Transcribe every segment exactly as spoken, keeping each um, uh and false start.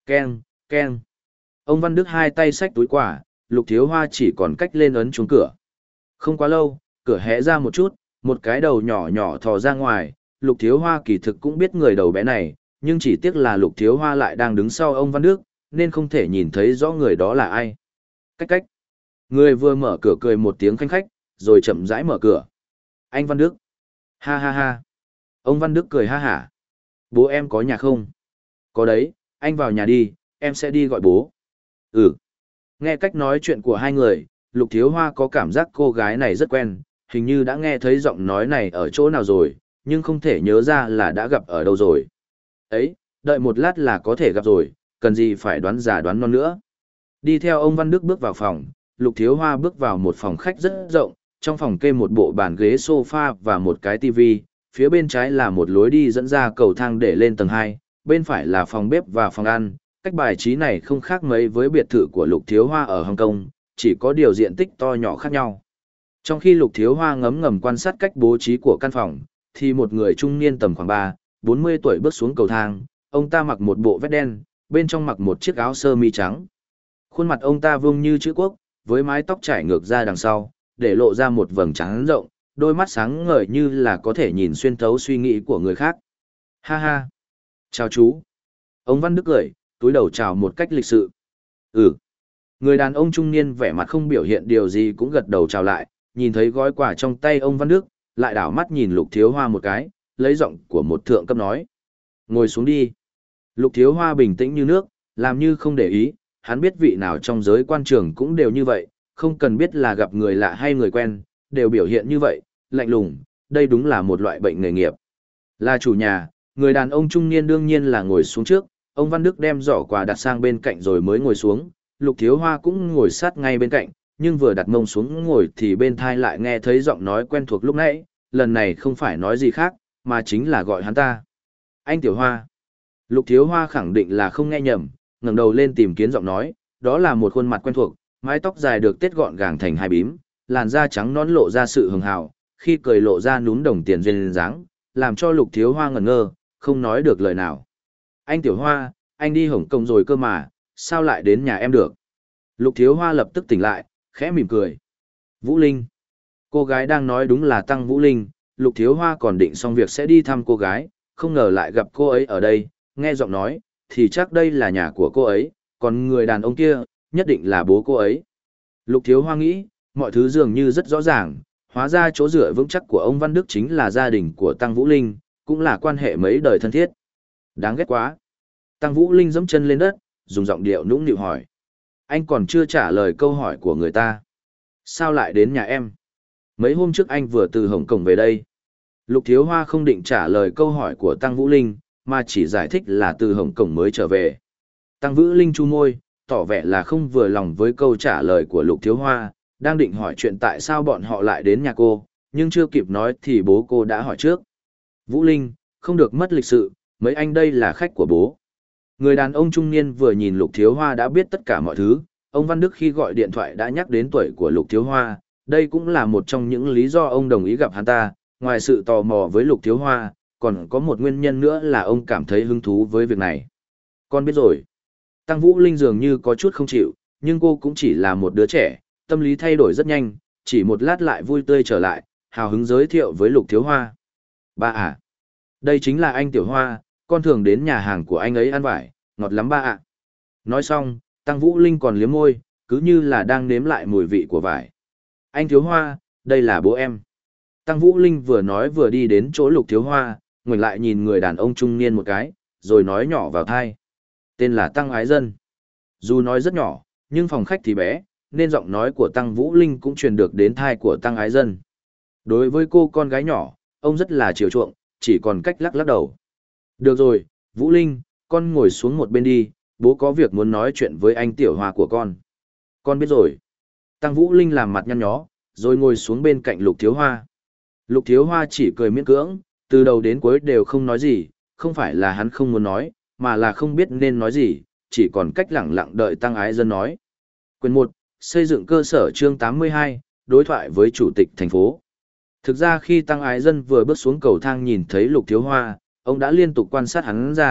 Keng, keng. Ông Văn Đức hai tay xách túi quả, Lục Thiếu Hoa chỉ còn cách lên ấn chuông cửa. Không quá lâu, cửa hé ra một chút, một cái đầu nhỏ nhỏ thò ra ngoài, Lục Thiếu Hoa kỳ thực cũng biết người đầu bé này, nhưng chỉ tiếc là Lục Thiếu Hoa lại đang đứng sau ông Văn Đức, nên không thể nhìn thấy rõ người đó là ai. Cách cách. Người vừa mở cửa cười một tiếng khanh khách, rồi chậm rãi mở cửa. Anh Văn Đức. Ha ha ha. Ông Văn Đức cười ha hả. Bố em có nhà không? Có đấy, anh vào nhà đi, em sẽ đi gọi bố. Ừ. Nghe cách nói chuyện của hai người, Lục Thiếu Hoa có cảm giác cô gái này rất quen, hình như đã nghe thấy giọng nói này ở chỗ nào rồi, nhưng không thể nhớ ra là đã gặp ở đâu rồi. Ấy, đợi một lát là có thể gặp rồi, cần gì phải đoán già đoán non nữa. Đi theo ông Văn Đức bước vào phòng, Lục Thiếu Hoa bước vào một phòng khách rất rộng, trong phòng kê một bộ bàn ghế sofa và một cái tivi, phía bên trái là một lối đi dẫn ra cầu thang để lên tầng hai, bên phải là phòng bếp và phòng ăn. Cách bài trí này không khác mấy với biệt thự của Lục Thiếu Hoa ở Hồng Kông, chỉ có điều diện tích to nhỏ khác nhau. Trong khi Lục Thiếu Hoa ngấm ngầm quan sát cách bố trí của căn phòng, thì một người trung niên tầm khoảng ba, bốn mươi tuổi bước xuống cầu thang, ông ta mặc một bộ vest đen, bên trong mặc một chiếc áo sơ mi trắng. Khuôn mặt ông ta vuông như chữ quốc, với mái tóc trải ngược ra đằng sau, để lộ ra một vầng trán rộng, đôi mắt sáng ngời như là có thể nhìn xuyên thấu suy nghĩ của người khác. Ha ha! Chào chú! Ông Văn Đức cười, túi đầu chào một cách lịch sự. Ừ. Người đàn ông trung niên vẻ mặt không biểu hiện điều gì cũng gật đầu chào lại, nhìn thấy gói quà trong tay ông Văn Đức, lại đảo mắt nhìn Lục Thiếu Hoa một cái, lấy giọng của một thượng cấp nói. Ngồi xuống đi. Lục Thiếu Hoa bình tĩnh như nước, làm như không để ý, hắn biết vị nào trong giới quan trường cũng đều như vậy, không cần biết là gặp người lạ hay người quen, đều biểu hiện như vậy, lạnh lùng, đây đúng là một loại bệnh nghề nghiệp. Là chủ nhà, người đàn ông trung niên đương nhiên là ngồi xuống trước, ông Văn Đức đem giỏ quà đặt sang bên cạnh rồi mới ngồi xuống, Lục Thiếu Hoa cũng ngồi sát ngay bên cạnh, nhưng vừa đặt mông xuống ngồi thì bên thai lại nghe thấy giọng nói quen thuộc lúc nãy, lần này không phải nói gì khác, mà chính là gọi hắn ta. Anh Tiểu Hoa. Lục Thiếu Hoa khẳng định là không nghe nhầm, ngẩng đầu lên tìm kiếm giọng nói, đó là một khuôn mặt quen thuộc, mái tóc dài được tết gọn gàng thành hai bím, làn da trắng nõn lộ ra sự hường hào, khi cười lộ ra núm đồng tiền duyên dáng, làm cho Lục Thiếu Hoa ngẩn ngơ, không nói được lời nào. Anh Tiểu Hoa, anh đi Hồng Kông rồi cơ mà, sao lại đến nhà em được? Lục Thiếu Hoa lập tức tỉnh lại, khẽ mỉm cười. Vũ Linh. Cô gái đang nói đúng là Tăng Vũ Linh, Lục Thiếu Hoa còn định xong việc sẽ đi thăm cô gái, không ngờ lại gặp cô ấy ở đây, nghe giọng nói, thì chắc đây là nhà của cô ấy, còn người đàn ông kia, nhất định là bố cô ấy. Lục Thiếu Hoa nghĩ, mọi thứ dường như rất rõ ràng, hóa ra chỗ dựa vững chắc của ông Văn Đức chính là gia đình của Tăng Vũ Linh, cũng là quan hệ mấy đời thân thiết. Đáng ghét quá. Tăng Vũ Linh giẫm chân lên đất, dùng giọng điệu nũng nịu hỏi. Anh còn chưa trả lời câu hỏi của người ta. Sao lại đến nhà em? Mấy hôm trước anh vừa từ Hồng Kông về đây. Lục Thiếu Hoa không định trả lời câu hỏi của Tăng Vũ Linh, mà chỉ giải thích là từ Hồng Kông mới trở về. Tăng Vũ Linh chu môi, tỏ vẻ là không vừa lòng với câu trả lời của Lục Thiếu Hoa, đang định hỏi chuyện tại sao bọn họ lại đến nhà cô, nhưng chưa kịp nói thì bố cô đã hỏi trước. Vũ Linh, không được mất lịch sự, mấy anh đây là khách của bố. Người đàn ông trung niên vừa nhìn Lục Thiếu Hoa đã biết tất cả mọi thứ, ông Văn Đức khi gọi điện thoại đã nhắc đến tuổi của Lục Thiếu Hoa, đây cũng là một trong những lý do ông đồng ý gặp hắn ta, ngoài sự tò mò với Lục Thiếu Hoa, còn có một nguyên nhân nữa là ông cảm thấy hứng thú với việc này. Con biết rồi. Tăng Vũ Linh dường như có chút không chịu, nhưng cô cũng chỉ là một đứa trẻ, tâm lý thay đổi rất nhanh, chỉ một lát lại vui tươi trở lại, hào hứng giới thiệu với Lục Thiếu Hoa. Ba à, đây chính là anh Tiểu Hoa, con thường đến nhà hàng của anh ấy ăn vải, ngọt lắm ba ạ. Nói xong, Tăng Vũ Linh còn liếm môi, cứ như là đang nếm lại mùi vị của vải. Anh Thiếu Hoa, đây là bố em. Tăng Vũ Linh vừa nói vừa đi đến chỗ Lục Thiếu Hoa, ngoảnh lại nhìn người đàn ông trung niên một cái, rồi nói nhỏ vào tai. Tên là Tăng Ái Dân. Dù nói rất nhỏ, nhưng phòng khách thì bé, nên giọng nói của Tăng Vũ Linh cũng truyền được đến tai của Tăng Ái Dân. Đối với cô con gái nhỏ, ông rất là chiều chuộng, chỉ còn cách lắc lắc đầu. Được rồi, Vũ Linh, con ngồi xuống một bên đi, bố có việc muốn nói chuyện với anh Tiểu Hoa của con. Con biết rồi. Tăng Vũ Linh làm mặt nhăn nhó, rồi ngồi xuống bên cạnh Lục Thiếu Hoa. Lục Thiếu Hoa chỉ cười miễn cưỡng, từ đầu đến cuối đều không nói gì, không phải là hắn không muốn nói, mà là không biết nên nói gì, chỉ còn cách lẳng lặng đợi Tăng Ái Dân nói. Quyền một, xây dựng cơ sở chương tám mươi hai, đối thoại với chủ tịch thành phố. Thực ra khi Tăng Ái Dân vừa bước xuống cầu thang nhìn thấy Lục Thiếu Hoa, ông đã liên tục quan sát hắn ra,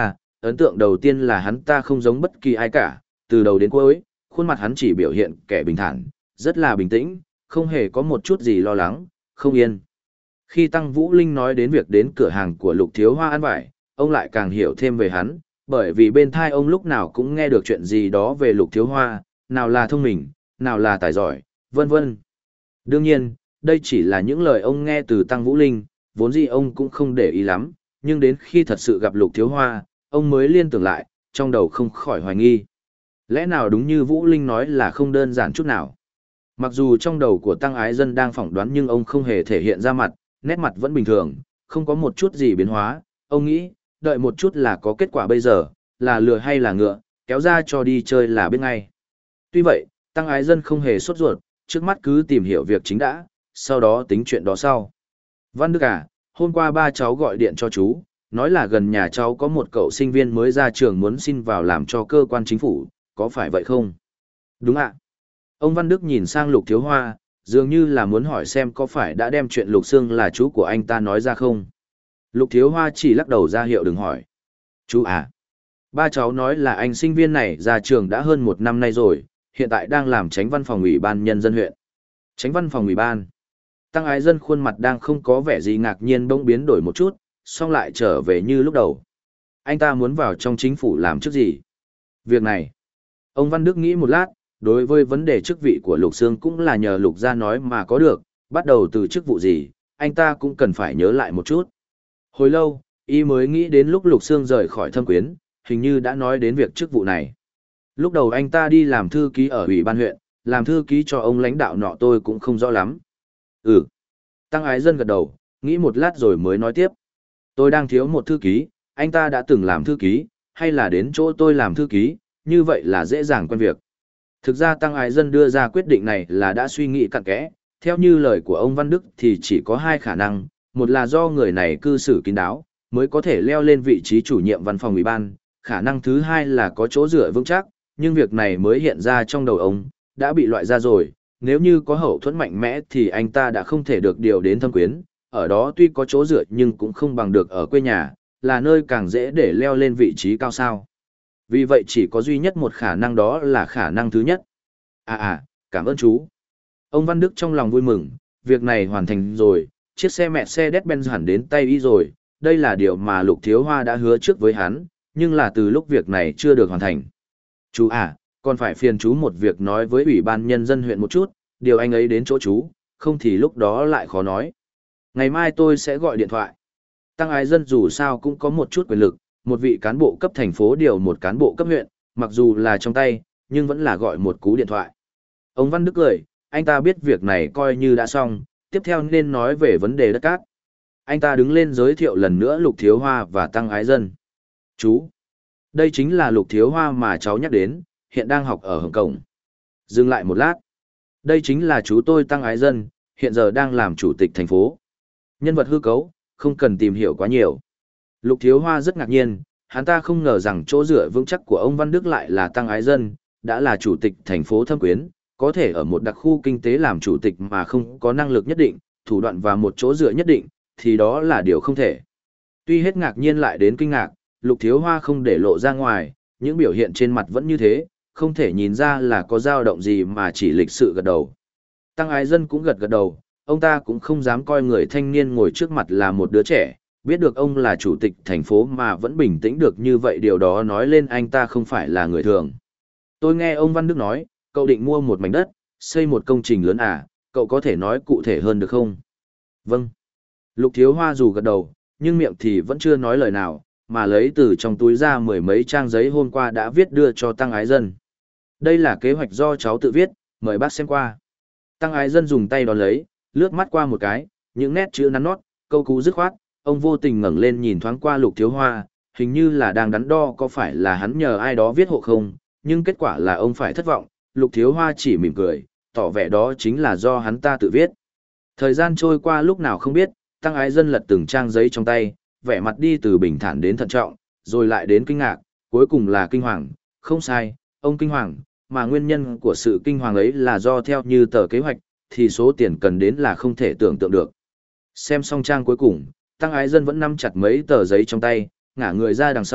ấn tượng đầu tiên là hắn ta không giống bất kỳ ai cả, từ đầu đến cuối, khuôn mặt hắn chỉ biểu hiện kẻ bình thản, rất là bình tĩnh, không hề có một chút gì lo lắng, không yên. Khi Tăng Vũ Linh nói đến việc đến cửa hàng của Lục Thiếu Hoa ăn vải, ông lại càng hiểu thêm về hắn, bởi vì bên thai ông lúc nào cũng nghe được chuyện gì đó về Lục Thiếu Hoa, nào là thông minh, nào là tài giỏi, vân vân. Đương nhiên, đây chỉ là những lời ông nghe từ Tăng Vũ Linh, vốn dĩ ông cũng không để ý lắm, nhưng đến khi thật sự gặp Lục Thiếu Hoa, ông mới liên tưởng lại, trong đầu không khỏi hoài nghi. Lẽ nào đúng như Vũ Linh nói là không đơn giản chút nào? Mặc dù trong đầu của Tăng Ái Dân đang phỏng đoán nhưng ông không hề thể hiện ra mặt, nét mặt vẫn bình thường, không có một chút gì biến hóa. Ông nghĩ, đợi một chút là có kết quả bây giờ, là lừa hay là ngựa, kéo ra cho đi chơi là biết ngay. Tuy vậy, Tăng Ái Dân không hề sốt ruột, trước mắt cứ tìm hiểu việc chính đã, sau đó tính chuyện đó sau. Văn Đức à, hôm qua ba cháu gọi điện cho chú, nói là gần nhà cháu có một cậu sinh viên mới ra trường muốn xin vào làm cho cơ quan chính phủ, có phải vậy không? Đúng ạ. Ông Văn Đức nhìn sang Lục Thiếu Hoa, dường như là muốn hỏi xem có phải đã đem chuyện Lục Sương là chú của anh ta nói ra không. Lục Thiếu Hoa chỉ lắc đầu ra hiệu đừng hỏi. Chú à? Ba cháu nói là anh sinh viên này ra trường đã hơn một năm nay rồi, hiện tại đang làm chánh văn phòng ủy ban nhân dân huyện. Chánh văn phòng ủy ban. Tăng Ái Dân khuôn mặt đang không có vẻ gì ngạc nhiên bỗng biến đổi một chút, xong lại trở về như lúc đầu. Anh ta muốn vào trong chính phủ làm chức gì? Việc này. Ông Văn Đức nghĩ một lát, đối với vấn đề chức vị của Lục Sương cũng là nhờ Lục gia nói mà có được, bắt đầu từ chức vụ gì, anh ta cũng cần phải nhớ lại một chút. Hồi lâu, y mới nghĩ đến lúc Lục Sương rời khỏi Thâm Quyến, hình như đã nói đến việc chức vụ này. Lúc đầu anh ta đi làm thư ký ở ủy ban huyện, làm thư ký cho ông lãnh đạo nọ tôi cũng không rõ lắm. Ừ. Tăng Ái Dân gật đầu, nghĩ một lát rồi mới nói tiếp. Tôi đang thiếu một thư ký, anh ta đã từng làm thư ký, hay là đến chỗ tôi làm thư ký, như vậy là dễ dàng quen việc. Thực ra Tăng Ái Dân đưa ra quyết định này là đã suy nghĩ cặn kẽ, theo như lời của ông Văn Đức thì chỉ có hai khả năng, một là do người này cư xử kín đáo, mới có thể leo lên vị trí chủ nhiệm văn phòng ủy ban, khả năng thứ hai là có chỗ dựa vững chắc, nhưng việc này mới hiện ra trong đầu ông, đã bị loại ra rồi, nếu như có hậu thuẫn mạnh mẽ thì anh ta đã không thể được điều đến Thâm Quyến, ở đó tuy có chỗ dựa nhưng cũng không bằng được ở quê nhà, là nơi càng dễ để leo lên vị trí cao sao. Vì vậy chỉ có duy nhất một khả năng, đó là khả năng thứ nhất. À à, cảm ơn chú. Ông Văn Đức trong lòng vui mừng, việc này hoàn thành rồi, chiếc xe mẹ xe Mercedes-Benz hẳn đến tay y rồi, đây là điều mà Lục Thiếu Hoa đã hứa trước với hắn, nhưng là từ lúc việc này chưa được hoàn thành. Chú à, còn phải phiền chú một việc nói với Ủy ban Nhân dân huyện một chút, điều anh ấy đến chỗ chú, không thì lúc đó lại khó nói. Ngày mai tôi sẽ gọi điện thoại. Tăng Ái Dân dù sao cũng có một chút quyền lực, một vị cán bộ cấp thành phố điều một cán bộ cấp huyện, mặc dù là trong tay, nhưng vẫn là gọi một cú điện thoại. Ông Văn Đức cười, anh ta biết việc này coi như đã xong, tiếp theo nên nói về vấn đề đất cát. Anh ta đứng lên giới thiệu lần nữa Lục Thiếu Hoa và Tăng Ái Dân. Chú, đây chính là Lục Thiếu Hoa mà cháu nhắc đến, hiện đang học ở Hồng Kông. Dừng lại một lát. Đây chính là chú tôi Tăng Ái Dân, hiện giờ đang làm chủ tịch thành phố. Nhân vật hư cấu, không cần tìm hiểu quá nhiều. Lục Thiếu Hoa rất ngạc nhiên, hắn ta không ngờ rằng chỗ dựa vững chắc của ông Văn Đức lại là Tăng Ái Dân, đã là chủ tịch thành phố Thâm Quyến, có thể ở một đặc khu kinh tế làm chủ tịch mà không có năng lực nhất định, thủ đoạn và một chỗ dựa nhất định, thì đó là điều không thể. Tuy hết ngạc nhiên lại đến kinh ngạc, Lục Thiếu Hoa không để lộ ra ngoài, những biểu hiện trên mặt vẫn như thế, không thể nhìn ra là có dao động gì mà chỉ lịch sự gật đầu. Tăng Ái Dân cũng gật gật đầu, ông ta cũng không dám coi người thanh niên ngồi trước mặt là một đứa trẻ, biết được ông là chủ tịch thành phố mà vẫn bình tĩnh được như vậy, điều đó nói lên anh ta không phải là người thường. Tôi nghe ông Văn Đức nói, cậu định mua một mảnh đất, xây một công trình lớn à, cậu có thể nói cụ thể hơn được không? Vâng. Lục Thiếu Hoa dù gật đầu, nhưng miệng thì vẫn chưa nói lời nào, mà lấy từ trong túi ra mười mấy trang giấy hôm qua đã viết đưa cho Tăng Ái Dân. Đây là kế hoạch do cháu tự viết, mời bác xem qua. Tăng Ái Dân dùng tay đón lấy, lướt mắt qua một cái, những nét chữ nắn nót, câu cú dứt khoát, ông vô tình ngẩng lên nhìn thoáng qua Lục Thiếu Hoa, hình như là đang đắn đo có phải là hắn nhờ ai đó viết hộ không, nhưng kết quả là ông phải thất vọng, Lục Thiếu Hoa chỉ mỉm cười, tỏ vẻ đó chính là do hắn ta tự viết. Thời gian trôi qua lúc nào không biết, Tăng Ái Dân lật từng trang giấy trong tay, vẻ mặt đi từ bình thản đến thận trọng, rồi lại đến kinh ngạc, cuối cùng là kinh hoàng, không sai, ông kinh hoàng, mà nguyên nhân của sự kinh hoàng ấy là do theo như tờ kế hoạch, thì số tiền cần đến là không thể tưởng tượng được. Xem xong trang cuối cùng, Tăng Ái Dân vẫn nắm chặt mấy tờ giấy trong tay, ngả người ra đằng sau,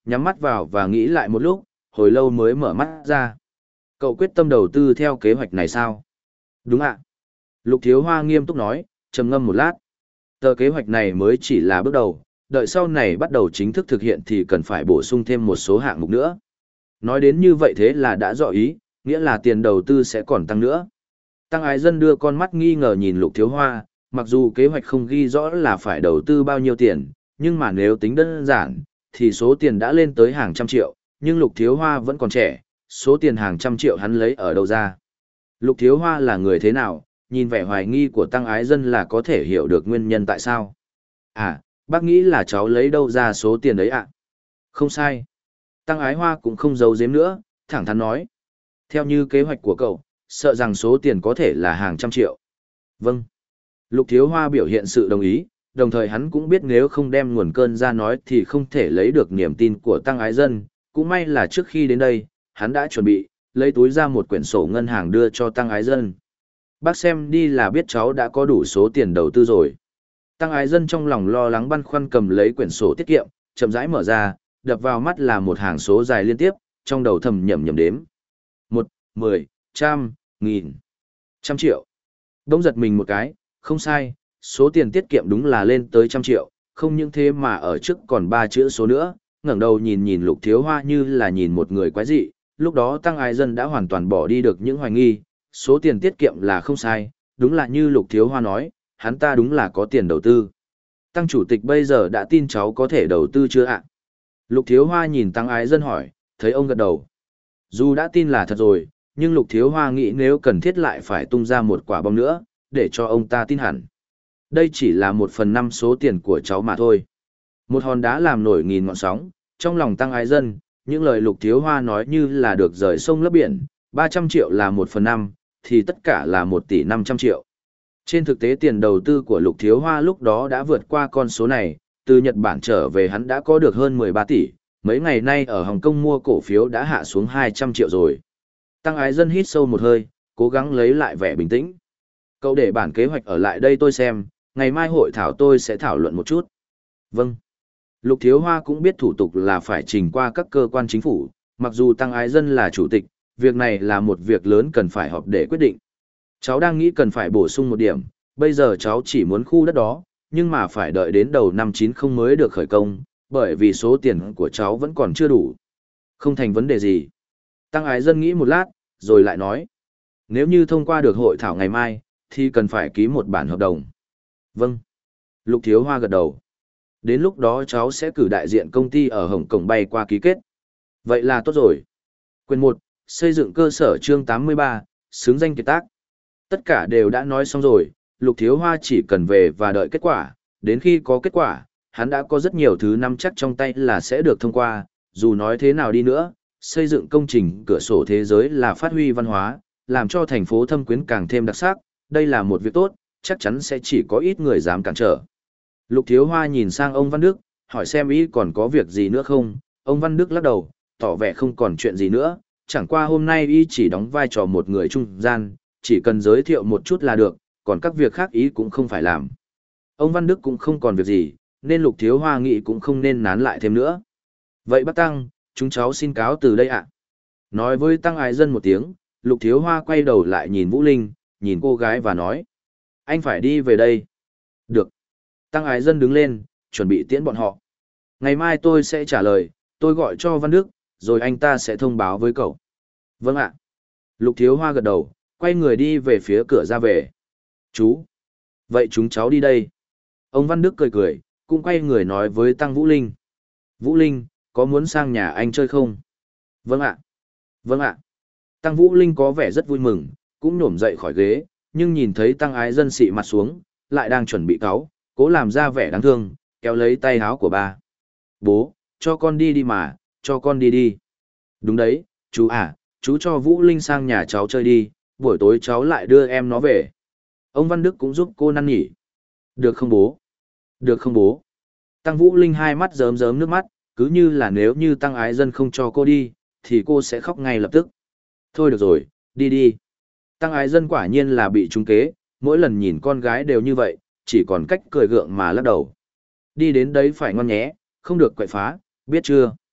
nhắm mắt vào và nghĩ lại một lúc, hồi lâu mới mở mắt ra. Cậu quyết tâm đầu tư theo kế hoạch này sao? Đúng ạ. Lục Thiếu Hoa nghiêm túc nói, trầm ngâm một lát. Tờ kế hoạch này mới chỉ là bước đầu, đợi sau này bắt đầu chính thức thực hiện thì cần phải bổ sung thêm một số hạng mục nữa. Nói đến như vậy thế là đã rõ ý, nghĩa là tiền đầu tư sẽ còn tăng nữa. Tăng Ái Dân đưa con mắt nghi ngờ nhìn Lục Thiếu Hoa, mặc dù kế hoạch không ghi rõ là phải đầu tư bao nhiêu tiền, nhưng mà nếu tính đơn giản, thì số tiền đã lên tới hàng trăm triệu, nhưng Lục Thiếu Hoa vẫn còn trẻ, số tiền hàng trăm triệu hắn lấy ở đâu ra. Lục Thiếu Hoa là người thế nào, nhìn vẻ hoài nghi của Tăng Ái Dân là có thể hiểu được nguyên nhân tại sao. À, bác nghĩ là cháu lấy đâu ra số tiền đấy ạ? Không sai. Tăng Ái Hoa cũng không giấu giếm nữa, thẳng thắn nói. Theo như kế hoạch của cậu, sợ rằng số tiền có thể là hàng trăm triệu. Vâng. Lục Thiếu Hoa biểu hiện sự đồng ý, đồng thời hắn cũng biết nếu không đem nguồn cơn ra nói thì không thể lấy được niềm tin của Tăng Ái Dân. Cũng may là trước khi đến đây, hắn đã chuẩn bị, lấy túi ra một quyển sổ ngân hàng đưa cho Tăng Ái Dân. Bác xem đi là biết cháu đã có đủ số tiền đầu tư rồi. Tăng Ái Dân trong lòng lo lắng băn khoăn cầm lấy quyển sổ tiết kiệm, chậm rãi mở ra, đập vào mắt là một hàng số dài liên tiếp, trong đầu thầm nhẩm nhẩm đếm. Một, mười, trăm, nghìn, trăm triệu. Đông giật mình một cái, không sai, số tiền tiết kiệm đúng là lên tới trăm triệu, không những thế mà ở trước còn ba chữ số nữa, ngẩng đầu nhìn nhìn Lục Thiếu Hoa như là nhìn một người quái dị, lúc đó Tăng Ái Dân đã hoàn toàn bỏ đi được những hoài nghi, số tiền tiết kiệm là không sai, đúng là như Lục Thiếu Hoa nói, hắn ta đúng là có tiền đầu tư. Tăng chủ tịch bây giờ đã tin cháu có thể đầu tư chưa ạ? Lục Thiếu Hoa nhìn Tăng Ái Dân hỏi, thấy ông gật đầu. Dù đã tin là thật rồi, nhưng Lục Thiếu Hoa nghĩ nếu cần thiết lại phải tung ra một quả bom nữa, để cho ông ta tin hẳn. Đây chỉ là một phần năm số tiền của cháu mà thôi. Một hòn đá làm nổi nghìn ngọn sóng, trong lòng Tăng Ái Dân, những lời Lục Thiếu Hoa nói như là được rời sông lấp biển, ba trăm triệu là một phần năm, thì tất cả là một tỷ năm trăm triệu. Trên thực tế tiền đầu tư của Lục Thiếu Hoa lúc đó đã vượt qua con số này, từ Nhật Bản trở về hắn đã có được hơn mười ba tỷ, mấy ngày nay ở Hồng Kông mua cổ phiếu đã hạ xuống hai trăm triệu rồi. Tăng Ái Dân hít sâu một hơi, cố gắng lấy lại vẻ bình tĩnh. Cậu để bản kế hoạch ở lại đây tôi xem, ngày mai hội thảo tôi sẽ thảo luận một chút. Vâng. Lục Thiếu Hoa cũng biết thủ tục là phải trình qua các cơ quan chính phủ, mặc dù Tăng Ái Dân là chủ tịch, việc này là một việc lớn cần phải họp để quyết định. Cháu đang nghĩ cần phải bổ sung một điểm, bây giờ cháu chỉ muốn khu đất đó, nhưng mà phải đợi đến đầu năm chín mươi mới được khởi công, bởi vì số tiền của cháu vẫn còn chưa đủ. Không thành vấn đề gì. Tăng Ái Dân nghĩ một lát, rồi lại nói. Nếu như thông qua được hội thảo ngày mai, thì cần phải ký một bản hợp đồng. Vâng. Lục Thiếu Hoa gật đầu. Đến lúc đó cháu sẽ cử đại diện công ty ở Hồng Kông bay qua ký kết. Vậy là tốt rồi. Quyền một, xây dựng cơ sở chương tám mươi ba, xứng danh kiệt tác. Tất cả đều đã nói xong rồi, Lục Thiếu Hoa chỉ cần về và đợi kết quả, đến khi có kết quả, hắn đã có rất nhiều thứ nắm chắc trong tay là sẽ được thông qua, dù nói thế nào đi nữa, xây dựng công trình cửa sổ thế giới là phát huy văn hóa, làm cho thành phố Thâm Quyến càng thêm đặc sắc, đây là một việc tốt, chắc chắn sẽ chỉ có ít người dám cản trở. Lục Thiếu Hoa nhìn sang ông Văn Đức, hỏi xem ý còn có việc gì nữa không, ông Văn Đức lắc đầu, tỏ vẻ không còn chuyện gì nữa, chẳng qua hôm nay y chỉ đóng vai trò một người trung gian, chỉ cần giới thiệu một chút là được, còn các việc khác ý cũng không phải làm. Ông Văn Đức cũng không còn việc gì, nên Lục Thiếu Hoa nghĩ cũng không nên nán lại thêm nữa. Vậy bác Tăng, chúng cháu xin cáo từ đây ạ. Nói với Tăng Ái Dân một tiếng, Lục Thiếu Hoa quay đầu lại nhìn Vũ Linh, nhìn cô gái và nói. Anh phải đi về đây. Được. Tăng Ái Dân đứng lên, chuẩn bị tiễn bọn họ. Ngày mai tôi sẽ trả lời, tôi gọi cho Văn Đức, rồi anh ta sẽ thông báo với cậu. Vâng ạ. Lục Thiếu Hoa gật đầu, quay người đi về phía cửa ra về. Chú. Vậy chúng cháu đi đây. Ông Văn Đức cười cười, cũng quay người nói với Tăng Vũ Linh. Vũ Linh, có muốn sang nhà anh chơi không? Vâng ạ. Vâng ạ. Tăng Vũ Linh có vẻ rất vui mừng, cũng nhổm dậy khỏi ghế, nhưng nhìn thấy Tăng Ái Dân xị mặt xuống, lại đang chuẩn bị cáu, cố làm ra vẻ đáng thương, kéo lấy tay áo của ba. Bố, cho con đi đi mà, cho con đi đi. Đúng đấy, chú à, chú cho Vũ Linh sang nhà cháu chơi đi, buổi tối cháu lại đưa em nó về. Ông Văn Đức cũng giúp cô năn nỉ. Được không bố? Được không bố? Tăng Vũ Linh hai mắt rớm rớm nước mắt, cứ như là nếu như Tăng Ái Dân không cho cô đi, thì cô sẽ khóc ngay lập tức. Thôi được rồi, đi đi. Tăng Ái Dân quả nhiên là bị trúng kế, mỗi lần nhìn con gái đều như vậy, chỉ còn cách cười gượng mà lắc đầu. Đi đến đấy phải ngon nhé, không được quậy phá, biết chưa?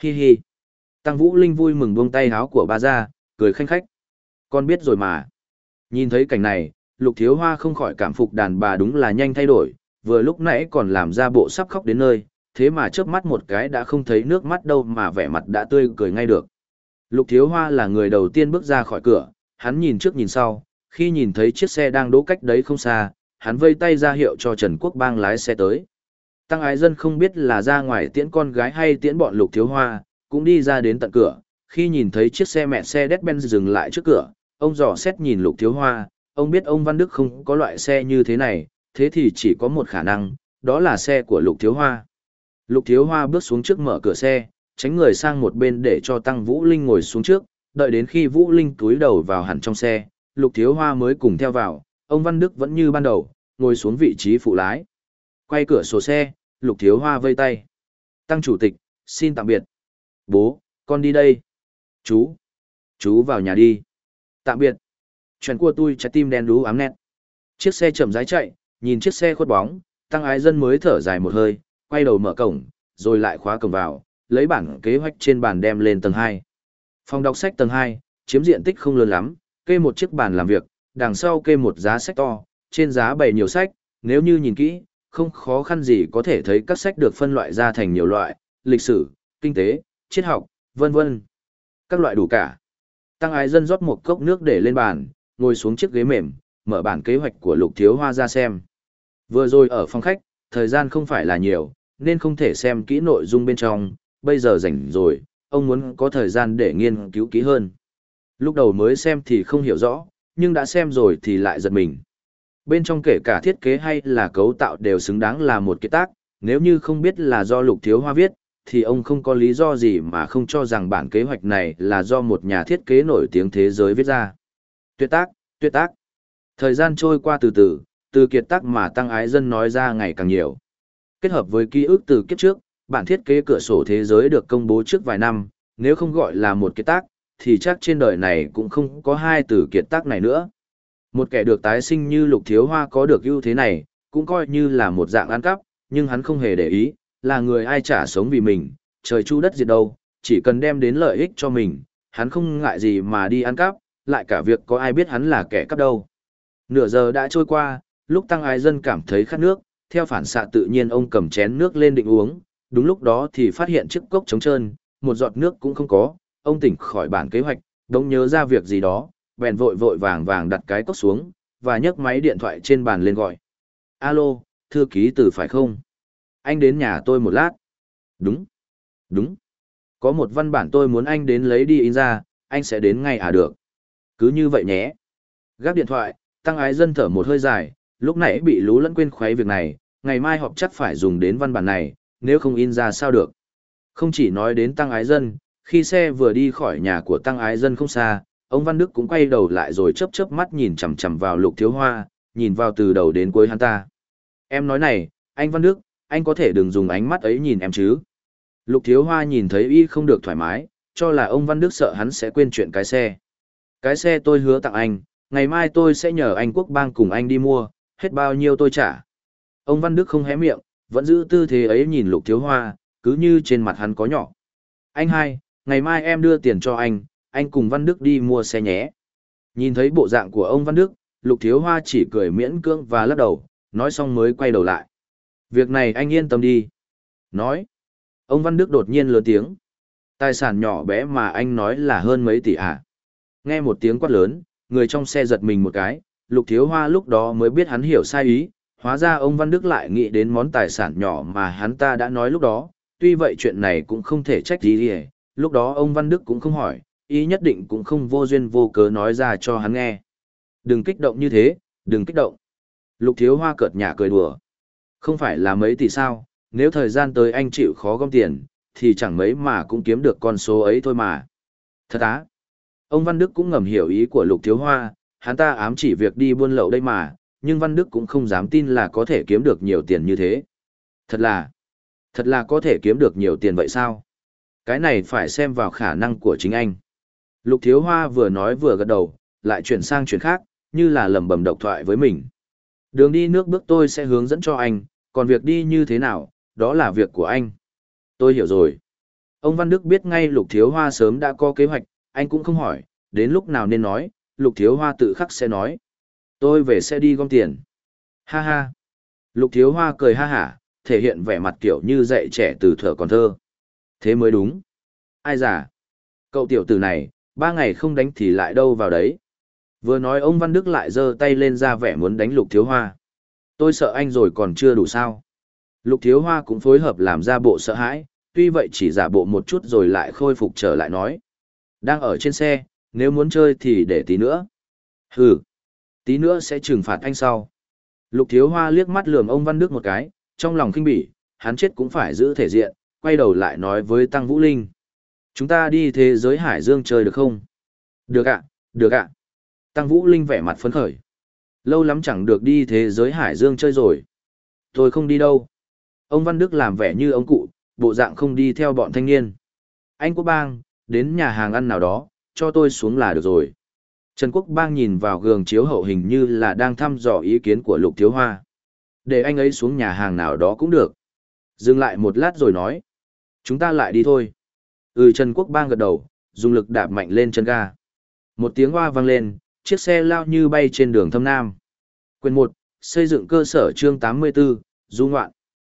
Hi hi. Tăng Vũ Linh vui mừng buông tay áo của ba ra, cười khanh khách. Con biết rồi mà. Nhìn thấy cảnh này, Lục Thiếu Hoa không khỏi cảm phục đàn bà đúng là nhanh thay đổi, vừa lúc nãy còn làm ra bộ sắp khóc đến nơi, thế mà chớp mắt một cái đã không thấy nước mắt đâu mà vẻ mặt đã tươi cười ngay được. Lục Thiếu Hoa là người đầu tiên bước ra khỏi cửa, hắn nhìn trước nhìn sau, khi nhìn thấy chiếc xe đang đỗ cách đấy không xa, hắn vây tay ra hiệu cho Trần Quốc Bang lái xe tới. Tăng Ái Dân không biết là ra ngoài tiễn con gái hay tiễn bọn Lục Thiếu Hoa, cũng đi ra đến tận cửa, khi nhìn thấy chiếc xe mẹ xe Mercedes-Benz dừng lại trước cửa, ông dò xét nhìn Lục Thiếu Hoa, ông biết ông Văn Đức không có loại xe như thế này, thế thì chỉ có một khả năng, đó là xe của Lục Thiếu Hoa. Lục Thiếu Hoa bước xuống trước mở cửa xe, tránh người sang một bên để cho Tăng Vũ Linh ngồi xuống trước, đợi đến khi Vũ Linh túi đầu vào hẳn trong xe, Lục Thiếu Hoa mới cùng theo vào, ông Văn Đức vẫn như ban đầu, ngồi xuống vị trí phụ lái. Quay cửa sổ xe, Lục Thiếu Hoa vây tay. Tăng chủ tịch, xin tạm biệt. Bố, con đi đây. Chú, chú vào nhà đi. Tạm biệt. Chuyện của tôi trái tim đen đú ám nét. Chiếc xe chậm rãi chạy, nhìn chiếc xe khuất bóng, Tăng Ái Dân mới thở dài một hơi, quay đầu mở cổng, rồi lại khóa cổng vào, lấy bản kế hoạch trên bàn đem lên tầng hai. Phòng đọc sách tầng hai, chiếm diện tích không lớn lắm, kê một chiếc bàn làm việc, đằng sau kê một giá sách to, trên giá bày nhiều sách, nếu như nhìn kỹ, không khó khăn gì có thể thấy các sách được phân loại ra thành nhiều loại, lịch sử, kinh tế, triết học, vân vân. Các loại đủ cả. Tăng Ái Dân rót một cốc nước để lên bàn, ngồi xuống chiếc ghế mềm, mở bản kế hoạch của Lục Thiếu Hoa ra xem. Vừa rồi ở phòng khách, thời gian không phải là nhiều, nên không thể xem kỹ nội dung bên trong, bây giờ rảnh rồi, ông muốn có thời gian để nghiên cứu kỹ hơn. Lúc đầu mới xem thì không hiểu rõ, nhưng đã xem rồi thì lại giật mình. Bên trong kể cả thiết kế hay là cấu tạo đều xứng đáng là một kiệt tác, nếu như không biết là do Lục Thiếu Hoa viết, thì ông không có lý do gì mà không cho rằng bản kế hoạch này là do một nhà thiết kế nổi tiếng thế giới viết ra. Tuyệt tác, tuyệt tác. Thời gian trôi qua từ từ, từ kiệt tác mà Tăng Ái Dân nói ra ngày càng nhiều. Kết hợp với ký ức từ kiếp trước, bản thiết kế cửa sổ thế giới được công bố trước vài năm, nếu không gọi là một kiệt tác, thì chắc trên đời này cũng không có hai từ kiệt tác này nữa. Một kẻ được tái sinh như Lục Thiếu Hoa có được ưu thế này, cũng coi như là một dạng ăn cắp, nhưng hắn không hề để ý, là người ai trả sống vì mình, trời chu đất diệt đâu, chỉ cần đem đến lợi ích cho mình, hắn không ngại gì mà đi ăn cắp, lại cả việc có ai biết hắn là kẻ cắp đâu. Nửa giờ đã trôi qua, lúc Tăng Ái Dân cảm thấy khát nước, theo phản xạ tự nhiên ông cầm chén nước lên định uống, đúng lúc đó thì phát hiện chiếc cốc trống trơn, một giọt nước cũng không có, ông tỉnh khỏi bản kế hoạch, đống nhớ ra việc gì đó, bèn vội vội vàng vàng đặt cái cốc xuống, và nhấc máy điện thoại trên bàn lên gọi. Alo, thư ký Từ phải không? Anh đến nhà tôi một lát. Đúng, đúng. Có một văn bản tôi muốn anh đến lấy đi in ra, anh sẽ đến ngay à được. Cứ như vậy nhé. Gác điện thoại, Tăng Ái Dân thở một hơi dài, lúc nãy bị lú lẫn quên khuấy việc này, ngày mai họp chắc phải dùng đến văn bản này, nếu không in ra sao được. Không chỉ nói đến Tăng Ái Dân, khi xe vừa đi khỏi nhà của Tăng Ái Dân không xa, ông Văn Đức cũng quay đầu lại rồi chớp chớp mắt nhìn chằm chằm vào Lục Thiếu Hoa, nhìn vào từ đầu đến cuối hắn ta. Em nói này, anh Văn Đức, anh có thể đừng dùng ánh mắt ấy nhìn em chứ. Lục Thiếu Hoa nhìn thấy y không được thoải mái, cho là ông Văn Đức sợ hắn sẽ quên chuyện cái xe. Cái xe tôi hứa tặng anh, ngày mai tôi sẽ nhờ anh Quốc Bang cùng anh đi mua, hết bao nhiêu tôi trả. Ông Văn Đức không hé miệng, vẫn giữ tư thế ấy nhìn Lục Thiếu Hoa, cứ như trên mặt hắn có nhỏ. Anh hai, ngày mai em đưa tiền cho anh, anh cùng Văn Đức đi mua xe nhé. Nhìn thấy bộ dạng của ông Văn Đức, Lục Thiếu Hoa chỉ cười miễn cưỡng và lắc đầu, nói xong mới quay đầu lại. Việc này anh yên tâm đi. Nói. Ông Văn Đức đột nhiên lớn tiếng. Tài sản nhỏ bé mà anh nói là hơn mấy tỷ à. Nghe một tiếng quát lớn, người trong xe giật mình một cái, Lục Thiếu Hoa lúc đó mới biết hắn hiểu sai ý, hóa ra ông Văn Đức lại nghĩ đến món tài sản nhỏ mà hắn ta đã nói lúc đó, tuy vậy chuyện này cũng không thể trách gì gì, lúc đó ông Văn Đức cũng không hỏi, ý nhất định cũng không vô duyên vô cớ nói ra cho hắn nghe. Đừng kích động như thế, đừng kích động. Lục Thiếu Hoa cợt nhả cười đùa. Không phải là mấy tỷ sao, nếu thời gian tới anh chịu khó gom tiền, thì chẳng mấy mà cũng kiếm được con số ấy thôi mà. Thật á. Ông Văn Đức cũng ngầm hiểu ý của Lục Thiếu Hoa, hắn ta ám chỉ việc đi buôn lậu đây mà, nhưng Văn Đức cũng không dám tin là có thể kiếm được nhiều tiền như thế. Thật là, thật là có thể kiếm được nhiều tiền vậy sao? Cái này phải xem vào khả năng của chính anh. Lục Thiếu Hoa vừa nói vừa gật đầu, lại chuyển sang chuyện khác, như là lẩm bẩm độc thoại với mình. Đường đi nước bước tôi sẽ hướng dẫn cho anh, còn việc đi như thế nào, đó là việc của anh. Tôi hiểu rồi. Ông Văn Đức biết ngay Lục Thiếu Hoa sớm đã có kế hoạch, anh cũng không hỏi, đến lúc nào nên nói, Lục Thiếu Hoa tự khắc sẽ nói. Tôi về sẽ đi gom tiền. Ha ha. Lục Thiếu Hoa cười ha hả, thể hiện vẻ mặt kiểu như dạy trẻ từ thuở còn thơ. Thế mới đúng. Ai giả? Cậu tiểu tử này, ba ngày không đánh thì lại đâu vào đấy. Vừa nói ông Văn Đức lại giơ tay lên ra vẻ muốn đánh Lục Thiếu Hoa. Tôi sợ anh rồi còn chưa đủ sao. Lục Thiếu Hoa cũng phối hợp làm ra bộ sợ hãi, tuy vậy chỉ giả bộ một chút rồi lại khôi phục trở lại nói. Đang ở trên xe, nếu muốn chơi thì để tí nữa. Hừ, tí nữa sẽ trừng phạt anh sau. Lục Thiếu Hoa liếc mắt lườm ông Văn Đức một cái, trong lòng khinh bỉ, hắn chết cũng phải giữ thể diện, quay đầu lại nói với Tăng Vũ Linh. Chúng ta đi thế giới Hải Dương chơi được không? Được ạ, được ạ. Tăng Vũ Linh vẻ mặt phấn khởi. Lâu lắm chẳng được đi thế giới Hải Dương chơi rồi. Tôi không đi đâu. Ông Văn Đức làm vẻ như ông cụ, bộ dạng không đi theo bọn thanh niên. Anh Quốc Bang, đến nhà hàng ăn nào đó, cho tôi xuống là được rồi. Trần Quốc Bang nhìn vào gương chiếu hậu hình như là đang thăm dò ý kiến của Lục Thiếu Hoa. Để anh ấy xuống nhà hàng nào đó cũng được. Dừng lại một lát rồi nói. Chúng ta lại đi thôi. Ừ, Trần Quốc Bang gật đầu, dùng lực đạp mạnh lên chân ga. Một tiếng hoa vang lên, chiếc xe lao như bay trên đường Thâm Nam. Quyền một, xây dựng cơ sở chương tám mươi tư, du ngoạn.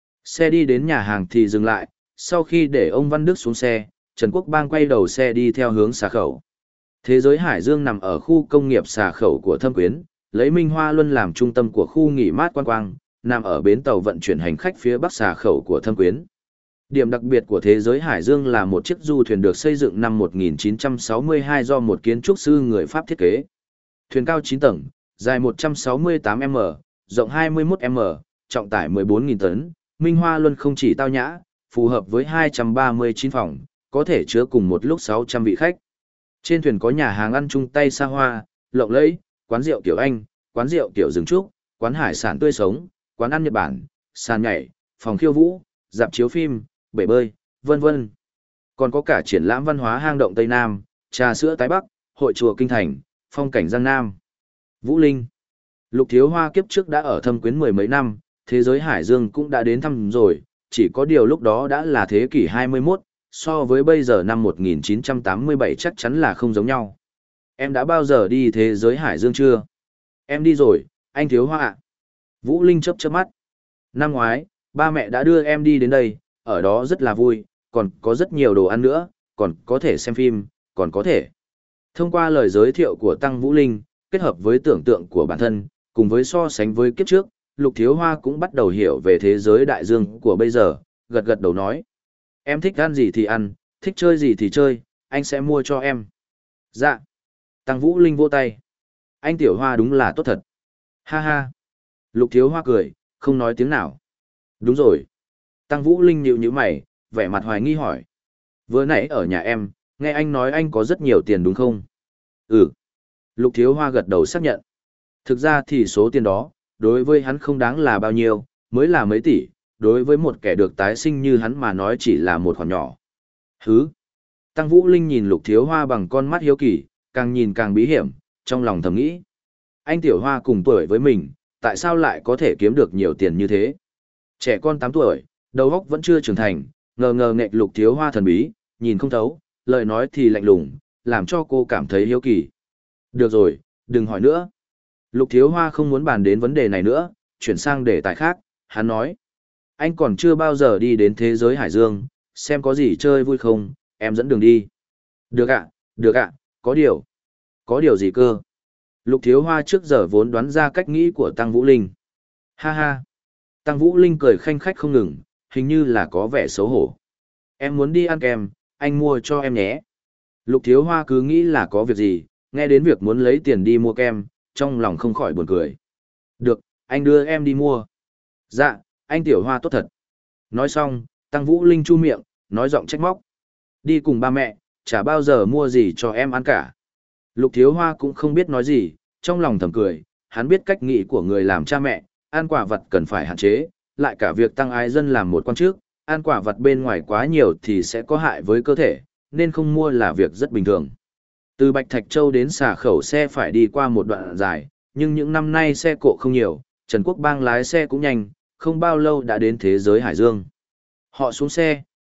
Xe đi đến nhà hàng thì dừng lại, sau khi để ông Văn Đức xuống xe, Trần Quốc Bang quay đầu xe đi theo hướng xà khẩu. Thế giới Hải Dương nằm ở khu công nghiệp xà khẩu của Thâm Quyến, lấy Minh Hoa Luân làm trung tâm của khu nghỉ mát quan quang, nằm ở bến tàu vận chuyển hành khách phía bắc xà khẩu của Thâm Quyến. Điểm đặc biệt của thế giới Hải Dương là một chiếc du thuyền được xây dựng năm một nghìn chín trăm sáu mươi hai do một kiến trúc sư người Pháp thiết kế. Thuyền cao chín tầng, dài một trăm sáu mươi tám mét, rộng hai mươi mốt mét, trọng tải mười bốn nghìn tấn. Minh Hoa Luân không chỉ tao nhã, phù hợp với hai trăm ba mươi chín phòng, có thể chứa cùng một lúc sáu trăm vị khách. Trên thuyền có nhà hàng ăn chung tay xa hoa, lộng lẫy, quán rượu kiểu Anh, quán rượu kiểu rừng trúc, quán hải sản tươi sống, quán ăn Nhật Bản, sàn nhảy, phòng khiêu vũ, dạp chiếu phim, bể bơi, vân vân. Còn có cả triển lãm văn hóa hang động Tây Nam, trà sữa Tái Bắc, hội chùa Kinh Thành, phong cảnh Giang Nam. Vũ Linh. Lục Thiếu Hoa kiếp trước đã ở Thâm Quyến mười mấy năm, thế giới Hải Dương cũng đã đến thăm rồi, chỉ có điều lúc đó đã là thế kỷ hai mươi mốt, so với bây giờ năm một nghìn chín trăm tám mươi bảy chắc chắn là không giống nhau. Em đã bao giờ đi thế giới Hải Dương chưa? Em đi rồi, anh Thiếu Hoa ạ. Vũ Linh chớp chớp mắt. Năm ngoái, ba mẹ đã đưa em đi đến đây, ở đó rất là vui, còn có rất nhiều đồ ăn nữa, còn có thể xem phim, còn có thể. Thông qua lời giới thiệu của Tăng Vũ Linh, kết hợp với tưởng tượng của bản thân, cùng với so sánh với kiếp trước, Lục Thiếu Hoa cũng bắt đầu hiểu về thế giới đại dương của bây giờ, gật gật đầu nói. Em thích ăn gì thì ăn, thích chơi gì thì chơi, anh sẽ mua cho em. Dạ. Tăng Vũ Linh vỗ tay. Anh Tiểu Hoa đúng là tốt thật. Ha ha. Lục Thiếu Hoa cười, không nói tiếng nào. Đúng rồi. Tăng Vũ Linh nhíu nhíu mày, vẻ mặt hoài nghi hỏi. Vừa nãy ở nhà em, nghe anh nói anh có rất nhiều tiền đúng không? Ừ. Lục Thiếu Hoa gật đầu xác nhận. Thực ra thì số tiền đó, đối với hắn không đáng là bao nhiêu, mới là mấy tỷ, đối với một kẻ được tái sinh như hắn mà nói chỉ là một khoản nhỏ. Hứ. Tăng Vũ Linh nhìn Lục Thiếu Hoa bằng con mắt hiếu kỳ, càng nhìn càng bí hiểm, trong lòng thầm nghĩ. Anh Tiểu Hoa cùng tuổi với mình, tại sao lại có thể kiếm được nhiều tiền như thế? Trẻ con tám tuổi, đầu óc vẫn chưa trưởng thành, ngờ ngờ nghệch Lục Thiếu Hoa thần bí, nhìn không thấu, lời nói thì lạnh lùng, làm cho cô cảm thấy hiếu kỳ. Được rồi, đừng hỏi nữa. Lục Thiếu Hoa không muốn bàn đến vấn đề này nữa, chuyển sang đề tài khác, hắn nói. Anh còn chưa bao giờ đi đến thế giới Hải Dương, xem có gì chơi vui không, em dẫn đường đi. Được ạ, được ạ, có điều. Có điều gì cơ? Lục Thiếu Hoa trước giờ vốn đoán ra cách nghĩ của Tăng Vũ Linh. Ha ha. Tăng Vũ Linh cười khanh khách không ngừng, hình như là có vẻ xấu hổ. Em muốn đi ăn kem, anh mua cho em nhé. Lục Thiếu Hoa cứ nghĩ là có việc gì, nghe đến việc muốn lấy tiền đi mua kem, trong lòng không khỏi buồn cười. Được, anh đưa em đi mua. Dạ, anh Tiểu Hoa tốt thật. Nói xong, Tăng Vũ Linh chu miệng, nói giọng trách móc. Đi cùng ba mẹ, chả bao giờ mua gì cho em ăn cả. Lục Thiếu Hoa cũng không biết nói gì, trong lòng thầm cười, hắn biết cách nghĩ của người làm cha mẹ, ăn quả vật cần phải hạn chế, lại cả việc tăng ái dân làm một quan chức, ăn quả vật bên ngoài quá nhiều thì sẽ có hại với cơ thể, nên không mua là việc rất bình thường. Từ Bạch Thạch Châu đến xà khẩu xe phải đi qua một đoạn dài, nhưng những năm nay xe cộ không nhiều, Trần Quốc Bang lái xe cũng nhanh, không bao lâu đã đến thế giới Hải Dương. Họ xuống xe,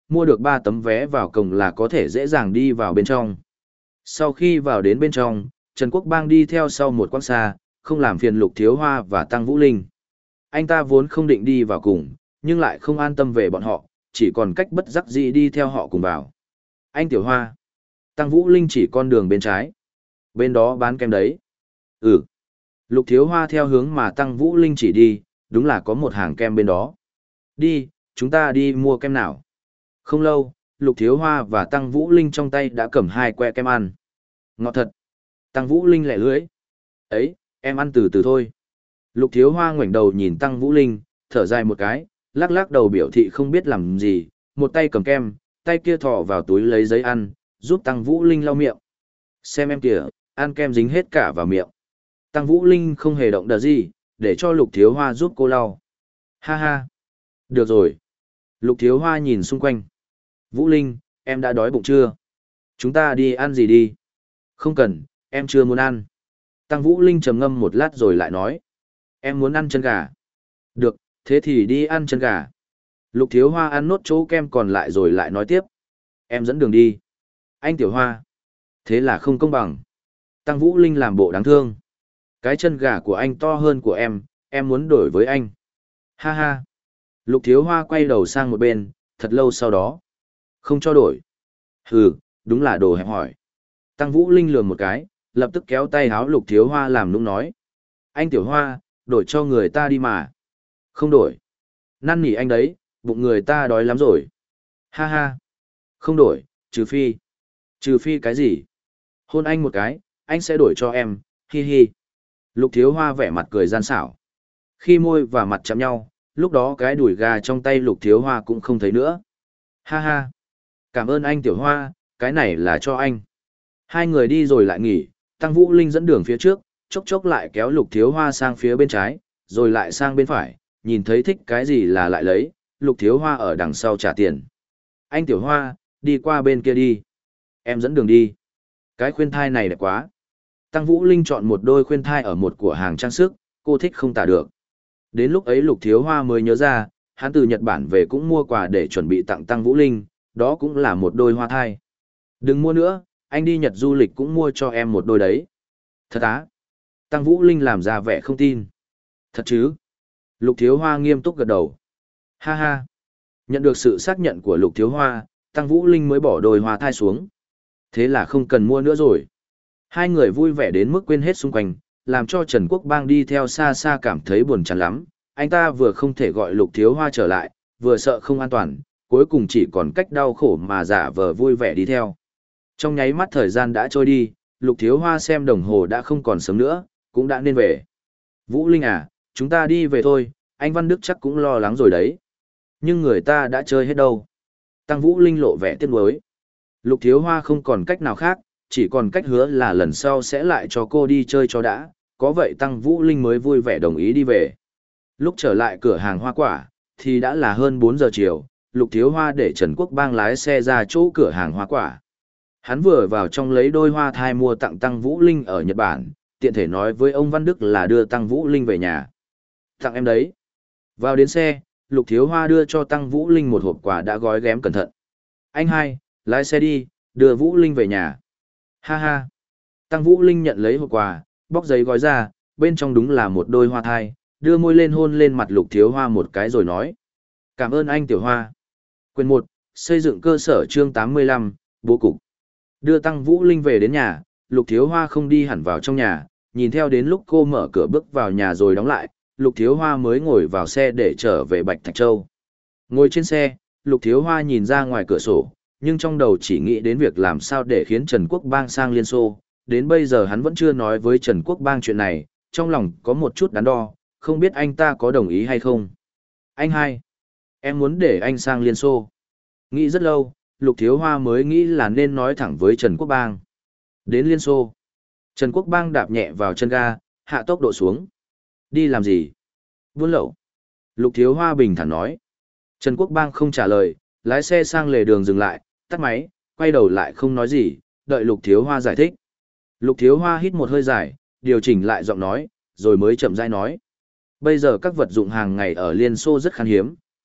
mua được ba tấm vé vào cổng là có thể dễ dàng đi vào bên trong. Sau khi vào đến bên trong, Trần Quốc Bang đi theo sau một quãng xa, không làm phiền Lục Thiếu Hoa và Tăng Vũ Linh. Anh ta vốn không định đi vào cùng, nhưng lại không an tâm về bọn họ, chỉ còn cách bất đắc dĩ đi theo họ cùng vào. Anh Tiểu Hoa. Tăng Vũ Linh chỉ con đường bên trái. Bên đó bán kem đấy. Ừ. Lục Thiếu Hoa theo hướng mà Tăng Vũ Linh chỉ đi, đúng là có một hàng kem bên đó. Đi, chúng ta đi mua kem nào. Không lâu, Lục Thiếu Hoa và Tăng Vũ Linh trong tay đã cầm hai que kem ăn. Ngọt thật. Tăng Vũ Linh lẻ lưỡi. Ấy, em ăn từ từ thôi. Lục Thiếu Hoa ngoảnh đầu nhìn Tăng Vũ Linh, thở dài một cái, lắc lắc đầu biểu thị không biết làm gì, một tay cầm kem, tay kia thò vào túi lấy giấy ăn, giúp Tăng Vũ Linh lau miệng. Xem em kìa, ăn kem dính hết cả vào miệng. Tăng Vũ Linh không hề động đậy gì, để cho Lục Thiếu Hoa giúp cô lau. Ha ha. Được rồi. Lục Thiếu Hoa nhìn xung quanh. Vũ Linh, em đã đói bụng chưa? Chúng ta đi ăn gì đi? Không cần, em chưa muốn ăn. Tăng Vũ Linh trầm ngâm một lát rồi lại nói. Em muốn ăn chân gà. Được, thế thì đi ăn chân gà. Lục Thiếu Hoa ăn nốt chỗ kem còn lại rồi lại nói tiếp. Em dẫn đường đi. Anh Tiểu Hoa. Thế là không công bằng. Tăng Vũ Linh làm bộ đáng thương. Cái chân gà của anh to hơn của em, em muốn đổi với anh. Ha ha. Lục Thiếu Hoa quay đầu sang một bên, thật lâu sau đó. Không cho đổi. Hừ, đúng là đồ hẹp hỏi. Tăng Vũ Linh lườm một cái, lập tức kéo tay háo Lục Thiếu Hoa làm nũng nói. Anh Tiểu Hoa, đổi cho người ta đi mà. Không đổi. Năn nỉ anh đấy, bụng người ta đói lắm rồi. Ha ha. Không đổi, trừ phi. Trừ phi cái gì? Hôn anh một cái, anh sẽ đổi cho em, hi hi. Lục Thiếu Hoa vẻ mặt cười gian xảo. Khi môi và mặt chạm nhau, lúc đó cái đùi gà trong tay Lục Thiếu Hoa cũng không thấy nữa. Ha ha. Cảm ơn anh Tiểu Hoa, cái này là cho anh. Hai người đi rồi lại nghỉ, Tăng Vũ Linh dẫn đường phía trước, chốc chốc lại kéo Lục Thiếu Hoa sang phía bên trái, rồi lại sang bên phải, nhìn thấy thích cái gì là lại lấy, Lục Thiếu Hoa ở đằng sau trả tiền. Anh Tiểu Hoa, đi qua bên kia đi. Em dẫn đường đi. Cái khuyên thai này đẹp quá. Tăng Vũ Linh chọn một đôi khuyên thai ở một cửa hàng trang sức, cô thích không tả được. Đến lúc ấy Lục Thiếu Hoa mới nhớ ra, hắn từ Nhật Bản về cũng mua quà để chuẩn bị tặng Tăng Vũ Linh, đó cũng là một đôi hoa thai. Đừng mua nữa, anh đi Nhật du lịch cũng mua cho em một đôi đấy. Thật á? Tăng Vũ Linh làm ra vẻ không tin. Thật chứ? Lục Thiếu Hoa nghiêm túc gật đầu. Ha ha. Nhận được sự xác nhận của Lục Thiếu Hoa, Tăng Vũ Linh mới bỏ đôi hoa thai xuống. Thế là không cần mua nữa rồi. Hai người vui vẻ đến mức quên hết xung quanh, làm cho Trần Quốc Bang đi theo xa xa cảm thấy buồn chán lắm. Anh ta vừa không thể gọi Lục Thiếu Hoa trở lại, vừa sợ không an toàn, cuối cùng chỉ còn cách đau khổ mà giả vờ vui vẻ đi theo. Trong nháy mắt thời gian đã trôi đi, Lục Thiếu Hoa xem đồng hồ đã không còn sớm nữa, cũng đã nên về. Vũ Linh à, chúng ta đi về thôi, anh Văn Đức chắc cũng lo lắng rồi đấy. Nhưng người ta đã chơi hết đâu. Tăng Vũ Linh lộ vẻ tiếc nuối. Lục Thiếu Hoa không còn cách nào khác, chỉ còn cách hứa là lần sau sẽ lại cho cô đi chơi cho đã, có vậy Tăng Vũ Linh mới vui vẻ đồng ý đi về. Lúc trở lại cửa hàng hoa quả, thì đã là hơn bốn giờ chiều, Lục Thiếu Hoa để Trần Quốc Bang lái xe ra chỗ cửa hàng hoa quả. Hắn vừa vào trong lấy đôi hoa thai mua tặng Tăng Vũ Linh ở Nhật Bản, tiện thể nói với ông Văn Đức là đưa Tăng Vũ Linh về nhà. Tặng em đấy. Vào đến xe, Lục Thiếu Hoa đưa cho Tăng Vũ Linh một hộp quà đã gói ghém cẩn thận. Anh hai, lái xe đi, đưa Vũ Linh về nhà. Ha ha. Tăng Vũ Linh nhận lấy hộp quà, bóc giấy gói ra, bên trong đúng là một đôi hoa thai, đưa môi lên hôn lên mặt Lục Thiếu Hoa một cái rồi nói. Cảm ơn anh Tiểu Hoa. Quyền một, xây dựng cơ sở chương tám mươi lăm, bố cục. Đưa Tăng Vũ Linh về đến nhà, Lục Thiếu Hoa không đi hẳn vào trong nhà, nhìn theo đến lúc cô mở cửa bước vào nhà rồi đóng lại, Lục Thiếu Hoa mới ngồi vào xe để trở về Bạch Thạch Châu. Ngồi trên xe, Lục Thiếu Hoa nhìn ra ngoài cửa sổ, nhưng trong đầu chỉ nghĩ đến việc làm sao để khiến Trần Quốc Bang sang Liên Xô. Đến bây giờ hắn vẫn chưa nói với Trần Quốc Bang chuyện này, trong lòng có một chút đắn đo, không biết anh ta có đồng ý hay không. Anh hai, em muốn để anh sang Liên Xô. Nghĩ rất lâu, Lục Thiếu Hoa mới nghĩ là nên nói thẳng với Trần Quốc Bang. Đến Liên Xô. Trần Quốc Bang đạp nhẹ vào chân ga, hạ tốc độ xuống. Đi làm gì? Buôn lậu. Lục Thiếu Hoa bình thản nói. Trần Quốc Bang không trả lời, lái xe sang lề đường dừng lại, tắt máy, quay đầu lại không nói gì, đợi Lục Thiếu Hoa giải thích. Lục Thiếu Hoa hít một hơi dài, điều chỉnh lại giọng nói, rồi mới chậm rãi nói. Bây giờ các vật dụng hàng ngày ở Liên Xô rất khan hiếm,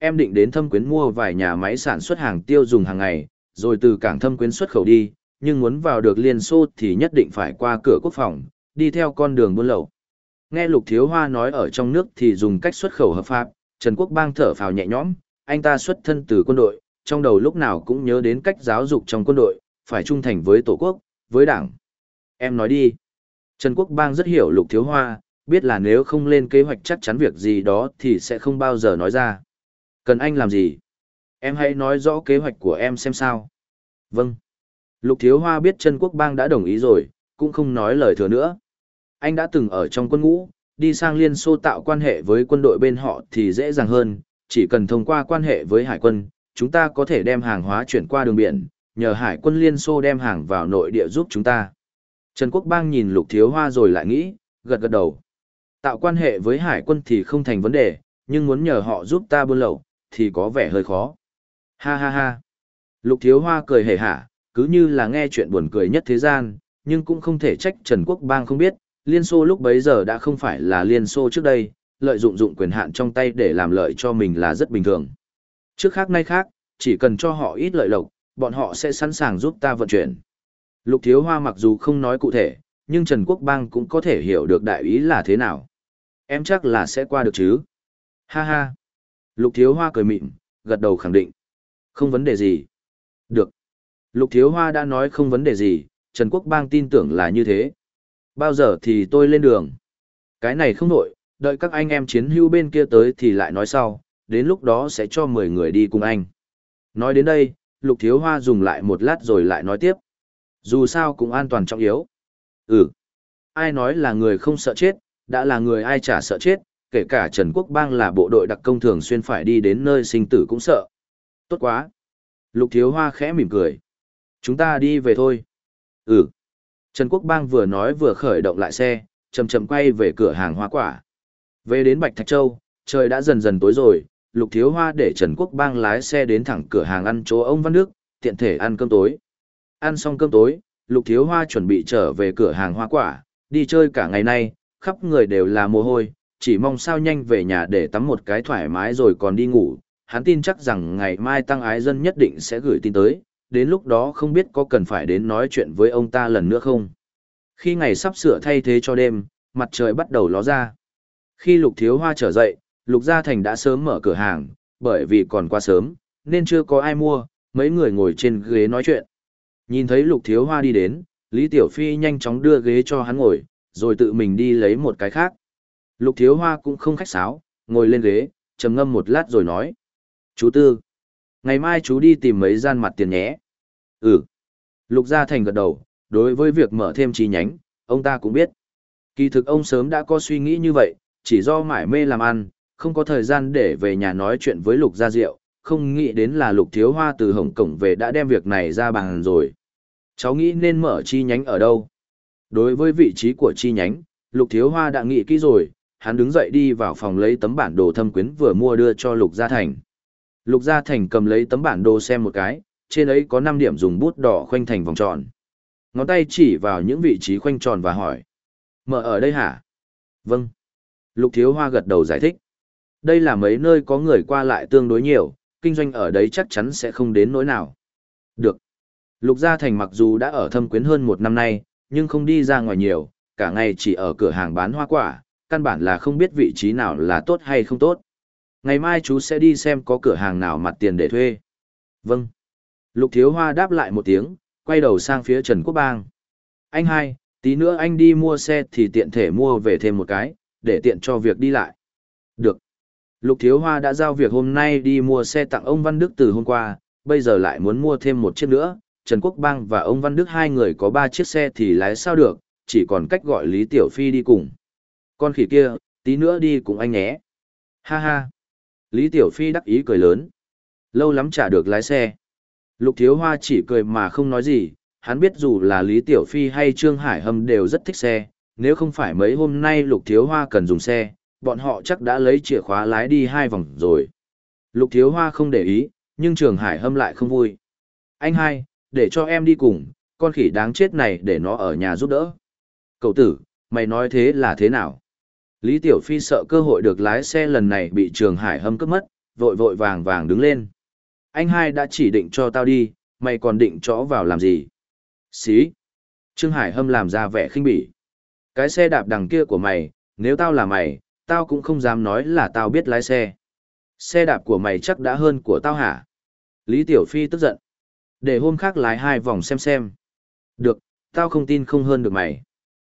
Em định đến Thâm Quyến mua vài nhà máy sản xuất hàng tiêu dùng hàng ngày, rồi từ cảng Thâm Quyến xuất khẩu đi, nhưng muốn vào được Liên Xô thì nhất định phải qua cửa quốc phòng, đi theo con đường buôn lậu. Nghe Lục Thiếu Hoa nói ở trong nước thì dùng cách xuất khẩu hợp pháp, Trần Quốc Bang thở phào nhẹ nhõm, anh ta xuất thân từ quân đội, trong đầu lúc nào cũng nhớ đến cách giáo dục trong quân đội, phải trung thành với Tổ quốc, với Đảng. Em nói đi. Trần Quốc Bang rất hiểu Lục Thiếu Hoa, biết là nếu không lên kế hoạch chắc chắn việc gì đó thì sẽ không bao giờ nói ra. Cần anh làm gì? Em hãy nói rõ kế hoạch của em xem sao. Vâng. Lục Thiếu Hoa biết Trần Quốc Bang đã đồng ý rồi, cũng không nói lời thừa nữa. Anh đã từng ở trong quân ngũ, đi sang Liên Xô tạo quan hệ với quân đội bên họ thì dễ dàng hơn, chỉ cần thông qua quan hệ với hải quân, chúng ta có thể đem hàng hóa chuyển qua đường biển, nhờ hải quân Liên Xô đem hàng vào nội địa giúp chúng ta. Trần Quốc Bang nhìn Lục Thiếu Hoa rồi lại nghĩ, gật gật đầu. Tạo quan hệ với hải quân thì không thành vấn đề, nhưng muốn nhờ họ giúp ta buôn lậu, thì có vẻ hơi khó. Ha ha ha. Lục Thiếu Hoa cười hề hả, cứ như là nghe chuyện buồn cười nhất thế gian, nhưng cũng không thể trách Trần Quốc Bang không biết, Liên Xô lúc bấy giờ đã không phải là Liên Xô trước đây, lợi dụng dụng quyền hạn trong tay để làm lợi cho mình là rất bình thường. Trước khác nay khác, chỉ cần cho họ ít lợi lộc, bọn họ sẽ sẵn sàng giúp ta vận chuyển. Lục Thiếu Hoa mặc dù không nói cụ thể, nhưng Trần Quốc Bang cũng có thể hiểu được đại ý là thế nào. Em chắc là sẽ qua được chứ? Ha ha. Lục Thiếu Hoa cười mịn, gật đầu khẳng định. Không vấn đề gì. Được. Lục Thiếu Hoa đã nói không vấn đề gì, Trần Quốc Bang tin tưởng là như thế. Bao giờ thì tôi lên đường? Cái này không nổi, đợi các anh em chiến hữu bên kia tới thì lại nói sau, đến lúc đó sẽ cho mười người đi cùng anh. Nói đến đây, Lục Thiếu Hoa dùng lại một lát rồi lại nói tiếp. Dù sao cũng an toàn trọng yếu. Ừ. Ai nói là người không sợ chết, đã là người ai chả sợ chết, kể cả Trần Quốc Bang là bộ đội đặc công thường xuyên phải đi đến nơi sinh tử cũng sợ. Tốt quá. Lục Thiếu Hoa khẽ mỉm cười. Chúng ta đi về thôi. Ừ. Trần Quốc Bang vừa nói vừa khởi động lại xe, chậm chậm quay về cửa hàng hoa quả. Về đến Bạch Thạch Châu, trời đã dần dần tối rồi, Lục Thiếu Hoa để Trần Quốc Bang lái xe đến thẳng cửa hàng ăn chỗ ông Văn Đức, tiện thể ăn cơm tối. Ăn xong cơm tối, Lục Thiếu Hoa chuẩn bị trở về cửa hàng hoa quả, đi chơi cả ngày nay, khắp người đều là mồ hôi, chỉ mong sao nhanh về nhà để tắm một cái thoải mái rồi còn đi ngủ. Hắn tin chắc rằng ngày mai Tăng Ái Dân nhất định sẽ gửi tin tới, đến lúc đó không biết có cần phải đến nói chuyện với ông ta lần nữa không. Khi ngày sắp sửa thay thế cho đêm, mặt trời bắt đầu ló ra. Khi Lục Thiếu Hoa trở dậy, Lục Gia Thành đã sớm mở cửa hàng, bởi vì còn quá sớm, nên chưa có ai mua, mấy người ngồi trên ghế nói chuyện. Nhìn thấy Lục Thiếu Hoa đi đến, Lý Tiểu Phi nhanh chóng đưa ghế cho hắn ngồi, rồi tự mình đi lấy một cái khác. Lục Thiếu Hoa cũng không khách sáo, ngồi lên ghế, trầm ngâm một lát rồi nói. Chú Tư, ngày mai chú đi tìm mấy gian mặt tiền nhé. Ừ. Lục Gia Thành gật đầu, đối với việc mở thêm chi nhánh, ông ta cũng biết. Kỳ thực ông sớm đã có suy nghĩ như vậy, chỉ do mải mê làm ăn, không có thời gian để về nhà nói chuyện với Lục Gia Diệu, không nghĩ đến là Lục Thiếu Hoa từ Hồng Kông về đã đem việc này ra bàn rồi. Cháu nghĩ nên mở chi nhánh ở đâu? Đối với vị trí của chi nhánh, Lục Thiếu Hoa đã nghĩ kỹ rồi, hắn đứng dậy đi vào phòng lấy tấm bản đồ Thâm Quyến vừa mua đưa cho Lục Gia Thành. Lục Gia Thành cầm lấy tấm bản đồ xem một cái, trên ấy có năm điểm dùng bút đỏ khoanh thành vòng tròn. Ngón tay chỉ vào những vị trí khoanh tròn và hỏi. Mở ở đây hả? Vâng. Lục Thiếu Hoa gật đầu giải thích. Đây là mấy nơi có người qua lại tương đối nhiều, kinh doanh ở đấy chắc chắn sẽ không đến nỗi nào. Được. Lục Gia Thành mặc dù đã ở Thâm Quyến hơn một năm nay, nhưng không đi ra ngoài nhiều, cả ngày chỉ ở cửa hàng bán hoa quả, căn bản là không biết vị trí nào là tốt hay không tốt. Ngày mai chú sẽ đi xem có cửa hàng nào mặt tiền để thuê. Vâng. Lục Thiếu Hoa đáp lại một tiếng, quay đầu sang phía Trần Quốc Bang. Anh hai, tí nữa anh đi mua xe thì tiện thể mua về thêm một cái, để tiện cho việc đi lại. Được. Lục Thiếu Hoa đã giao việc hôm nay đi mua xe tặng ông Văn Đức từ hôm qua, bây giờ lại muốn mua thêm một chiếc nữa. Trần Quốc Bang và ông Văn Đức hai người có ba chiếc xe thì lái sao được, chỉ còn cách gọi Lý Tiểu Phi đi cùng. Con khỉ kia, tí nữa đi cùng anh nhé. Ha ha. Lý Tiểu Phi đắc ý cười lớn. Lâu lắm chả được lái xe. Lục Thiếu Hoa chỉ cười mà không nói gì, hắn biết dù là Lý Tiểu Phi hay Trương Hải Hâm đều rất thích xe, nếu không phải mấy hôm nay Lục Thiếu Hoa cần dùng xe, bọn họ chắc đã lấy chìa khóa lái đi hai vòng rồi. Lục Thiếu Hoa không để ý, nhưng Trương Hải Hâm lại không vui. Anh hai, để cho em đi cùng, con khỉ đáng chết này để nó ở nhà giúp đỡ. Cậu tử, mày nói thế là thế nào? Lý Tiểu Phi sợ cơ hội được lái xe lần này bị Trương Hải Hâm cướp mất, vội vội vàng vàng đứng lên. Anh hai đã chỉ định cho tao đi, mày còn định chõ vào làm gì? Xí. Trương Hải Hâm làm ra vẻ khinh bỉ. Cái xe đạp đằng kia của mày, nếu tao là mày, tao cũng không dám nói là tao biết lái xe. Xe đạp của mày chắc đã hơn của tao hả? Lý Tiểu Phi tức giận. Để hôm khác lái hai vòng xem xem. Được, tao không tin không hơn được mày.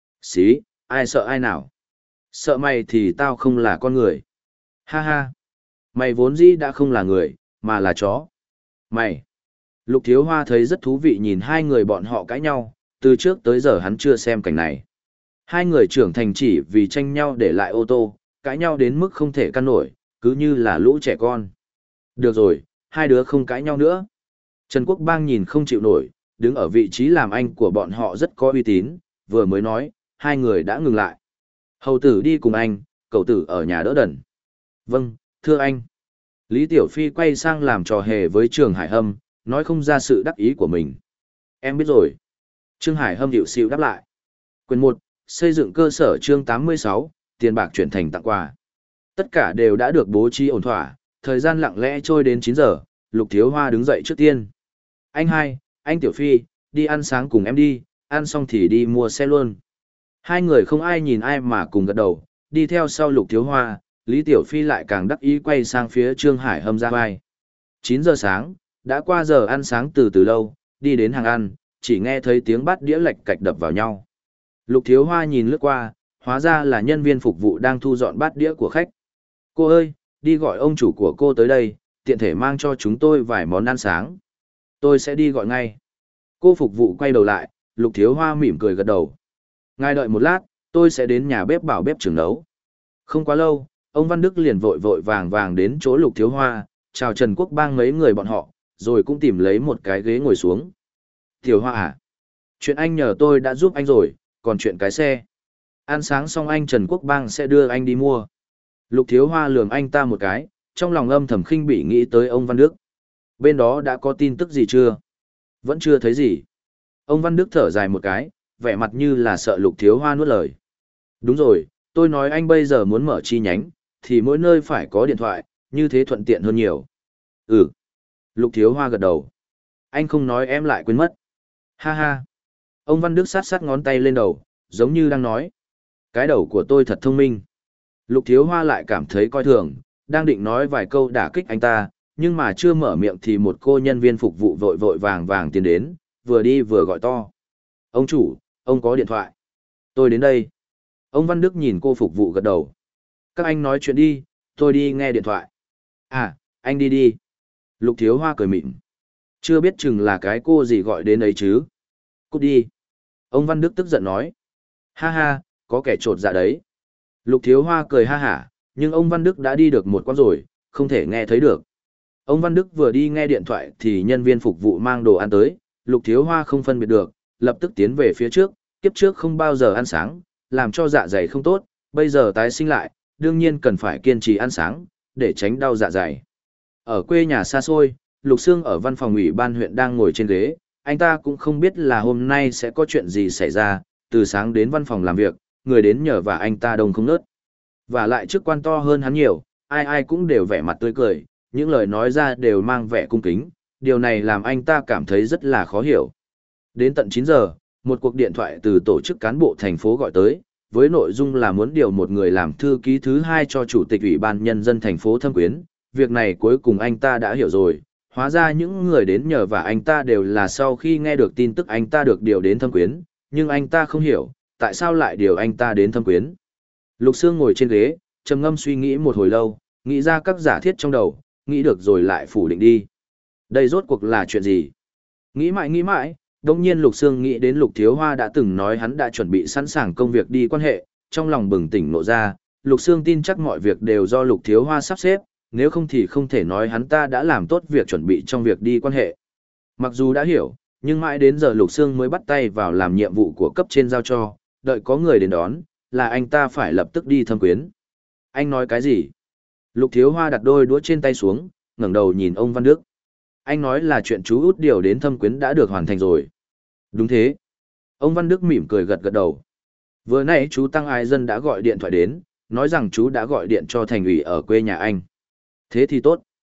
Xí, ai sợ ai nào? Sợ mày thì tao không là con người. Ha ha. Mày vốn dĩ đã không là người, mà là chó. Mày. Lục Thiếu Hoa thấy rất thú vị nhìn hai người bọn họ cãi nhau, từ trước tới giờ hắn chưa xem cảnh này. Hai người trưởng thành chỉ vì tranh nhau để lại ô tô, cãi nhau đến mức không thể căn nổi, cứ như là lũ trẻ con. Được rồi, hai đứa không cãi nhau nữa. Trần Quốc Bang nhìn không chịu nổi, đứng ở vị trí làm anh của bọn họ rất có uy tín, vừa mới nói, hai người đã ngừng lại. Hầu tử đi cùng anh, cậu tử ở nhà đỡ đần. Vâng, thưa anh. Lý Tiểu Phi quay sang làm trò hề với Trường Hải Hâm, nói không ra sự đắc ý của mình. Em biết rồi. Trương Hải Hâm hiệu xịu đáp lại. Quyền một, xây dựng cơ sở chương tám mươi sáu, tiền bạc chuyển thành tặng quà. Tất cả đều đã được bố trí ổn thỏa, thời gian lặng lẽ trôi đến chín giờ, Lục Thiếu Hoa đứng dậy trước tiên. Anh hai, anh Tiểu Phi, đi ăn sáng cùng em đi, ăn xong thì đi mua xe luôn. Hai người không ai nhìn ai mà cùng gật đầu, đi theo sau Lục Thiếu Hoa, Lý Tiểu Phi lại càng đắc ý quay sang phía Trương Hải Hâm ra vai. chín giờ sáng, đã qua giờ ăn sáng từ từ lâu, đi đến hàng ăn, chỉ nghe thấy tiếng bát đĩa lạch cạch đập vào nhau. Lục Thiếu Hoa nhìn lướt qua, hóa ra là nhân viên phục vụ đang thu dọn bát đĩa của khách. Cô ơi, đi gọi ông chủ của cô tới đây, tiện thể mang cho chúng tôi vài món ăn sáng. Tôi sẽ đi gọi ngay. Cô phục vụ quay đầu lại, Lục Thiếu Hoa mỉm cười gật đầu. Ngài đợi một lát, tôi sẽ đến nhà bếp bảo bếp trưởng nấu. Không quá lâu, ông Văn Đức liền vội vội vàng vàng đến chỗ Lục Thiếu Hoa, chào Trần Quốc Bang mấy người bọn họ, rồi cũng tìm lấy một cái ghế ngồi xuống. Thiếu Hoa à? Chuyện anh nhờ tôi đã giúp anh rồi, còn chuyện cái xe. Ăn sáng xong anh Trần Quốc Bang sẽ đưa anh đi mua. Lục Thiếu Hoa lườm anh ta một cái, trong lòng âm thầm khinh bỉ nghĩ tới ông Văn Đức. Bên đó đã có tin tức gì chưa? Vẫn chưa thấy gì. Ông Văn Đức thở dài một cái, vẻ mặt như là sợ Lục Thiếu Hoa nuốt lời. Đúng rồi, tôi nói anh bây giờ muốn mở chi nhánh, thì mỗi nơi phải có điện thoại, như thế thuận tiện hơn nhiều. Ừ. Lục Thiếu Hoa gật đầu. Anh không nói em lại quên mất. Ha ha. Ông Văn Đức sát sát ngón tay lên đầu, giống như đang nói. Cái đầu của tôi thật thông minh. Lục Thiếu Hoa lại cảm thấy coi thường, đang định nói vài câu đả kích anh ta, nhưng mà chưa mở miệng thì một cô nhân viên phục vụ vội vội vàng vàng tiến đến, vừa đi vừa gọi to. Ông chủ, ông có điện thoại. Tôi đến đây. Ông Văn Đức nhìn cô phục vụ gật đầu. Các anh nói chuyện đi, tôi đi nghe điện thoại. À, anh đi đi. Lục Thiếu Hoa cười mịn. Chưa biết chừng là cái cô gì gọi đến ấy chứ. Cút đi. Ông Văn Đức tức giận nói. Ha ha, có kẻ trột dạ đấy. Lục Thiếu Hoa cười ha hả, nhưng ông Văn Đức đã đi được một quãng rồi, không thể nghe thấy được. Ông Văn Đức vừa đi nghe điện thoại thì nhân viên phục vụ mang đồ ăn tới, Lục Thiếu Hoa không phân biệt được, lập tức tiến về phía trước, kiếp trước không bao giờ ăn sáng, làm cho dạ dày không tốt, bây giờ tái sinh lại, đương nhiên cần phải kiên trì ăn sáng, để tránh đau dạ dày. Ở quê nhà xa xôi, Lục Sương ở văn phòng ủy ban huyện đang ngồi trên ghế, anh ta cũng không biết là hôm nay sẽ có chuyện gì xảy ra, từ sáng đến văn phòng làm việc, người đến nhờ và anh ta đông không nớt. Và lại chức quan to hơn hắn nhiều, ai ai cũng đều vẻ mặt tươi cười, những lời nói ra đều mang vẻ cung kính, điều này làm anh ta cảm thấy rất là khó hiểu. Đến tận chín giờ, một cuộc điện thoại từ tổ chức cán bộ thành phố gọi tới, với nội dung là muốn điều một người làm thư ký thứ hai cho chủ tịch ủy ban nhân dân thành phố Thâm Quyến. Việc này cuối cùng anh ta đã hiểu rồi, hóa ra những người đến nhờ và anh ta đều là sau khi nghe được tin tức anh ta được điều đến Thâm Quyến, nhưng anh ta không hiểu, tại sao lại điều anh ta đến Thâm Quyến. Lục Sương ngồi trên ghế, trầm ngâm suy nghĩ một hồi lâu, nghĩ ra các giả thiết trong đầu, nghĩ được rồi lại phủ định đi. Đây rốt cuộc là chuyện gì? Nghĩ mãi nghĩ mãi, đồng nhiên Lục Sương nghĩ đến Lục Thiếu Hoa đã từng nói hắn đã chuẩn bị sẵn sàng công việc đi quan hệ, trong lòng bừng tỉnh nộ ra, Lục Sương tin chắc mọi việc đều do Lục Thiếu Hoa sắp xếp, nếu không thì không thể nói hắn ta đã làm tốt việc chuẩn bị trong việc đi quan hệ. Mặc dù đã hiểu, nhưng mãi đến giờ Lục Sương mới bắt tay vào làm nhiệm vụ của cấp trên giao cho, đợi có người đến đón, là anh ta phải lập tức đi Thâm Quyến. Anh nói cái gì? Lục Thiếu Hoa đặt đôi đũa trên tay xuống, ngẩng đầu nhìn ông Văn Đức. Anh nói là chuyện chú út điều đến Thâm Quyến đã được hoàn thành rồi. Đúng thế. Ông Văn Đức mỉm cười gật gật đầu. Vừa nãy chú Tăng Ái Dân đã gọi điện thoại đến, nói rằng chú đã gọi điện cho thành ủy ở quê nhà anh. Thế thì tốt.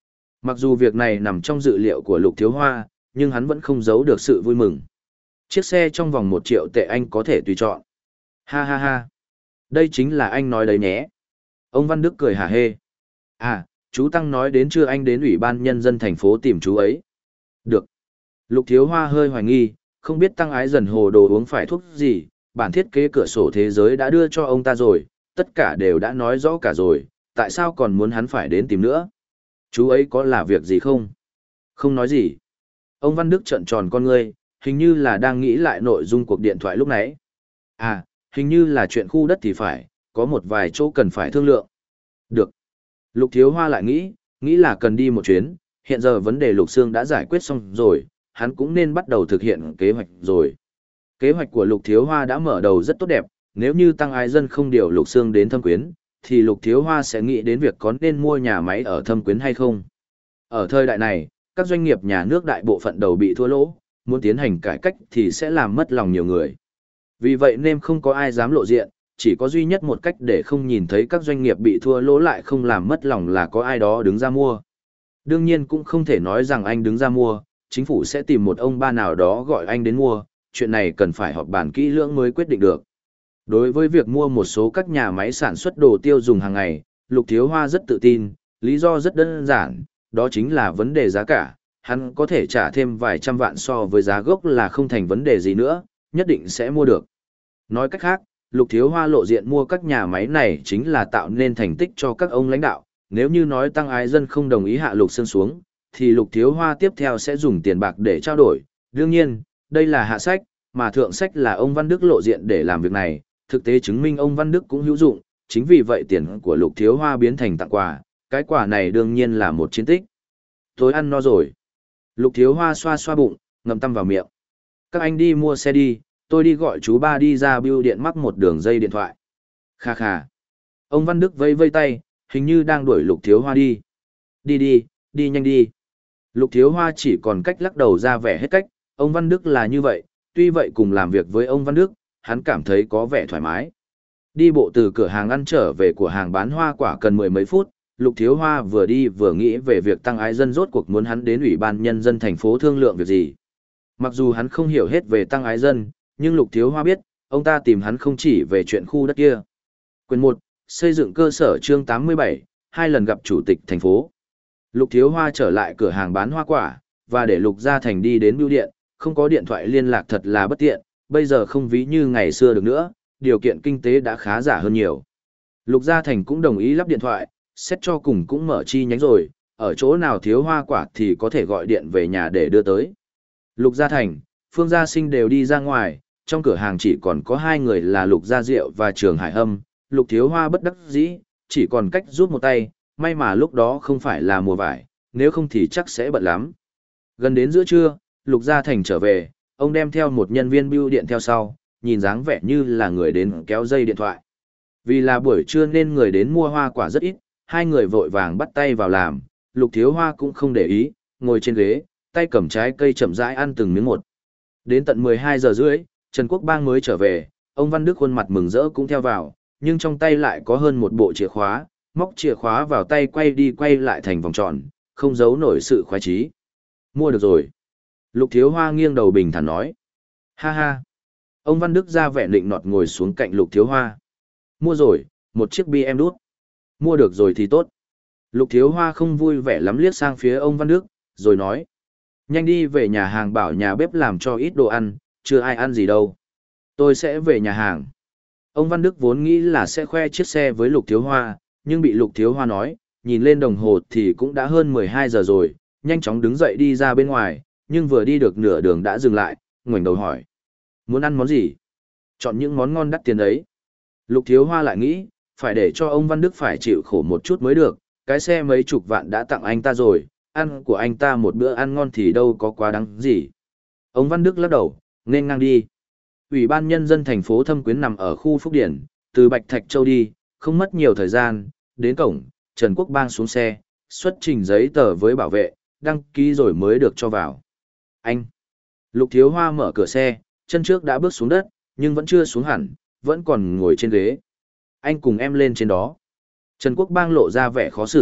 Mặc dù việc này nằm trong dự liệu của Lục Thiếu Hoa, nhưng hắn vẫn không giấu được sự vui mừng. Chiếc xe trong vòng một triệu tệ anh có thể tùy chọn. Ha ha ha. Đây chính là anh nói đấy nhé. Ông Văn Đức cười hả hê. À, chú Tăng nói đến chưa, anh đến Ủy ban Nhân dân thành phố tìm chú ấy. Được. Lục Thiếu Hoa hơi hoài nghi, không biết Tăng Ái Dần hồ đồ uống phải thuốc gì, bản thiết kế cửa sổ thế giới đã đưa cho ông ta rồi, tất cả đều đã nói rõ cả rồi, tại sao còn muốn hắn phải đến tìm nữa? Chú ấy có là việc gì không? Không nói gì. Ông Văn Đức trợn tròn con ngươi, hình như là đang nghĩ lại nội dung cuộc điện thoại lúc nãy. À, hình như là chuyện khu đất thì phải, có một vài chỗ cần phải thương lượng. Được. Lục Thiếu Hoa lại nghĩ, nghĩ là cần đi một chuyến, hiện giờ vấn đề Lục Sương đã giải quyết xong rồi, hắn cũng nên bắt đầu thực hiện kế hoạch rồi. Kế hoạch của Lục Thiếu Hoa đã mở đầu rất tốt đẹp, nếu như Tăng Ái Dân không điều Lục Sương đến Thâm Quyến, thì Lục Thiếu Hoa sẽ nghĩ đến việc có nên mua nhà máy ở Thâm Quyến hay không. Ở thời đại này, các doanh nghiệp nhà nước đại bộ phận đầu bị thua lỗ, muốn tiến hành cải cách thì sẽ làm mất lòng nhiều người. Vì vậy nên không có ai dám lộ diện, chỉ có duy nhất một cách để không nhìn thấy các doanh nghiệp bị thua lỗ lại không làm mất lòng là có ai đó đứng ra mua. Đương nhiên cũng không thể nói rằng anh đứng ra mua, chính phủ sẽ tìm một ông ba nào đó gọi anh đến mua, chuyện này cần phải họp bàn kỹ lưỡng mới quyết định được. Đối với việc mua một số các nhà máy sản xuất đồ tiêu dùng hàng ngày, Lục Thiếu Hoa rất tự tin, lý do rất đơn giản, đó chính là vấn đề giá cả, hắn có thể trả thêm vài trăm vạn so với giá gốc là không thành vấn đề gì nữa, nhất định sẽ mua được. Nói cách khác, Lục Thiếu Hoa lộ diện mua các nhà máy này chính là tạo nên thành tích cho các ông lãnh đạo, nếu như nói Tăng Ái Dân không đồng ý hạ Lục Sương xuống, thì Lục Thiếu Hoa tiếp theo sẽ dùng tiền bạc để trao đổi. Đương nhiên, đây là hạ sách, mà thượng sách là ông Văn Đức lộ diện để làm việc này, thực tế chứng minh ông Văn Đức cũng hữu dụng, chính vì vậy tiền của Lục Thiếu Hoa biến thành tặng quà, cái quà này đương nhiên là một chiến tích. Tối ăn no rồi. Lục Thiếu Hoa xoa xoa bụng, ngậm tăm vào miệng. Các anh đi mua xe đi, tôi đi gọi chú ba đi ra bưu điện mắc một đường dây điện thoại. Kha kha. Ông Văn Đức vây vây tay, hình như đang đuổi Lục Thiếu Hoa đi. Đi đi, đi nhanh đi. Lục Thiếu Hoa chỉ còn cách lắc đầu ra vẻ hết cách, ông Văn Đức là như vậy, tuy vậy cùng làm việc với ông Văn Đức, hắn cảm thấy có vẻ thoải mái. Đi bộ từ cửa hàng ăn trở về của hàng bán hoa quả cần mười mấy phút, Lục Thiếu Hoa vừa đi vừa nghĩ về việc Tăng Ái Dân rốt cuộc muốn hắn đến Ủy ban Nhân dân thành phố thương lượng việc gì. Mặc dù hắn không hiểu hết về Tăng Ái Dân, nhưng Lục Thiếu Hoa biết, ông ta tìm hắn không chỉ về chuyện khu đất kia. Quyền một, xây dựng cơ sở chương tám mươi bảy, hai lần gặp chủ tịch thành phố. Lục Thiếu Hoa trở lại cửa hàng bán hoa quả, và để Lục Gia Thành đi đến bưu điện, không có điện thoại liên lạc thật là bất tiện, bây giờ không ví như ngày xưa được nữa, điều kiện kinh tế đã khá giả hơn nhiều. Lục Gia Thành cũng đồng ý lắp điện thoại, xét cho cùng cũng mở chi nhánh rồi, ở chỗ nào thiếu hoa quả thì có thể gọi điện về nhà để đưa tới. Lục Gia Thành, Phương Gia Sinh đều đi ra ngoài, trong cửa hàng chỉ còn có hai người là Lục Gia Diệu và Trường Hải Hâm, Lục Thiếu Hoa bất đắc dĩ, chỉ còn cách giúp một tay, may mà lúc đó không phải là mùa vải, nếu không thì chắc sẽ bận lắm. Gần đến giữa trưa, Lục Gia Thành trở về, ông đem theo một nhân viên bưu điện theo sau, nhìn dáng vẻ như là người đến kéo dây điện thoại. Vì là buổi trưa nên người đến mua hoa quả rất ít, hai người vội vàng bắt tay vào làm, Lục Thiếu Hoa cũng không để ý, ngồi trên ghế, tay cầm trái cây chậm rãi ăn từng miếng một. Đến tận mười hai giờ rưỡi, Trần Quốc Bang mới trở về, ông Văn Đức khuôn mặt mừng rỡ cũng theo vào, nhưng trong tay lại có hơn một bộ chìa khóa, móc chìa khóa vào tay quay đi quay lại thành vòng tròn, không giấu nổi sự khoái chí. Mua được rồi. Lục Thiếu Hoa nghiêng đầu bình thản nói. Ha ha. Ông Văn Đức ra vẻ định nọt ngồi xuống cạnh Lục Thiếu Hoa. Mua rồi, một chiếc bê em đút. Mua được rồi thì tốt. Lục Thiếu Hoa không vui vẻ lắm liếc sang phía ông Văn Đức, rồi nói. Nhanh đi về nhà hàng bảo nhà bếp làm cho ít đồ ăn, chưa ai ăn gì đâu. Tôi sẽ về nhà hàng. Ông Văn Đức vốn nghĩ là sẽ khoe chiếc xe với Lục Thiếu Hoa, nhưng bị Lục Thiếu Hoa nói, nhìn lên đồng hồ thì cũng đã hơn mười hai giờ rồi, nhanh chóng đứng dậy đi ra bên ngoài, nhưng vừa đi được nửa đường đã dừng lại, ngoảnh đầu hỏi. Muốn ăn món gì? Chọn những món ngon đắt tiền đấy. Lục Thiếu Hoa lại nghĩ, phải để cho ông Văn Đức phải chịu khổ một chút mới được, cái xe mấy chục vạn đã tặng anh ta rồi, ăn của anh ta một bữa ăn ngon thì đâu có quá đáng gì. Ông Văn Đức lắc đầu, nên ngang đi. Ủy ban Nhân dân thành phố Thâm Quyến nằm ở khu Phúc Điển, từ Bạch Thạch Châu đi, không mất nhiều thời gian, đến cổng, Trần Quốc Bang xuống xe, xuất trình giấy tờ với bảo vệ, đăng ký rồi mới được cho vào. Anh! Lục Thiếu Hoa mở cửa xe, chân trước đã bước xuống đất, nhưng vẫn chưa xuống hẳn, vẫn còn ngồi trên ghế. Anh cùng em lên trên đó. Trần Quốc Bang lộ ra vẻ khó xử,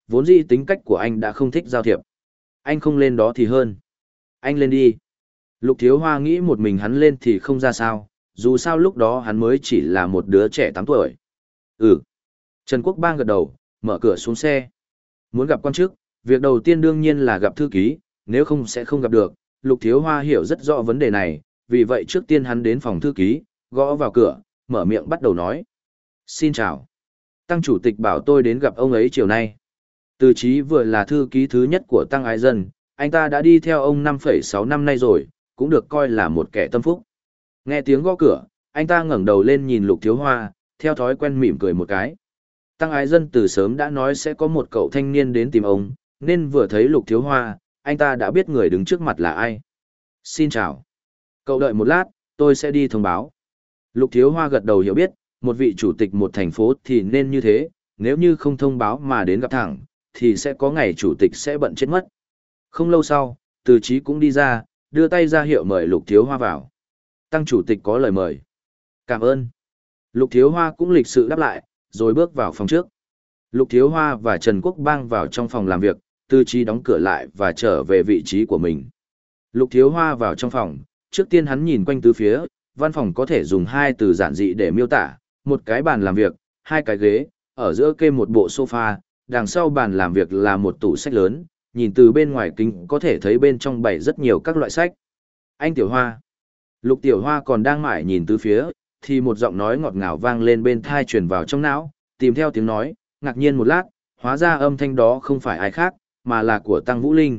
vốn dĩ tính cách của anh đã không thích giao thiệp. Anh không lên đó thì hơn. Anh lên đi. Lục Thiếu Hoa nghĩ một mình hắn lên thì không ra sao, dù sao lúc đó hắn mới chỉ là một đứa trẻ tám tuổi. Ừ. Trần Quốc Bang gật đầu, mở cửa xuống xe. Muốn gặp quan chức, việc đầu tiên đương nhiên là gặp thư ký, nếu không sẽ không gặp được. Lục Thiếu Hoa hiểu rất rõ vấn đề này, vì vậy trước tiên hắn đến phòng thư ký, gõ vào cửa, mở miệng bắt đầu nói. Xin chào. Tăng chủ tịch bảo tôi đến gặp ông ấy chiều nay. Từ Chí vừa là thư ký thứ nhất của Tăng Ái Dân, anh ta đã đi theo ông năm phẩy sáu năm nay rồi, cũng được coi là một kẻ tâm phúc. Nghe tiếng gõ cửa, anh ta ngẩng đầu lên nhìn Lục Thiếu Hoa, theo thói quen mỉm cười một cái. Tăng Ái Dân từ sớm đã nói sẽ có một cậu thanh niên đến tìm ông, nên vừa thấy Lục Thiếu Hoa, anh ta đã biết người đứng trước mặt là ai. Xin chào. Cậu đợi một lát, tôi sẽ đi thông báo. Lục Thiếu Hoa gật đầu hiểu biết, một vị chủ tịch một thành phố thì nên như thế, nếu như không thông báo mà đến gặp thẳng, thì sẽ có ngày chủ tịch sẽ bận chết mất. Không lâu sau, Từ Chí cũng đi ra, đưa tay ra hiệu mời Lục Thiếu Hoa vào. Tăng chủ tịch có lời mời. Cảm ơn. Lục Thiếu Hoa cũng lịch sự đáp lại, rồi bước vào phòng trước. Lục Thiếu Hoa và Trần Quốc Bang vào trong phòng làm việc, Từ Chí đóng cửa lại và trở về vị trí của mình. Lục Thiếu Hoa vào trong phòng, trước tiên hắn nhìn quanh tứ phía, văn phòng có thể dùng hai từ giản dị để miêu tả, một cái bàn làm việc, hai cái ghế, ở giữa kê một bộ sofa, đằng sau bàn làm việc là một tủ sách lớn, nhìn từ bên ngoài kính có thể thấy bên trong bày rất nhiều các loại sách. Anh Tiểu Hoa. Lục Tiểu Hoa còn đang mải nhìn tứ phía, thì một giọng nói ngọt ngào vang lên bên tai truyền vào trong não, tìm theo tiếng nói, ngạc nhiên một lát, hóa ra âm thanh đó không phải ai khác, mà là của Tăng Vũ Linh.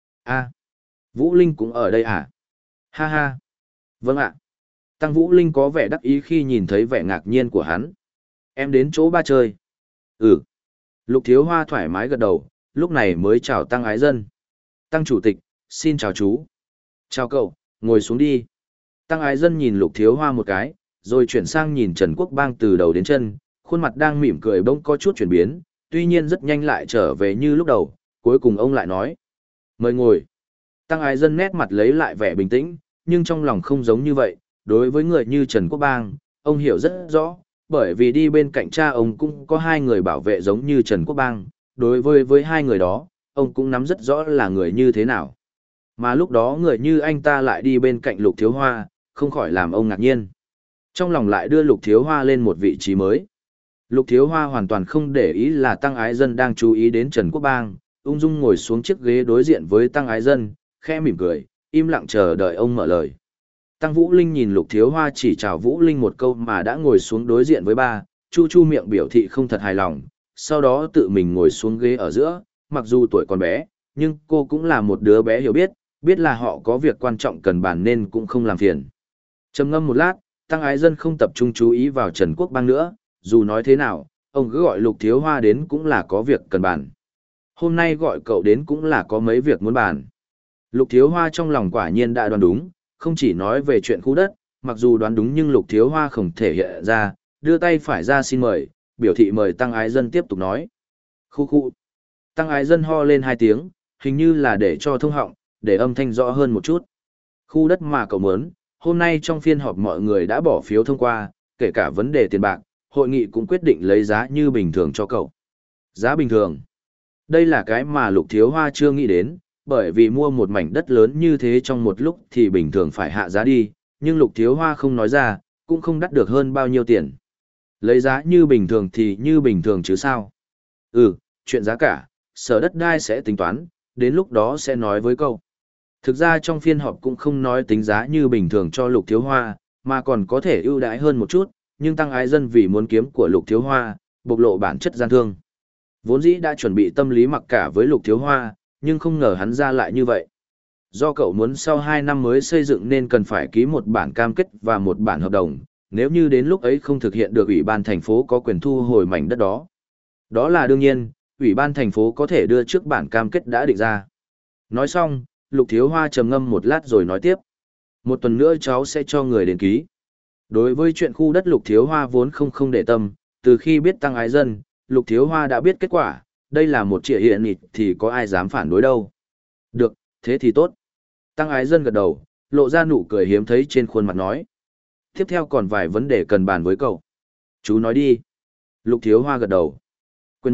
A, Vũ Linh cũng ở đây à? Ha ha. Vâng ạ. Tăng Vũ Linh có vẻ đắc ý khi nhìn thấy vẻ ngạc nhiên của hắn. Em đến chỗ ba chơi. Ừ. Lục Thiếu Hoa thoải mái gật đầu, lúc này mới chào Tăng Ái Dân. Tăng chủ tịch, xin chào chú. Chào cậu, ngồi xuống đi. Tăng Ái Dân nhìn Lục Thiếu Hoa một cái, rồi chuyển sang nhìn Trần Quốc Bang từ đầu đến chân, khuôn mặt đang mỉm cười bỗng có chút chuyển biến, tuy nhiên rất nhanh lại trở về như lúc đầu, cuối cùng ông lại nói. Mời ngồi. Tăng Ái Dân nét mặt lấy lại vẻ bình tĩnh, nhưng trong lòng không giống như vậy, đối với người như Trần Quốc Bang, ông hiểu rất rõ, bởi vì đi bên cạnh cha ông cũng có hai người bảo vệ giống như Trần Quốc Bang, đối với với hai người đó, ông cũng nắm rất rõ là người như thế nào. Mà lúc đó người như anh ta lại đi bên cạnh Lục Thiếu Hoa, không khỏi làm ông ngạc nhiên. Trong lòng lại đưa Lục Thiếu Hoa lên một vị trí mới. Lục Thiếu Hoa hoàn toàn không để ý là Tăng Ái Dân đang chú ý đến Trần Quốc Bang, ung dung ngồi xuống chiếc ghế đối diện với Tăng Ái Dân, khẽ mỉm cười, im lặng chờ đợi ông mở lời. Tăng Vũ Linh nhìn Lục Thiếu Hoa chỉ chào Vũ Linh một câu mà đã ngồi xuống đối diện với ba, chu chu miệng biểu thị không thật hài lòng, sau đó tự mình ngồi xuống ghế ở giữa, mặc dù tuổi còn bé, nhưng cô cũng là một đứa bé hiểu biết, biết là họ có việc quan trọng cần bàn nên cũng không làm phiền. Trầm ngâm một lát, Tăng Ái Dân không tập trung chú ý vào Trần Quốc Bang nữa, dù nói thế nào, ông cứ gọi Lục Thiếu Hoa đến cũng là có việc cần bàn. Hôm nay gọi cậu đến cũng là có mấy việc muốn bàn. Lục Thiếu Hoa trong lòng quả nhiên đã đoán đúng, không chỉ nói về chuyện khu đất, mặc dù đoán đúng nhưng Lục Thiếu Hoa không thể hiện ra, đưa tay phải ra xin mời, biểu thị mời Tăng Ái Dân tiếp tục nói. Khu khu. Tăng Ái Dân ho lên hai tiếng, hình như là để cho thông họng, để âm thanh rõ hơn một chút. Khu đất mà cậu muốn, hôm nay trong phiên họp mọi người đã bỏ phiếu thông qua, kể cả vấn đề tiền bạc, hội nghị cũng quyết định lấy giá như bình thường cho cậu. Giá bình thường. Đây là cái mà Lục Thiếu Hoa chưa nghĩ đến, bởi vì mua một mảnh đất lớn như thế trong một lúc thì bình thường phải hạ giá đi, nhưng Lục Thiếu Hoa không nói ra, cũng không đắt được hơn bao nhiêu tiền. Lấy giá như bình thường thì như bình thường chứ sao? Ừ, chuyện giá cả, sở đất đai sẽ tính toán, đến lúc đó sẽ nói với cậu. Thực ra trong phiên họp cũng không nói tính giá như bình thường cho Lục Thiếu Hoa, mà còn có thể ưu đãi hơn một chút, nhưng Tăng Ái Dân vì muốn kiếm của Lục Thiếu Hoa, bộc lộ bản chất gian thương. Vốn dĩ đã chuẩn bị tâm lý mặc cả với Lục Thiếu Hoa, nhưng không ngờ hắn ra lại như vậy. Do cậu muốn sau hai năm mới xây dựng nên cần phải ký một bản cam kết và một bản hợp đồng, nếu như đến lúc ấy không thực hiện được ủy ban thành phố có quyền thu hồi mảnh đất đó. Đó là đương nhiên, ủy ban thành phố có thể đưa trước bản cam kết đã định ra. Nói xong, Lục Thiếu Hoa trầm ngâm một lát rồi nói tiếp. Một tuần nữa cháu sẽ cho người đến ký. Đối với chuyện khu đất Lục Thiếu Hoa vốn không không để tâm, từ khi biết Tăng Ái Dân, Lục Thiếu Hoa đã biết kết quả, đây là một trịa hiện nịt thì có ai dám phản đối đâu. Được, thế thì tốt. Tăng Ái Dân gật đầu, lộ ra nụ cười hiếm thấy trên khuôn mặt nói. Tiếp theo còn vài vấn đề cần bàn với cậu. Chú nói đi. Lục Thiếu Hoa gật đầu. Quyền một,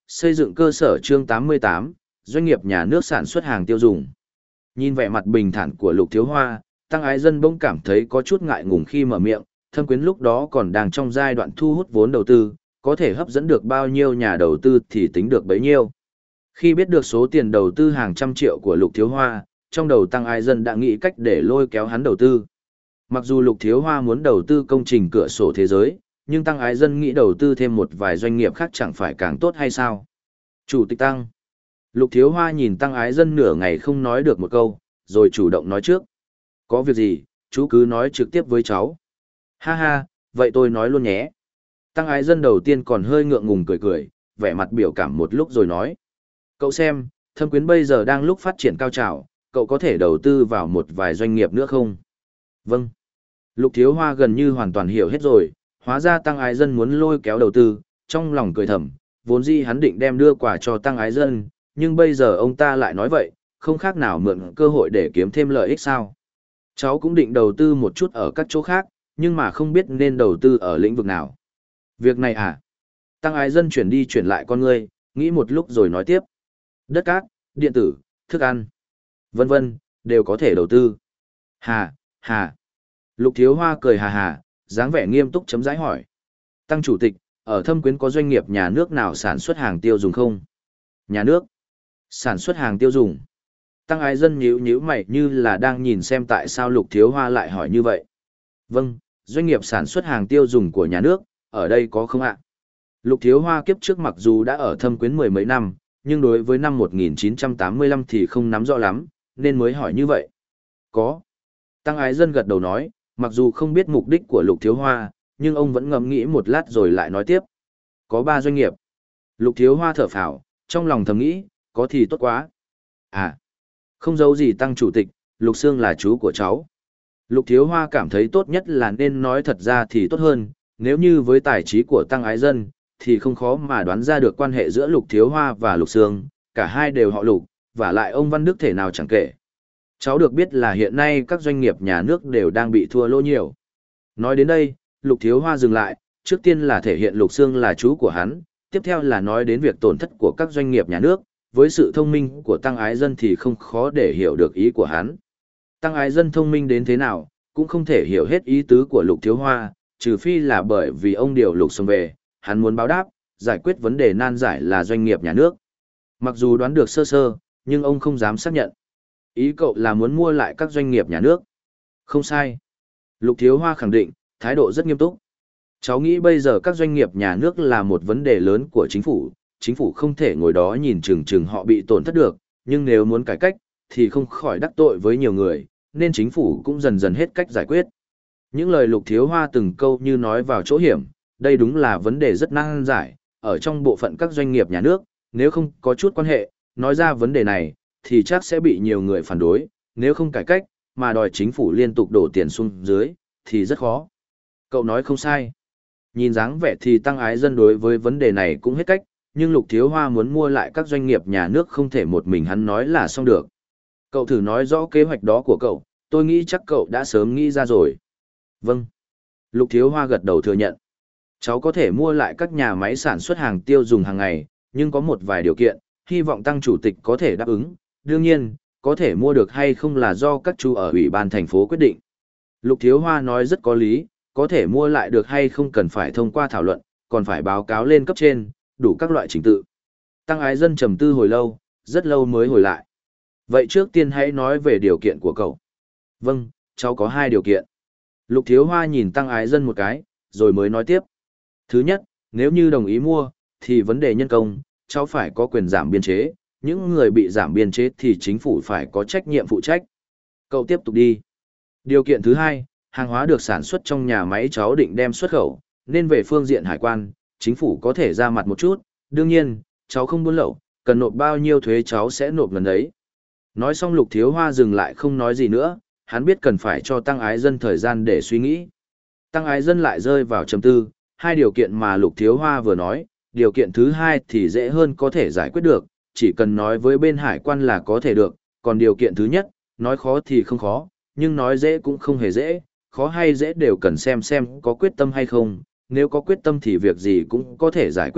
Xây dựng cơ sở chương tám mươi tám, doanh nghiệp nhà nước sản xuất hàng tiêu dùng. Nhìn vẻ mặt bình thản của Lục Thiếu Hoa, Tăng Ái Dân bỗng cảm thấy có chút ngại ngùng khi mở miệng, Thâm Quyến lúc đó còn đang trong giai đoạn thu hút vốn đầu tư, có thể hấp dẫn được bao nhiêu nhà đầu tư thì tính được bấy nhiêu. Khi biết được số tiền đầu tư hàng trăm triệu của Lục Thiếu Hoa, trong đầu Tăng Ái Dân đã nghĩ cách để lôi kéo hắn đầu tư. Mặc dù Lục Thiếu Hoa muốn đầu tư công trình cửa sổ thế giới, nhưng Tăng Ái Dân nghĩ đầu tư thêm một vài doanh nghiệp khác chẳng phải càng tốt hay sao? Chủ tịch Tăng. Lục Thiếu Hoa nhìn Tăng Ái Dân nửa ngày không nói được một câu, rồi chủ động nói trước. Có việc gì, chú cứ nói trực tiếp với cháu. Ha ha, vậy tôi nói luôn nhé. Tăng Ái Dân đầu tiên còn hơi ngượng ngùng cười cười, vẻ mặt biểu cảm một lúc rồi nói. Cậu xem, Thâm Quyến bây giờ đang lúc phát triển cao trào, cậu có thể đầu tư vào một vài doanh nghiệp nữa không? Vâng. Lục Thiếu Hoa gần như hoàn toàn hiểu hết rồi, hóa ra Tăng Ái Dân muốn lôi kéo đầu tư, trong lòng cười thầm, vốn dĩ hắn định đem đưa quà cho Tăng Ái Dân, nhưng bây giờ ông ta lại nói vậy, không khác nào mượn cơ hội để kiếm thêm lợi ích sao. Cháu cũng định đầu tư một chút ở các chỗ khác, nhưng mà không biết nên đầu tư ở lĩnh vực nào. Việc này à? Tăng Ái Dân chuyển đi chuyển lại con ngươi, nghĩ một lúc rồi nói tiếp. Đất cát, điện tử, thức ăn, vân vân, đều có thể đầu tư. Hà, hà. Lục Thiếu Hoa cười hà hà, dáng vẻ nghiêm túc chấm dãi hỏi. Tăng chủ tịch, ở Thâm Quyến có doanh nghiệp nhà nước nào sản xuất hàng tiêu dùng không? Nhà nước? Sản xuất hàng tiêu dùng? Tăng Ái Dân nhíu nhíu mày như là đang nhìn xem tại sao Lục Thiếu Hoa lại hỏi như vậy. Vâng, doanh nghiệp sản xuất hàng tiêu dùng của nhà nước, ở đây có không ạ? Lục Thiếu Hoa kiếp trước mặc dù đã ở Thâm Quyến mười mấy năm, nhưng đối với năm một nghìn chín trăm tám mươi lăm thì không nắm rõ lắm, nên mới hỏi như vậy. Có. Tăng Ái Dân gật đầu nói, mặc dù không biết mục đích của Lục Thiếu Hoa, nhưng ông vẫn ngẫm nghĩ một lát rồi lại nói tiếp. Có ba doanh nghiệp. Lục Thiếu Hoa thở phào, trong lòng thầm nghĩ, có thì tốt quá. À, không giấu gì Tăng chủ tịch, Lục Sương là chú của cháu. Lục Thiếu Hoa cảm thấy tốt nhất là nên nói thật ra thì tốt hơn, nếu như với tài trí của Tăng Ái Dân, thì không khó mà đoán ra được quan hệ giữa Lục Thiếu Hoa và Lục Sương, cả hai đều họ Lục, và lại ông Văn Đức thể nào chẳng kể. Cháu được biết là hiện nay các doanh nghiệp nhà nước đều đang bị thua lỗ nhiều. Nói đến đây, Lục Thiếu Hoa dừng lại, trước tiên là thể hiện Lục Sương là chú của hắn, tiếp theo là nói đến việc tổn thất của các doanh nghiệp nhà nước, với sự thông minh của Tăng Ái Dân thì không khó để hiểu được ý của hắn. Tăng Ái Dân thông minh đến thế nào, cũng không thể hiểu hết ý tứ của Lục Thiếu Hoa, trừ phi là bởi vì ông điều Lục Sương về, hắn muốn báo đáp, giải quyết vấn đề nan giải là doanh nghiệp nhà nước. Mặc dù đoán được sơ sơ, nhưng ông không dám xác nhận. Ý cậu là muốn mua lại các doanh nghiệp nhà nước. Không sai. Lục Thiếu Hoa khẳng định, thái độ rất nghiêm túc. Cháu nghĩ bây giờ các doanh nghiệp nhà nước là một vấn đề lớn của chính phủ, chính phủ không thể ngồi đó nhìn chừng chừng họ bị tổn thất được, nhưng nếu muốn cải cách, thì không khỏi đắc tội với nhiều người, nên chính phủ cũng dần dần hết cách giải quyết. Những lời Lục Thiếu Hoa từng câu như nói vào chỗ hiểm, đây đúng là vấn đề rất nan giải, ở trong bộ phận các doanh nghiệp nhà nước, nếu không có chút quan hệ, nói ra vấn đề này, thì chắc sẽ bị nhiều người phản đối, nếu không cải cách, mà đòi chính phủ liên tục đổ tiền xuống dưới, thì rất khó. Cậu nói không sai. Nhìn dáng vẻ thì Tăng Ái Dân đối với vấn đề này cũng hết cách, nhưng Lục Thiếu Hoa muốn mua lại các doanh nghiệp nhà nước không thể một mình hắn nói là xong được. Cậu thử nói rõ kế hoạch đó của cậu, tôi nghĩ chắc cậu đã sớm nghĩ ra rồi. Vâng. Lục Thiếu Hoa gật đầu thừa nhận. Cháu có thể mua lại các nhà máy sản xuất hàng tiêu dùng hàng ngày, nhưng có một vài điều kiện, hy vọng Tăng chủ tịch có thể đáp ứng. Đương nhiên, có thể mua được hay không là do các chú ở ủy ban thành phố quyết định. Lục Thiếu Hoa nói rất có lý, có thể mua lại được hay không cần phải thông qua thảo luận, còn phải báo cáo lên cấp trên, đủ các loại trình tự. Tăng Ái Dân trầm tư hồi lâu, rất lâu mới hồi lại. Vậy trước tiên hãy nói về điều kiện của cậu. Vâng, cháu có hai điều kiện. Lục Thiếu Hoa nhìn Tăng Ái Dân một cái, rồi mới nói tiếp. Thứ nhất, nếu như đồng ý mua, thì vấn đề nhân công, cháu phải có quyền giảm biên chế, những người bị giảm biên chế thì chính phủ phải có trách nhiệm phụ trách. Cậu tiếp tục đi. Điều kiện thứ hai, hàng hóa được sản xuất trong nhà máy cháu định đem xuất khẩu, nên về phương diện hải quan, chính phủ có thể ra mặt một chút, đương nhiên, cháu không buôn lậu, cần nộp bao nhiêu thuế cháu sẽ nộp lần đấy. Nói xong Lục Thiếu Hoa dừng lại không nói gì nữa, hắn biết cần phải cho Tăng Ái Dân thời gian để suy nghĩ. Tăng Ái Dân lại rơi vào trầm tư, hai điều kiện mà Lục Thiếu Hoa vừa nói, điều kiện thứ hai thì dễ hơn có thể giải quyết được, chỉ cần nói với bên hải quan là có thể được, còn điều kiện thứ nhất, nói khó thì không khó, nhưng nói dễ cũng không hề dễ, khó hay dễ đều cần xem xem có quyết tâm hay không, nếu có quyết tâm thì việc gì cũng có thể giải quyết được,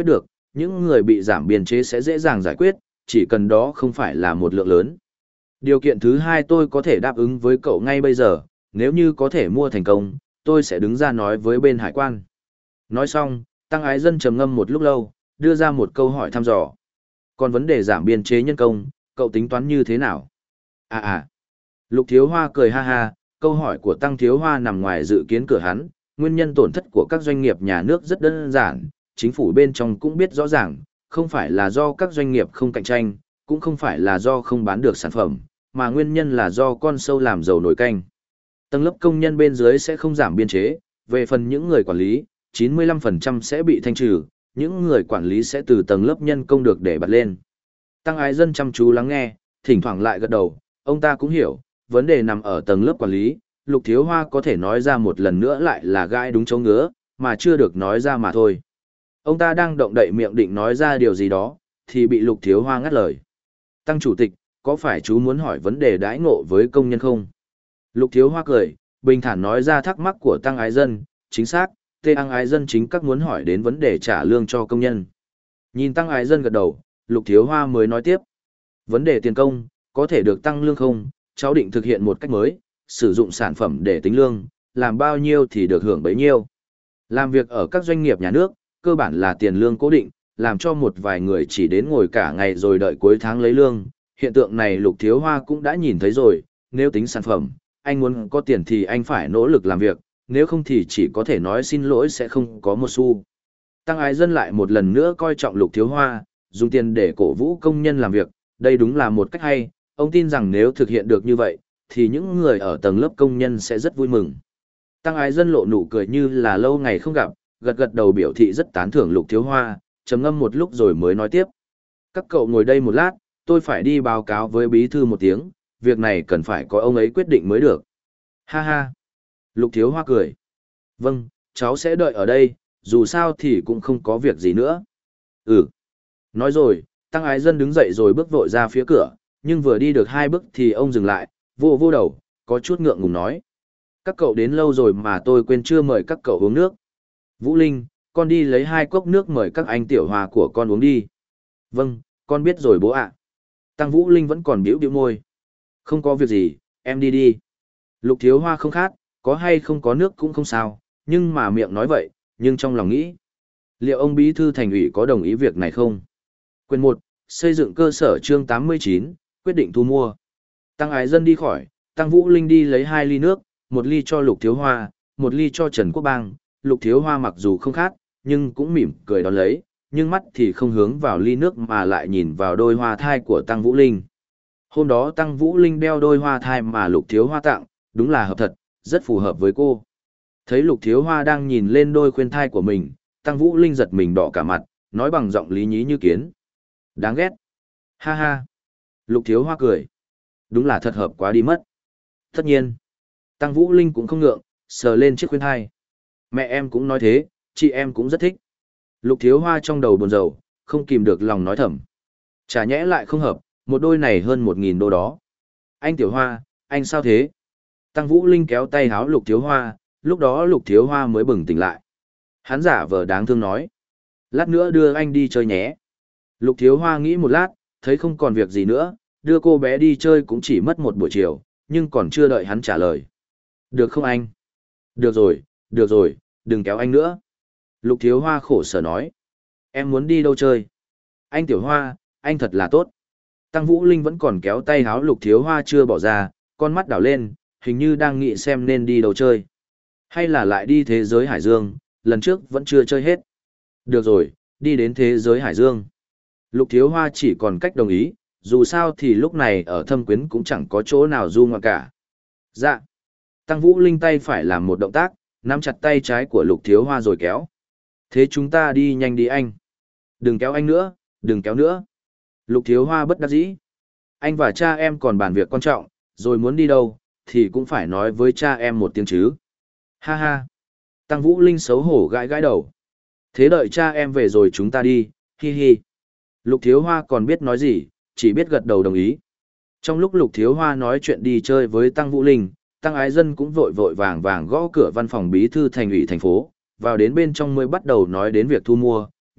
những người bị giảm biên chế sẽ dễ dàng giải quyết, chỉ cần đó không phải là một lượng lớn. Điều kiện thứ hai tôi có thể đáp ứng với cậu ngay bây giờ, nếu như có thể mua thành công, tôi sẽ đứng ra nói với bên hải quan. Nói xong, Tăng Ái Dân trầm ngâm một lúc lâu, đưa ra một câu hỏi thăm dò. Còn vấn đề giảm biên chế nhân công, cậu tính toán như thế nào? À à. Lục Thiếu Hoa cười ha ha, câu hỏi của Tăng Thiếu Hoa nằm ngoài dự kiến của hắn, nguyên nhân tổn thất của các doanh nghiệp nhà nước rất đơn giản, chính phủ bên trong cũng biết rõ ràng, không phải là do các doanh nghiệp không cạnh tranh, cũng không phải là do không bán được sản phẩm, mà nguyên nhân là do con sâu làm dầu nổi canh. Tầng lớp công nhân bên dưới sẽ không giảm biên chế, về phần những người quản lý, chín mươi lăm phần trăm sẽ bị thanh trừ, những người quản lý sẽ từ tầng lớp nhân công được để bật lên. Tăng Ái Dân chăm chú lắng nghe, thỉnh thoảng lại gật đầu, ông ta cũng hiểu, vấn đề nằm ở tầng lớp quản lý, Lục Thiếu Hoa có thể nói ra một lần nữa lại là gai đúng chỗ ngứa, mà chưa được nói ra mà thôi. Ông ta đang động đậy miệng định nói ra điều gì đó, thì bị Lục Thiếu Hoa ngắt lời. Tăng Chủ tịch, có phải chú muốn hỏi vấn đề đãi ngộ với công nhân không? Lục Thiếu Hoa cười, bình thản nói ra thắc mắc của Tăng Ái Dân, chính xác, Tê Tăng Ái Dân chính các muốn hỏi đến vấn đề trả lương cho công nhân. Nhìn Tăng Ái Dân gật đầu, Lục Thiếu Hoa mới nói tiếp. Vấn đề tiền công, có thể được tăng lương không? Cháu định thực hiện một cách mới, sử dụng sản phẩm để tính lương, làm bao nhiêu thì được hưởng bấy nhiêu. Làm việc ở các doanh nghiệp nhà nước, cơ bản là tiền lương cố định, làm cho một vài người chỉ đến ngồi cả ngày rồi đợi cuối tháng lấy lương. Hiện tượng này Lục Thiếu Hoa cũng đã nhìn thấy rồi, nếu tính sản phẩm, anh muốn có tiền thì anh phải nỗ lực làm việc, nếu không thì chỉ có thể nói xin lỗi sẽ không có một xu. Tăng Ái Dân lại một lần nữa coi trọng Lục Thiếu Hoa, dùng tiền để cổ vũ công nhân làm việc, đây đúng là một cách hay, ông tin rằng nếu thực hiện được như vậy, thì những người ở tầng lớp công nhân sẽ rất vui mừng. Tăng Ái Dân lộ nụ cười như là lâu ngày không gặp, gật gật đầu biểu thị rất tán thưởng Lục Thiếu Hoa, trầm ngâm một lúc rồi mới nói tiếp. Các cậu ngồi đây một lát, tôi phải đi báo cáo với bí thư một tiếng, việc này cần phải có ông ấy quyết định mới được. Ha ha. Lục Thiếu Hoa cười. Vâng, cháu sẽ đợi ở đây, dù sao thì cũng không có việc gì nữa. Ừ. Nói rồi, Tăng Ái Dân đứng dậy rồi bước vội ra phía cửa, nhưng vừa đi được hai bước thì ông dừng lại, vô vô đầu, có chút ngượng ngùng nói. Các cậu đến lâu rồi mà tôi quên chưa mời các cậu uống nước. Vũ Linh, con đi lấy hai cốc nước mời các anh Tiểu Hòa của con uống đi. Vâng, con biết rồi bố ạ. Tăng Vũ Linh vẫn còn biểu biểu môi. Không có việc gì, em đi đi. Lục Thiếu Hoa không khát, có hay không có nước cũng không sao, nhưng mà miệng nói vậy, nhưng trong lòng nghĩ. Liệu ông bí thư thành ủy có đồng ý việc này không? Quyền một, xây dựng cơ sở chương tám mươi chín, quyết định thu mua. Tăng Ái Dân đi khỏi, Tăng Vũ Linh đi lấy hai ly nước, một ly cho Lục Thiếu Hoa, một ly cho Trần Quốc Bang. Lục Thiếu Hoa mặc dù không khát, nhưng cũng mỉm cười đón lấy, nhưng mắt thì không hướng vào ly nước mà lại nhìn vào đôi hoa thai của Tăng Vũ Linh. Hôm đó Tăng Vũ Linh đeo đôi hoa thai mà Lục Thiếu Hoa tặng, đúng là hợp thật, rất phù hợp với cô. Thấy Lục Thiếu Hoa đang nhìn lên đôi khuyên thai của mình, Tăng Vũ Linh giật mình đỏ cả mặt, nói bằng giọng lý nhí như kiến. Đáng ghét. Ha ha. Lục Thiếu Hoa cười. Đúng là thật hợp quá đi mất. Tất nhiên. Tăng Vũ Linh cũng không ngượng, sờ lên chiếc khuyên thai. Mẹ em cũng nói thế, chị em cũng rất thích. Lục Thiếu Hoa trong đầu buồn rầu, không kìm được lòng nói thầm. Chả nhẽ lại không hợp, một đôi này hơn một nghìn đô đó. Anh Tiểu Hoa, anh sao thế? Tăng Vũ Linh kéo tay háo Lục Thiếu Hoa, lúc đó Lục Thiếu Hoa mới bừng tỉnh lại. Hắn giả vờ đáng thương nói. Lát nữa đưa anh đi chơi nhé. Lục Thiếu Hoa nghĩ một lát, thấy không còn việc gì nữa, đưa cô bé đi chơi cũng chỉ mất một buổi chiều, nhưng còn chưa đợi hắn trả lời. Được không anh? Được rồi, được rồi, đừng kéo anh nữa. Lục Thiếu Hoa khổ sở nói. Em muốn đi đâu chơi? Anh Tiểu Hoa, anh thật là tốt. Tăng Vũ Linh vẫn còn kéo tay háo Lục Thiếu Hoa chưa bỏ ra, con mắt đảo lên, hình như đang nghĩ xem nên đi đâu chơi. Hay là lại đi thế giới Hải Dương, lần trước vẫn chưa chơi hết. Được rồi, đi đến thế giới Hải Dương. Lục Thiếu Hoa chỉ còn cách đồng ý, dù sao thì lúc này ở Thâm Quyến cũng chẳng có chỗ nào du ngoạn cả. Dạ. Tăng Vũ Linh tay phải làm một động tác, nắm chặt tay trái của Lục Thiếu Hoa rồi kéo. Thế chúng ta đi nhanh đi anh. Đừng kéo anh nữa, đừng kéo nữa. Lục Thiếu Hoa bất đắc dĩ. Anh và cha em còn bàn việc quan trọng, rồi muốn đi đâu, thì cũng phải nói với cha em một tiếng chứ. Ha ha. Tăng Vũ Linh xấu hổ gãi gãi đầu. Thế đợi cha em về rồi chúng ta đi, hi hi. Lục Thiếu Hoa còn biết nói gì, chỉ biết gật đầu đồng ý. Trong lúc Lục Thiếu Hoa nói chuyện đi chơi với Tăng Vũ Linh, Tăng Ái Dân cũng vội vội vàng vàng gõ cửa văn phòng bí thư thành ủy thành phố, vào đến bên trong mới bắt đầu nói đến việc thu mua,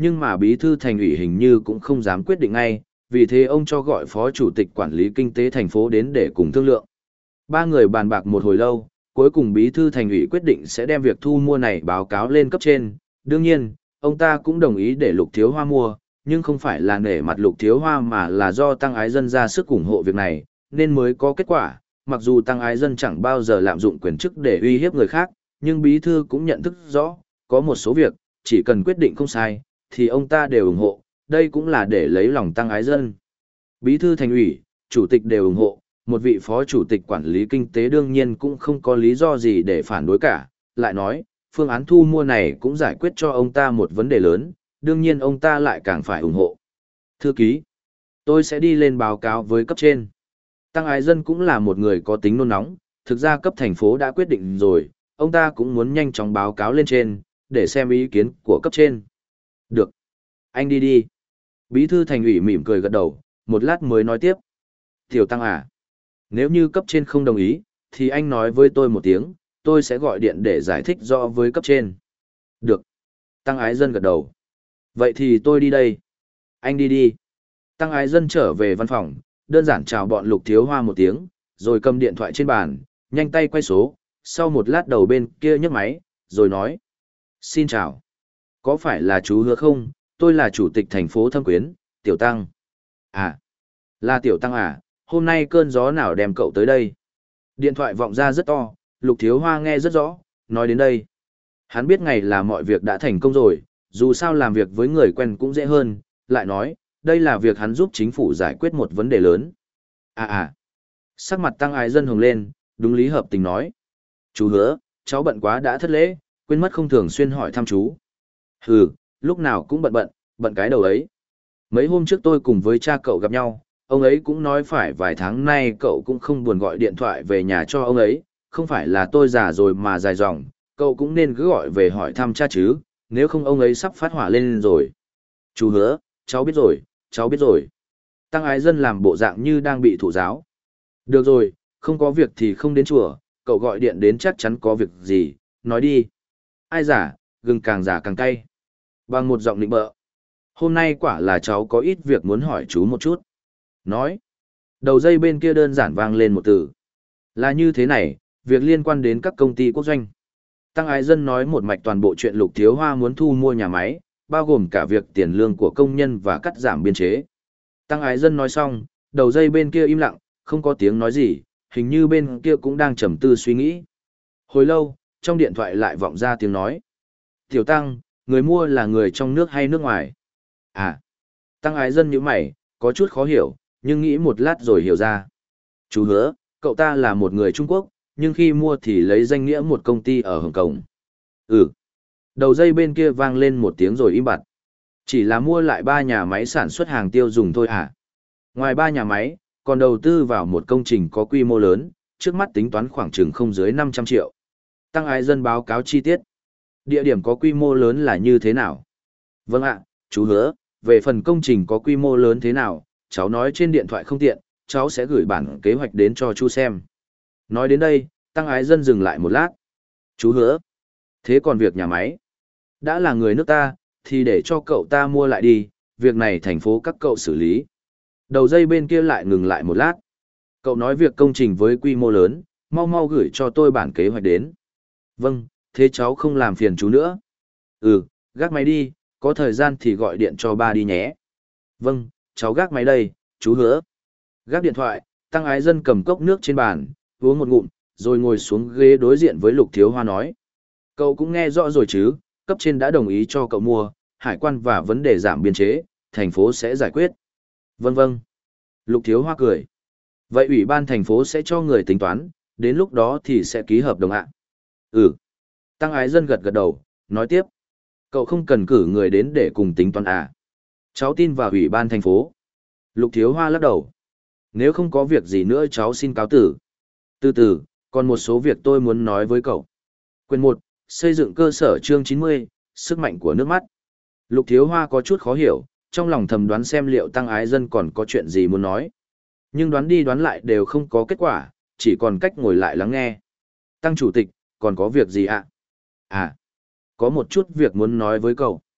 nhưng mà bí thư thành ủy hình như cũng không dám quyết định ngay, vì thế ông cho gọi phó chủ tịch quản lý kinh tế thành phố đến để cùng thương lượng. Ba người bàn bạc một hồi lâu, cuối cùng bí thư thành ủy quyết định sẽ đem việc thu mua này báo cáo lên cấp trên. Đương nhiên, ông ta cũng đồng ý để Lục Thiếu Hoa mua, nhưng không phải là nể mặt Lục Thiếu Hoa mà là do Tăng Ái Dân ra sức ủng hộ việc này, nên mới có kết quả. Mặc dù Tăng Ái Dân chẳng bao giờ lạm dụng quyền chức để uy hiếp người khác, nhưng bí thư cũng nhận thức rõ, có một số việc, chỉ cần quyết định không sai, thì ông ta đều ủng hộ, đây cũng là để lấy lòng Tăng Ái Dân. Bí thư thành ủy, chủ tịch đều ủng hộ, một vị phó chủ tịch quản lý kinh tế đương nhiên cũng không có lý do gì để phản đối cả, lại nói, phương án thu mua này cũng giải quyết cho ông ta một vấn đề lớn, đương nhiên ông ta lại càng phải ủng hộ. Thư ký, tôi sẽ đi lên báo cáo với cấp trên. Tăng Ái Dân cũng là một người có tính nôn nóng, thực ra cấp thành phố đã quyết định rồi, ông ta cũng muốn nhanh chóng báo cáo lên trên, để xem ý kiến của cấp trên. Được. Anh đi đi. Bí thư thành ủy mỉm cười gật đầu, một lát mới nói tiếp. Tiểu Tăng à, nếu như cấp trên không đồng ý, thì anh nói với tôi một tiếng, tôi sẽ gọi điện để giải thích rõ với cấp trên. Được. Tăng Ái Dân gật đầu. Vậy thì tôi đi đây. Anh đi đi. Tăng Ái Dân trở về văn phòng, đơn giản chào bọn Lục Thiếu Hoa một tiếng, rồi cầm điện thoại trên bàn, nhanh tay quay số, sau một lát đầu bên kia nhấc máy, rồi nói. Xin chào. Có phải là chú Hứa không? Tôi là chủ tịch thành phố Thâm Quyến, Tiểu Tăng. À, là Tiểu Tăng à, hôm nay cơn gió nào đem cậu tới đây? Điện thoại vọng ra rất to, Lục Thiếu Hoa nghe rất rõ, nói đến đây. Hắn biết ngày là mọi việc đã thành công rồi, dù sao làm việc với người quen cũng dễ hơn, lại nói, đây là việc hắn giúp chính phủ giải quyết một vấn đề lớn. À à, sắc mặt Tăng Ái Dân hồng lên, đúng lý hợp tình nói. Chú Hứa, cháu bận quá đã thất lễ, quên mất không thường xuyên hỏi thăm chú. Hừ, lúc nào cũng bận bận, bận cái đầu ấy. Mấy hôm trước tôi cùng với cha cậu gặp nhau, ông ấy cũng nói phải vài tháng nay cậu cũng không buồn gọi điện thoại về nhà cho ông ấy, không phải là tôi già rồi mà dài dòng, cậu cũng nên cứ gọi về hỏi thăm cha chứ, nếu không ông ấy sắp phát hỏa lên rồi. Chú Hứa, cháu biết rồi, cháu biết rồi. Tăng Ái Dân làm bộ dạng như đang bị thụ giáo. Được rồi, không có việc thì không đến chùa, cậu gọi điện đến chắc chắn có việc gì, nói đi. Ai giả, gừng càng già càng cay. Bằng một giọng nịnh bợ. Hôm nay quả là cháu có ít việc muốn hỏi chú một chút. Nói. Đầu dây bên kia đơn giản vang lên một từ. Là như thế này, việc liên quan đến các công ty quốc doanh. Tăng Ái Dân nói một mạch toàn bộ chuyện Lục Thiếu Hoa muốn thu mua nhà máy, bao gồm cả việc tiền lương của công nhân và cắt giảm biên chế. Tăng Ái Dân nói xong, đầu dây bên kia im lặng, không có tiếng nói gì, hình như bên kia cũng đang trầm tư suy nghĩ. Hồi lâu, trong điện thoại lại vọng ra tiếng nói. Tiểu Tăng, người mua là người trong nước hay nước ngoài? À, Tăng Ái Dân nhíu mày, có chút khó hiểu, nhưng nghĩ một lát rồi hiểu ra. Chú Hứa, cậu ta là một người Trung Quốc, nhưng khi mua thì lấy danh nghĩa một công ty ở Hồng Kông. Ừ. Đầu dây bên kia vang lên một tiếng rồi im bặt. Chỉ là mua lại ba nhà máy sản xuất hàng tiêu dùng thôi à? Ngoài ba nhà máy, còn đầu tư vào một công trình có quy mô lớn, trước mắt tính toán khoảng chừng không dưới năm trăm triệu. Tăng Ái Dân báo cáo chi tiết. Địa điểm có quy mô lớn là như thế nào? Vâng ạ, chú Hứa, về phần công trình có quy mô lớn thế nào, cháu nói trên điện thoại không tiện, cháu sẽ gửi bản kế hoạch đến cho chú xem. Nói đến đây, Tăng Ái Dân dừng lại một lát. Chú Hứa, thế còn việc nhà máy? Đã là người nước ta, thì để cho cậu ta mua lại đi, việc này thành phố các cậu xử lý. Đầu dây bên kia lại ngừng lại một lát. Cậu nói việc công trình với quy mô lớn, mau mau gửi cho tôi bản kế hoạch đến. Vâng, thế cháu không làm phiền chú nữa. Ừ, gác máy đi, có thời gian thì gọi điện cho ba đi nhé. Vâng, cháu gác máy đây, chú Hứa. Gác điện thoại, Tăng Ái Dân cầm cốc nước trên bàn, uống một ngụm, rồi ngồi xuống ghế đối diện với Lục Thiếu Hoa nói. Cậu cũng nghe rõ rồi chứ, cấp trên đã đồng ý cho cậu mua, hải quan và vấn đề giảm biên chế, thành phố sẽ giải quyết. Vâng vâng. Lục Thiếu Hoa cười. Vậy ủy ban thành phố sẽ cho người tính toán, đến lúc đó thì sẽ ký hợp đồng ạ. Ừ. Tăng Ái Dân gật gật đầu, nói tiếp. Cậu không cần cử người đến để cùng tính toán à. Cháu tin vào ủy ban thành phố. Lục Thiếu Hoa lắc đầu. Nếu không có việc gì nữa cháu xin cáo tử. Từ từ, còn một số việc tôi muốn nói với cậu. Quyền một, xây dựng cơ sở chương chín mươi, sức mạnh của nước mắt. Lục Thiếu Hoa có chút khó hiểu, trong lòng thầm đoán xem liệu Tăng Ái Dân còn có chuyện gì muốn nói. Nhưng đoán đi đoán lại đều không có kết quả, chỉ còn cách ngồi lại lắng nghe. Tăng chủ tịch, còn có việc gì ạ? À? À, có một chút việc muốn nói với cậu.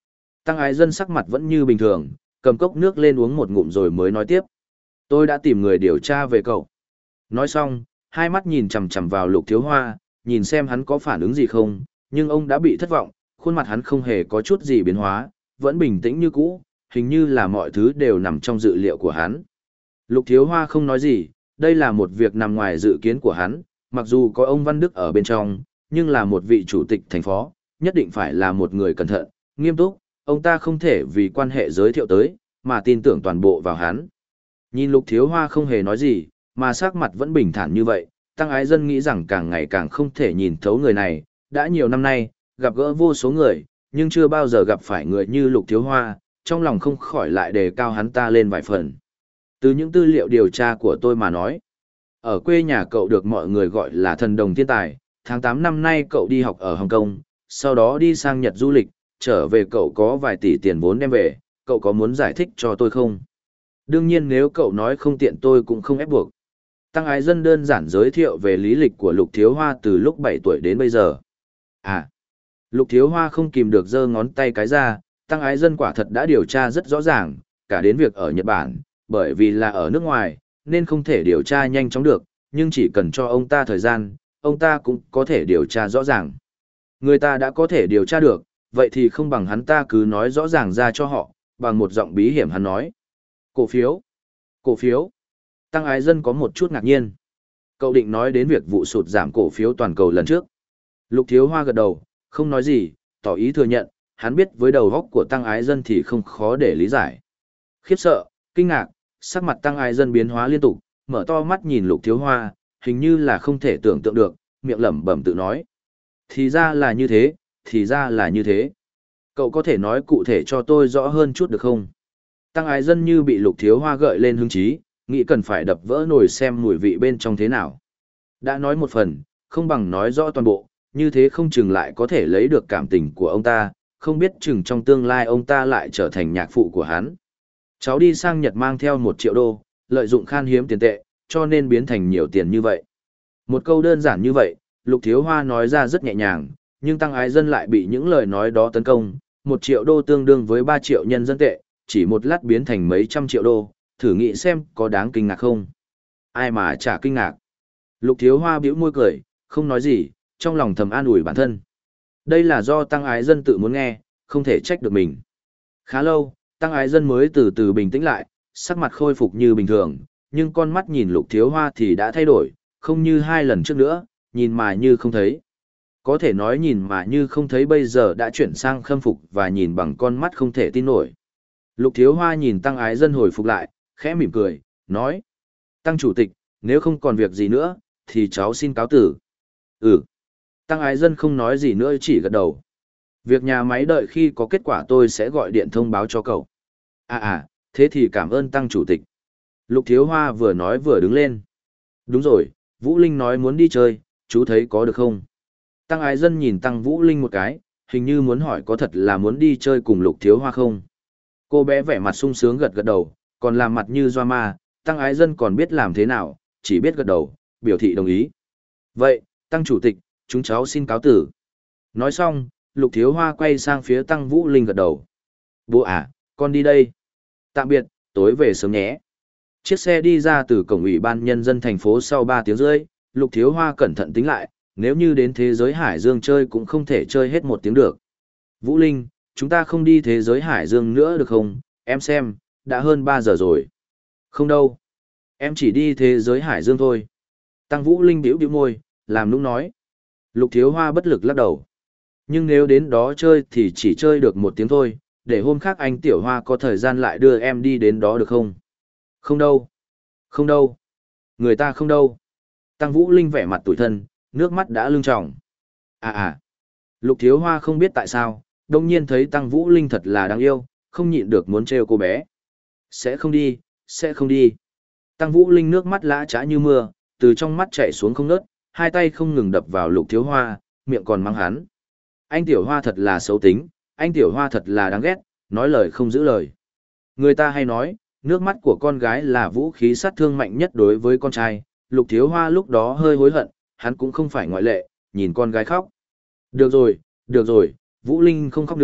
Tăng ái dân sắc mặt vẫn như bình thường, cầm cốc nước lên uống một ngụm rồi mới nói tiếp. Tôi đã tìm người điều tra về cậu. Nói xong, hai mắt nhìn chằm chằm vào Lục Thiếu Hoa, nhìn xem hắn có phản ứng gì không, nhưng ông đã bị thất vọng, khuôn mặt hắn không hề có chút gì biến hóa, vẫn bình tĩnh như cũ, hình như là mọi thứ đều nằm trong dự liệu của hắn. Lục Thiếu Hoa không nói gì, đây là một việc nằm ngoài dự kiến của hắn, mặc dù có ông Văn Đức ở bên trong, nhưng là một vị chủ tịch thành phố, nhất định phải là một người cẩn thận, nghiêm túc, ông ta không thể vì quan hệ giới thiệu tới, mà tin tưởng toàn bộ vào hắn. Nhìn Lục Thiếu Hoa không hề nói gì, mà sắc mặt vẫn bình thản như vậy, Tăng Ái Dân nghĩ rằng càng ngày càng không thể nhìn thấu người này, đã nhiều năm nay, gặp gỡ vô số người, nhưng chưa bao giờ gặp phải người như Lục Thiếu Hoa, trong lòng không khỏi lại đề cao hắn ta lên vài phần. Từ những tư liệu điều tra của tôi mà nói, ở quê nhà cậu được mọi người gọi là thần đồng thiên tài, tháng tám năm nay cậu đi học ở Hồng Kông, sau đó đi sang Nhật du lịch, trở về cậu có vài tỷ tiền vốn đem về, cậu có muốn giải thích cho tôi không? Đương nhiên nếu cậu nói không tiện tôi cũng không ép buộc. Tăng Ái Dân đơn giản giới thiệu về lý lịch của Lục Thiếu Hoa từ lúc bảy tuổi đến bây giờ. À, Lục Thiếu Hoa không kìm được giơ ngón tay cái ra, Tăng Ái Dân quả thật đã điều tra rất rõ ràng, cả đến việc ở Nhật Bản, bởi vì là ở nước ngoài, nên không thể điều tra nhanh chóng được, nhưng chỉ cần cho ông ta thời gian, ông ta cũng có thể điều tra rõ ràng. Người ta đã có thể điều tra được, vậy thì không bằng hắn ta cứ nói rõ ràng ra cho họ, bằng một giọng bí hiểm hắn nói. Cổ phiếu, cổ phiếu. Tăng Ái Dân có một chút ngạc nhiên. Cậu định nói đến việc vụ sụt giảm cổ phiếu toàn cầu lần trước. Lục Thiếu Hoa gật đầu, không nói gì, tỏ ý thừa nhận, hắn biết với đầu óc của Tăng Ái Dân thì không khó để lý giải. Khiếp sợ, kinh ngạc, sắc mặt Tăng Ái Dân biến hóa liên tục, mở to mắt nhìn Lục Thiếu Hoa, hình như là không thể tưởng tượng được, miệng lẩm bẩm tự nói. Thì ra là như thế, thì ra là như thế. Cậu có thể nói cụ thể cho tôi rõ hơn chút được không? Tăng Ái Dân như bị Lục Thiếu Hoa gợi lên hứng chí, nghĩ cần phải đập vỡ nồi xem mùi vị bên trong thế nào. Đã nói một phần, không bằng nói rõ toàn bộ, như thế không chừng lại có thể lấy được cảm tình của ông ta, không biết chừng trong tương lai ông ta lại trở thành nhạc phụ của hắn. Cháu đi sang Nhật mang theo một triệu đô, lợi dụng khan hiếm tiền tệ, cho nên biến thành nhiều tiền như vậy. Một câu đơn giản như vậy, Lục Thiếu Hoa nói ra rất nhẹ nhàng, nhưng Tăng Ái Dân lại bị những lời nói đó tấn công, một triệu đô tương đương với ba triệu nhân dân tệ, chỉ một lát biến thành mấy trăm triệu đô, thử nghĩ xem có đáng kinh ngạc không? Ai mà chả kinh ngạc. Lục Thiếu Hoa bĩu môi cười, không nói gì, trong lòng thầm an ủi bản thân. Đây là do Tăng Ái Dân tự muốn nghe, không thể trách được mình. Khá lâu, Tăng Ái Dân mới từ từ bình tĩnh lại, sắc mặt khôi phục như bình thường, nhưng con mắt nhìn Lục Thiếu Hoa thì đã thay đổi, không như hai lần trước nữa, nhìn mà như không thấy. Có thể nói nhìn mà như không thấy bây giờ đã chuyển sang khâm phục và nhìn bằng con mắt không thể tin nổi. Lục Thiếu Hoa nhìn Tăng Ái Dân hồi phục lại, khẽ mỉm cười, nói. Tăng chủ tịch, nếu không còn việc gì nữa, thì cháu xin cáo tử. Ừ. Tăng Ái Dân không nói gì nữa chỉ gật đầu. Việc nhà máy đợi khi có kết quả tôi sẽ gọi điện thông báo cho cậu. À à, thế thì cảm ơn Tăng chủ tịch. Lục Thiếu Hoa vừa nói vừa đứng lên. Đúng rồi, Vũ Linh nói muốn đi chơi, chú thấy có được không? Tăng Ái Dân nhìn Tăng Vũ Linh một cái, hình như muốn hỏi có thật là muốn đi chơi cùng Lục Thiếu Hoa không? Cô bé vẻ mặt sung sướng gật gật đầu, còn làm mặt như doa ma, Tăng Ái Dân còn biết làm thế nào, chỉ biết gật đầu, biểu thị đồng ý. Vậy, Tăng chủ tịch, chúng cháu xin cáo tử. Nói xong, Lục Thiếu Hoa quay sang phía Tăng Vũ Linh gật đầu. Bố à, con đi đây. Tạm biệt, tối về sớm nhé. Chiếc xe đi ra từ cổng ủy ban nhân dân thành phố sau ba tiếng rưỡi, Lục Thiếu Hoa cẩn thận tính lại, nếu như đến thế giới Hải Dương chơi cũng không thể chơi hết một tiếng được. Vũ Linh, chúng ta không đi thế giới Hải Dương nữa được không? Em xem, đã hơn ba giờ rồi. Không đâu. Em chỉ đi thế giới Hải Dương thôi. Tăng Vũ Linh bĩu bĩu môi, làm nũng nói. Lục Thiếu Hoa bất lực lắc đầu. Nhưng nếu đến đó chơi thì chỉ chơi được một tiếng thôi, để hôm khác anh Tiểu Hoa có thời gian lại đưa em đi đến đó được không? Không đâu. Không đâu. Người ta không đâu. Tăng Vũ Linh vẻ mặt tủi thân, nước mắt đã lưng tròng. À à. Lục Thiếu Hoa không biết tại sao, đông nhiên thấy Tăng Vũ Linh thật là đáng yêu, không nhịn được muốn trêu cô bé. Sẽ không đi, sẽ không đi. Tăng Vũ Linh nước mắt lã chã như mưa, từ trong mắt chảy xuống không ngớt, hai tay không ngừng đập vào Lục Thiếu Hoa, miệng còn mắng hắn. Anh Tiểu Hoa thật là xấu tính, anh Tiểu Hoa thật là đáng ghét, nói lời không giữ lời. Người ta hay nói, nước mắt của con gái là vũ khí sát thương mạnh nhất đối với con trai, Lục Thiếu Hoa lúc đó hơi hối hận, hắn cũng không phải ngoại lệ, nhìn con gái khóc. Được rồi, được rồi, Vũ Linh không khóc nữa,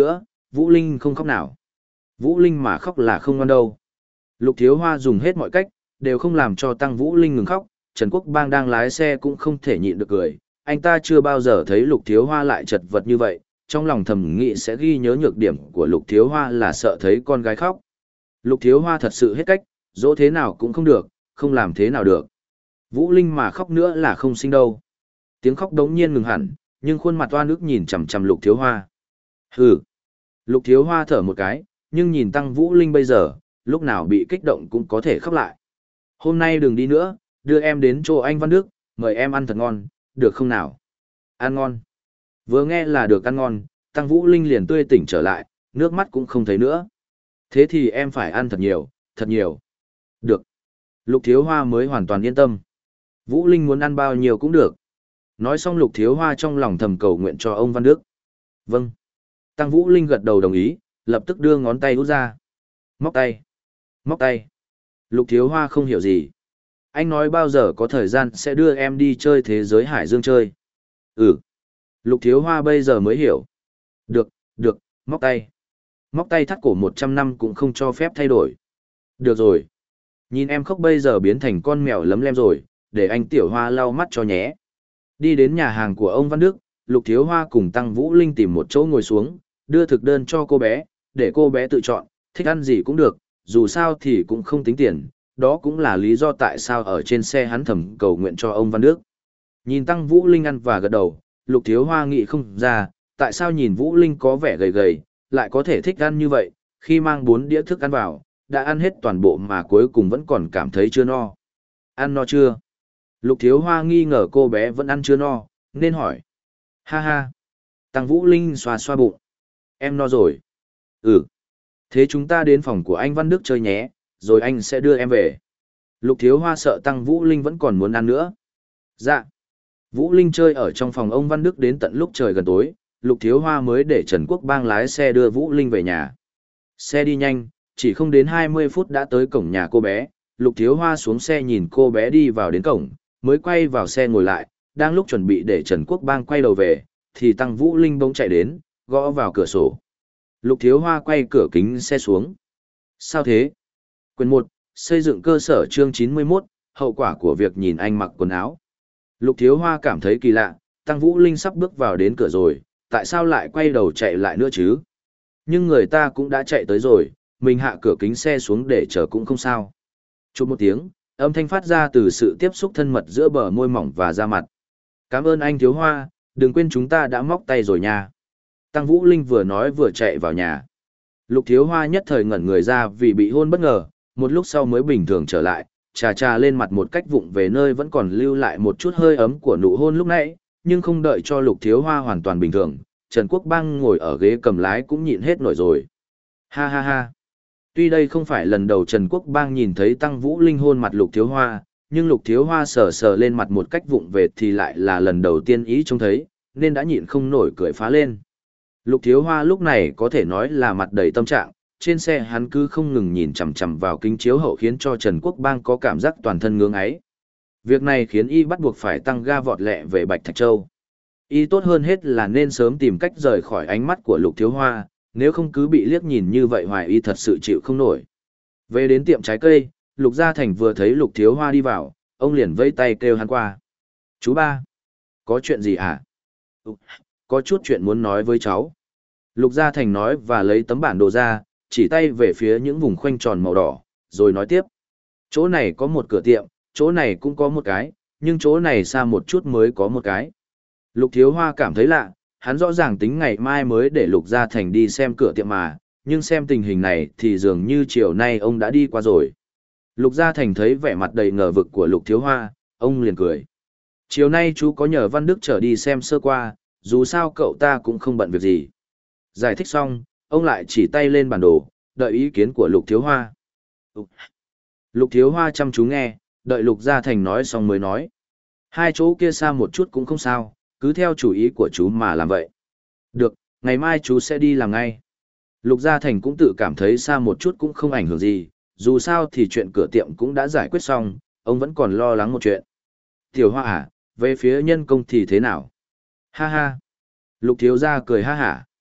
Vũ Linh không khóc nào. Vũ Linh mà khóc là không ngoan đâu. Lục Thiếu Hoa dùng hết mọi cách, đều không làm cho Tăng Vũ Linh ngừng khóc, Trần Quốc Bang đang lái xe cũng không thể nhịn được cười, anh ta chưa bao giờ thấy Lục Thiếu Hoa lại chật vật như vậy, trong lòng thầm nghĩ sẽ ghi nhớ nhược điểm của Lục Thiếu Hoa là sợ thấy con gái khóc. Lục Thiếu Hoa thật sự hết cách, dỗ thế nào cũng không được, không làm thế nào được. Vũ Linh mà khóc nữa là không sinh đâu. Tiếng khóc đống nhiên ngừng hẳn, nhưng khuôn mặt oan ức nhìn chằm chằm Lục Thiếu Hoa. Hừ. Lục Thiếu Hoa thở một cái, nhưng nhìn Tăng Vũ Linh bây giờ, lúc nào bị kích động cũng có thể khóc lại. Hôm nay đừng đi nữa, đưa em đến chỗ anh Văn Đức, mời em ăn thật ngon, được không nào? Ăn ngon. Vừa nghe là được ăn ngon, Tăng Vũ Linh liền tươi tỉnh trở lại, nước mắt cũng không thấy nữa. Thế thì em phải ăn thật nhiều, thật nhiều. Được. Lục Thiếu Hoa mới hoàn toàn yên tâm. Vũ Linh muốn ăn bao nhiêu cũng được. Nói xong Lục Thiếu Hoa trong lòng thầm cầu nguyện cho ông Văn Đức. Vâng. Tăng Vũ Linh gật đầu đồng ý, lập tức đưa ngón tay út ra. Móc tay. Móc tay. Lục Thiếu Hoa không hiểu gì. Anh nói bao giờ có thời gian sẽ đưa em đi chơi thế giới hải dương chơi. Ừ. Lục Thiếu Hoa bây giờ mới hiểu. Được, được, móc tay. Móc tay thắt cổ một trăm năm cũng không cho phép thay đổi. Được rồi. Nhìn em khóc bây giờ biến thành con mèo lấm lem rồi, để anh Tiểu Hoa lau mắt cho nhé. Đi đến nhà hàng của ông Văn Đức, Lục Thiếu Hoa cùng Tăng Vũ Linh tìm một chỗ ngồi xuống, đưa thực đơn cho cô bé, để cô bé tự chọn, thích ăn gì cũng được, dù sao thì cũng không tính tiền, đó cũng là lý do tại sao ở trên xe hắn thầm cầu nguyện cho ông Văn Đức. Nhìn Tăng Vũ Linh ăn và gật đầu, Lục Thiếu Hoa nghĩ không ra, tại sao nhìn Vũ Linh có vẻ gầy gầy, lại có thể thích ăn như vậy, khi mang bốn đĩa thức ăn vào, đã ăn hết toàn bộ mà cuối cùng vẫn còn cảm thấy chưa no. Ăn no chưa? Lục Thiếu Hoa nghi ngờ cô bé vẫn ăn chưa no, nên hỏi. Ha ha. Tăng Vũ Linh xoa xoa bụng. Em no rồi. Ừ. Thế chúng ta đến phòng của anh Văn Đức chơi nhé, rồi anh sẽ đưa em về. Lục Thiếu Hoa sợ Tăng Vũ Linh vẫn còn muốn ăn nữa. Dạ. Vũ Linh chơi ở trong phòng ông Văn Đức đến tận lúc trời gần tối, Lục Thiếu Hoa mới để Trần Quốc Bang lái xe đưa Vũ Linh về nhà. Xe đi nhanh, chỉ không đến hai mươi phút đã tới cổng nhà cô bé, Lục Thiếu Hoa xuống xe nhìn cô bé đi vào đến cổng, mới quay vào xe ngồi lại, đang lúc chuẩn bị để Trần Quốc Bang quay đầu về, thì Tăng Vũ Linh bỗng chạy đến, gõ vào cửa sổ. Lục Thiếu Hoa quay cửa kính xe xuống. Sao thế? Quyền một, xây dựng cơ sở chương chín mươi mốt, hậu quả của việc nhìn anh mặc quần áo. Lục Thiếu Hoa cảm thấy kỳ lạ, Tăng Vũ Linh sắp bước vào đến cửa rồi, tại sao lại quay đầu chạy lại nữa chứ? Nhưng người ta cũng đã chạy tới rồi, mình hạ cửa kính xe xuống để chờ cũng không sao. Chụp một tiếng, âm thanh phát ra từ sự tiếp xúc thân mật giữa bờ môi mỏng và da mặt. Cảm ơn anh Thiếu Hoa, đừng quên chúng ta đã móc tay rồi nha. Tăng Vũ Linh vừa nói vừa chạy vào nhà. Lục Thiếu Hoa nhất thời ngẩn người ra vì bị hôn bất ngờ, một lúc sau mới bình thường trở lại, trà trà lên mặt một cách vụng về nơi vẫn còn lưu lại một chút hơi ấm của nụ hôn lúc nãy, nhưng không đợi cho Lục Thiếu Hoa hoàn toàn bình thường, Trần Quốc Bang ngồi ở ghế cầm lái cũng nhịn hết nổi rồi. Ha ha ha. Tuy đây không phải lần đầu Trần Quốc Bang nhìn thấy Tăng Vũ Linh hôn mặt Lục Thiếu Hoa, nhưng Lục Thiếu Hoa sờ sờ lên mặt một cách vụng về thì lại là lần đầu tiên ý trông thấy, nên đã nhịn không nổi cười phá lên. Lục Thiếu Hoa lúc này có thể nói là mặt đầy tâm trạng, trên xe hắn cứ không ngừng nhìn chằm chằm vào kính chiếu hậu khiến cho Trần Quốc Bang có cảm giác toàn thân ngưỡng ấy. Việc này khiến y bắt buộc phải tăng ga vọt lẹ về Bạch Thạch Châu. Y tốt hơn hết là nên sớm tìm cách rời khỏi ánh mắt của Lục Thiếu Hoa, nếu không cứ bị liếc nhìn như vậy hoài y thật sự chịu không nổi. Về đến tiệm trái cây, Lục Gia Thành vừa thấy Lục Thiếu Hoa đi vào, ông liền vẫy tay kêu hắn qua. Chú ba, có chuyện gì hả? Có chút chuyện muốn nói với cháu. Lục Gia Thành nói và lấy tấm bản đồ ra, chỉ tay về phía những vùng khoanh tròn màu đỏ, rồi nói tiếp. Chỗ này có một cửa tiệm, chỗ này cũng có một cái, nhưng chỗ này xa một chút mới có một cái. Lục Thiếu Hoa cảm thấy lạ, hắn rõ ràng tính ngày mai mới để Lục Gia Thành đi xem cửa tiệm mà, nhưng xem tình hình này thì dường như chiều nay ông đã đi qua rồi. Lục Gia Thành thấy vẻ mặt đầy ngờ vực của Lục Thiếu Hoa, ông liền cười. Chiều nay chú có nhờ Văn Đức trở đi xem sơ qua, dù sao cậu ta cũng không bận việc gì. Giải thích xong, ông lại chỉ tay lên bản đồ, đợi ý kiến của Lục Thiếu Hoa. Lục Thiếu Hoa chăm chú nghe, đợi Lục Gia Thành nói xong mới nói. Hai chỗ kia xa một chút cũng không sao, cứ theo chủ ý của chú mà làm vậy. Được, ngày mai chú sẽ đi làm ngay. Lục Gia Thành cũng tự cảm thấy xa một chút cũng không ảnh hưởng gì, dù sao thì chuyện cửa tiệm cũng đã giải quyết xong, ông vẫn còn lo lắng một chuyện. Tiểu Hoa à, về phía nhân công thì thế nào? Ha ha. Lục Thiếu Gia cười ha hả.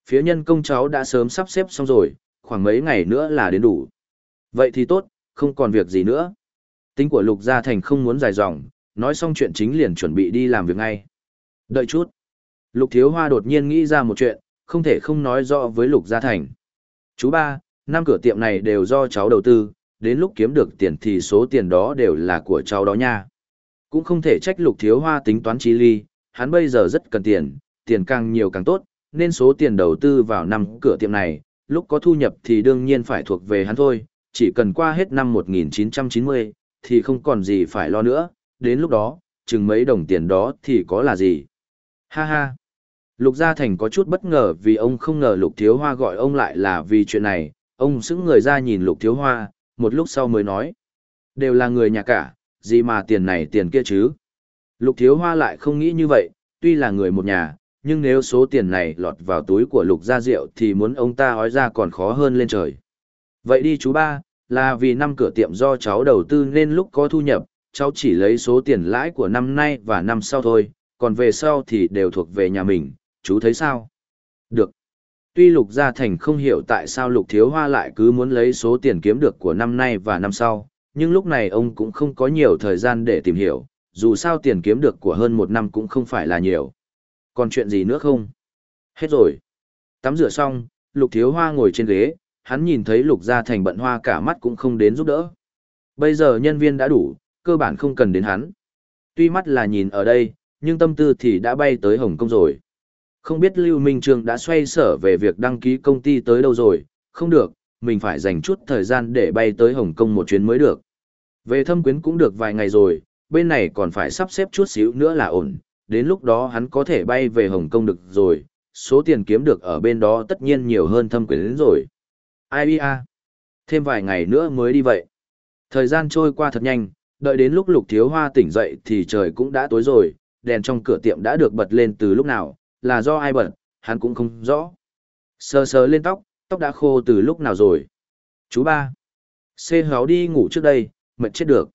Phía nhân công cháu đã sớm sắp xếp xong rồi, khoảng mấy ngày nữa là đến đủ. Vậy thì tốt, không còn việc gì nữa. Tính của Lục Gia Thành không muốn dài dòng, nói xong chuyện chính liền chuẩn bị đi làm việc ngay. Đợi chút. Lục Thiếu Hoa đột nhiên nghĩ ra một chuyện, không thể không nói rõ với Lục Gia Thành. Chú ba, năm cửa tiệm này đều do cháu đầu tư, đến lúc kiếm được tiền thì số tiền đó đều là của cháu đó nha. Cũng không thể trách Lục Thiếu Hoa tính toán chi ly, hắn bây giờ rất cần tiền, tiền càng nhiều càng tốt, nên số tiền đầu tư vào năm cửa tiệm này, lúc có thu nhập thì đương nhiên phải thuộc về hắn thôi, chỉ cần qua hết năm một nghìn chín trăm chín mươi, thì không còn gì phải lo nữa, đến lúc đó, chừng mấy đồng tiền đó thì có là gì. Ha ha. Lục Gia Thành có chút bất ngờ vì ông không ngờ Lục Thiếu Hoa gọi ông lại là vì chuyện này, ông sững người ra nhìn Lục Thiếu Hoa, một lúc sau mới nói. Đều là người nhà cả, gì mà tiền này tiền kia chứ. Lục Thiếu Hoa lại không nghĩ như vậy, tuy là người một nhà, nhưng nếu số tiền này lọt vào túi của Lục Gia Diệu thì muốn ông ta ói ra còn khó hơn lên trời. Vậy đi chú ba, là vì năm cửa tiệm do cháu đầu tư nên lúc có thu nhập, cháu chỉ lấy số tiền lãi của năm nay và năm sau thôi, còn về sau thì đều thuộc về nhà mình, chú thấy sao? Được. Tuy Lục Gia Thành không hiểu tại sao Lục Thiếu Hoa lại cứ muốn lấy số tiền kiếm được của năm nay và năm sau, nhưng lúc này ông cũng không có nhiều thời gian để tìm hiểu, dù sao tiền kiếm được của hơn một năm cũng không phải là nhiều. Còn chuyện gì nữa không? Hết rồi. Tắm rửa xong, Lục Thiếu Hoa ngồi trên ghế, hắn nhìn thấy Lục Gia Thành bận hoa cả mắt cũng không đến giúp đỡ. Bây giờ nhân viên đã đủ, cơ bản không cần đến hắn. Tuy mắt là nhìn ở đây, nhưng tâm tư thì đã bay tới Hồng Kông rồi. Không biết Lưu Minh Trương đã xoay sở về việc đăng ký công ty tới đâu rồi, không được, mình phải dành chút thời gian để bay tới Hồng Kông một chuyến mới được. Về Thâm Quyến cũng được vài ngày rồi, bên này còn phải sắp xếp chút xíu nữa là ổn, đến lúc đó hắn có thể bay về Hồng Kông được rồi, số tiền kiếm được ở bên đó tất nhiên nhiều hơn Thâm Quyến rồi. Ai à, thêm vài ngày nữa mới đi vậy. Thời gian trôi qua thật nhanh, đợi đến lúc Lục Thiếu Hoa tỉnh dậy thì trời cũng đã tối rồi, đèn trong cửa tiệm đã được bật lên từ lúc nào, là do ai bật, hắn cũng không rõ. Sờ sờ lên tóc, tóc đã khô từ lúc nào rồi. Chú ba. Xê háo đi ngủ trước đây, mệt chết được.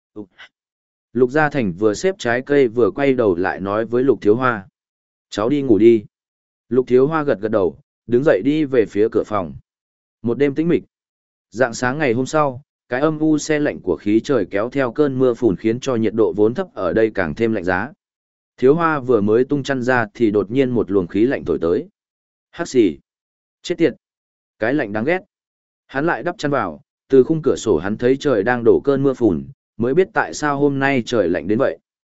Lục Gia Thành vừa xếp trái cây vừa quay đầu lại nói với Lục Thiếu Hoa. Cháu đi ngủ đi. Lục Thiếu Hoa gật gật đầu, đứng dậy đi về phía cửa phòng. Một đêm tĩnh mịch. Dạng sáng ngày hôm sau, cái âm u se lạnh của khí trời kéo theo cơn mưa phùn khiến cho nhiệt độ vốn thấp ở đây càng thêm lạnh giá. Thiếu Hoa vừa mới tung chăn ra thì đột nhiên một luồng khí lạnh thổi tới. Hắc xì. Chết tiệt. Cái lạnh đáng ghét. Hắn lại đắp chăn vào, từ khung cửa sổ hắn thấy trời đang đổ cơn mưa phùn, mới biết tại sao hôm nay trời lạnh đến vậy.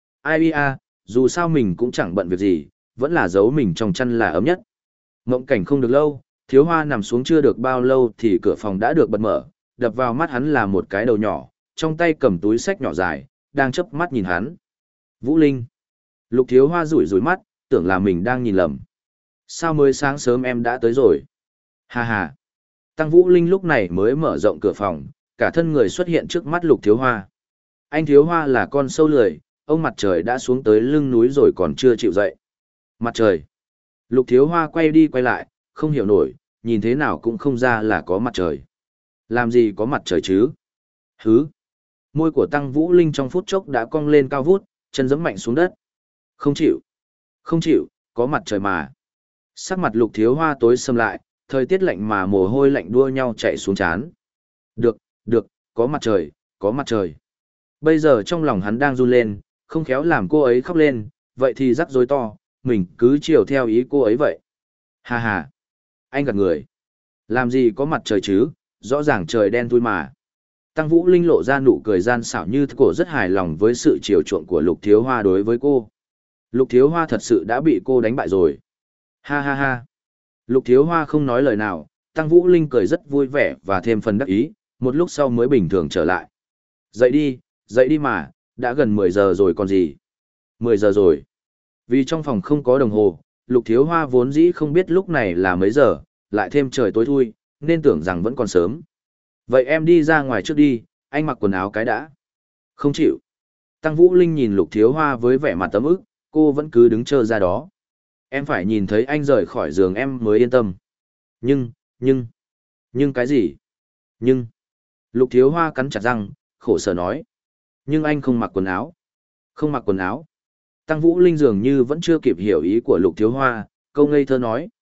Ai à, dù sao mình cũng chẳng bận việc gì, vẫn là giấu mình trong chăn là ấm nhất. Mộng cảnh không được lâu, Thiếu Hoa nằm xuống chưa được bao lâu thì cửa phòng đã được bật mở, đập vào mắt hắn là một cái đầu nhỏ, trong tay cầm túi sách nhỏ dài, đang chớp mắt nhìn hắn. Vũ Linh. Lục Thiếu Hoa rủi rủi mắt, tưởng là mình đang nhìn lầm. Sao mới sáng sớm em đã tới rồi? Hà hà. Tăng Vũ Linh lúc này mới mở rộng cửa phòng, cả thân người xuất hiện trước mắt Lục Thiếu Hoa. Anh Thiếu Hoa là con sâu lười, ông mặt trời đã xuống tới lưng núi rồi còn chưa chịu dậy. Mặt trời. Lục Thiếu Hoa quay đi quay lại, không hiểu nổi, nhìn thế nào cũng không ra là có mặt trời. Làm gì có mặt trời chứ? Hứ. Môi của Tăng Vũ Linh trong phút chốc đã cong lên cao vút, chân giẫm mạnh xuống đất. Không chịu. Không chịu, có mặt trời mà. Sắc mặt Lục Thiếu Hoa tối sầm lại, thời tiết lạnh mà mồ hôi lạnh đua nhau chạy xuống trán. Được, được, có mặt trời, có mặt trời. Bây giờ trong lòng hắn đang run lên, không khéo làm cô ấy khóc lên, vậy thì rắc rối to, mình cứ chiều theo ý cô ấy vậy. Hà hà, anh gạt người. Làm gì có mặt trời chứ, rõ ràng trời đen thui mà. Tăng Vũ Linh lộ ra nụ cười gian xảo như cổ rất hài lòng với sự chiều chuộng của Lục Thiếu Hoa đối với cô. Lục Thiếu Hoa thật sự đã bị cô đánh bại rồi. Ha ha ha. Lục Thiếu Hoa không nói lời nào, Tăng Vũ Linh cười rất vui vẻ và thêm phần đắc ý, một lúc sau mới bình thường trở lại. Dậy đi, dậy đi mà, đã gần mười giờ rồi còn gì. mười giờ rồi. Vì trong phòng không có đồng hồ, Lục Thiếu Hoa vốn dĩ không biết lúc này là mấy giờ, lại thêm trời tối thui, nên tưởng rằng vẫn còn sớm. Vậy em đi ra ngoài trước đi, anh mặc quần áo cái đã. Không chịu. Tăng Vũ Linh nhìn Lục Thiếu Hoa với vẻ mặt tấm ức, cô vẫn cứ đứng chờ ra đó. Em phải nhìn thấy anh rời khỏi giường em mới yên tâm. Nhưng, nhưng, nhưng cái gì? Nhưng, Lục Thiếu Hoa cắn chặt răng, khổ sở nói. Nhưng anh không mặc quần áo. Không mặc quần áo. Tăng Vũ Linh dường như vẫn chưa kịp hiểu ý của Lục Thiếu Hoa, câu ngây thơ nói.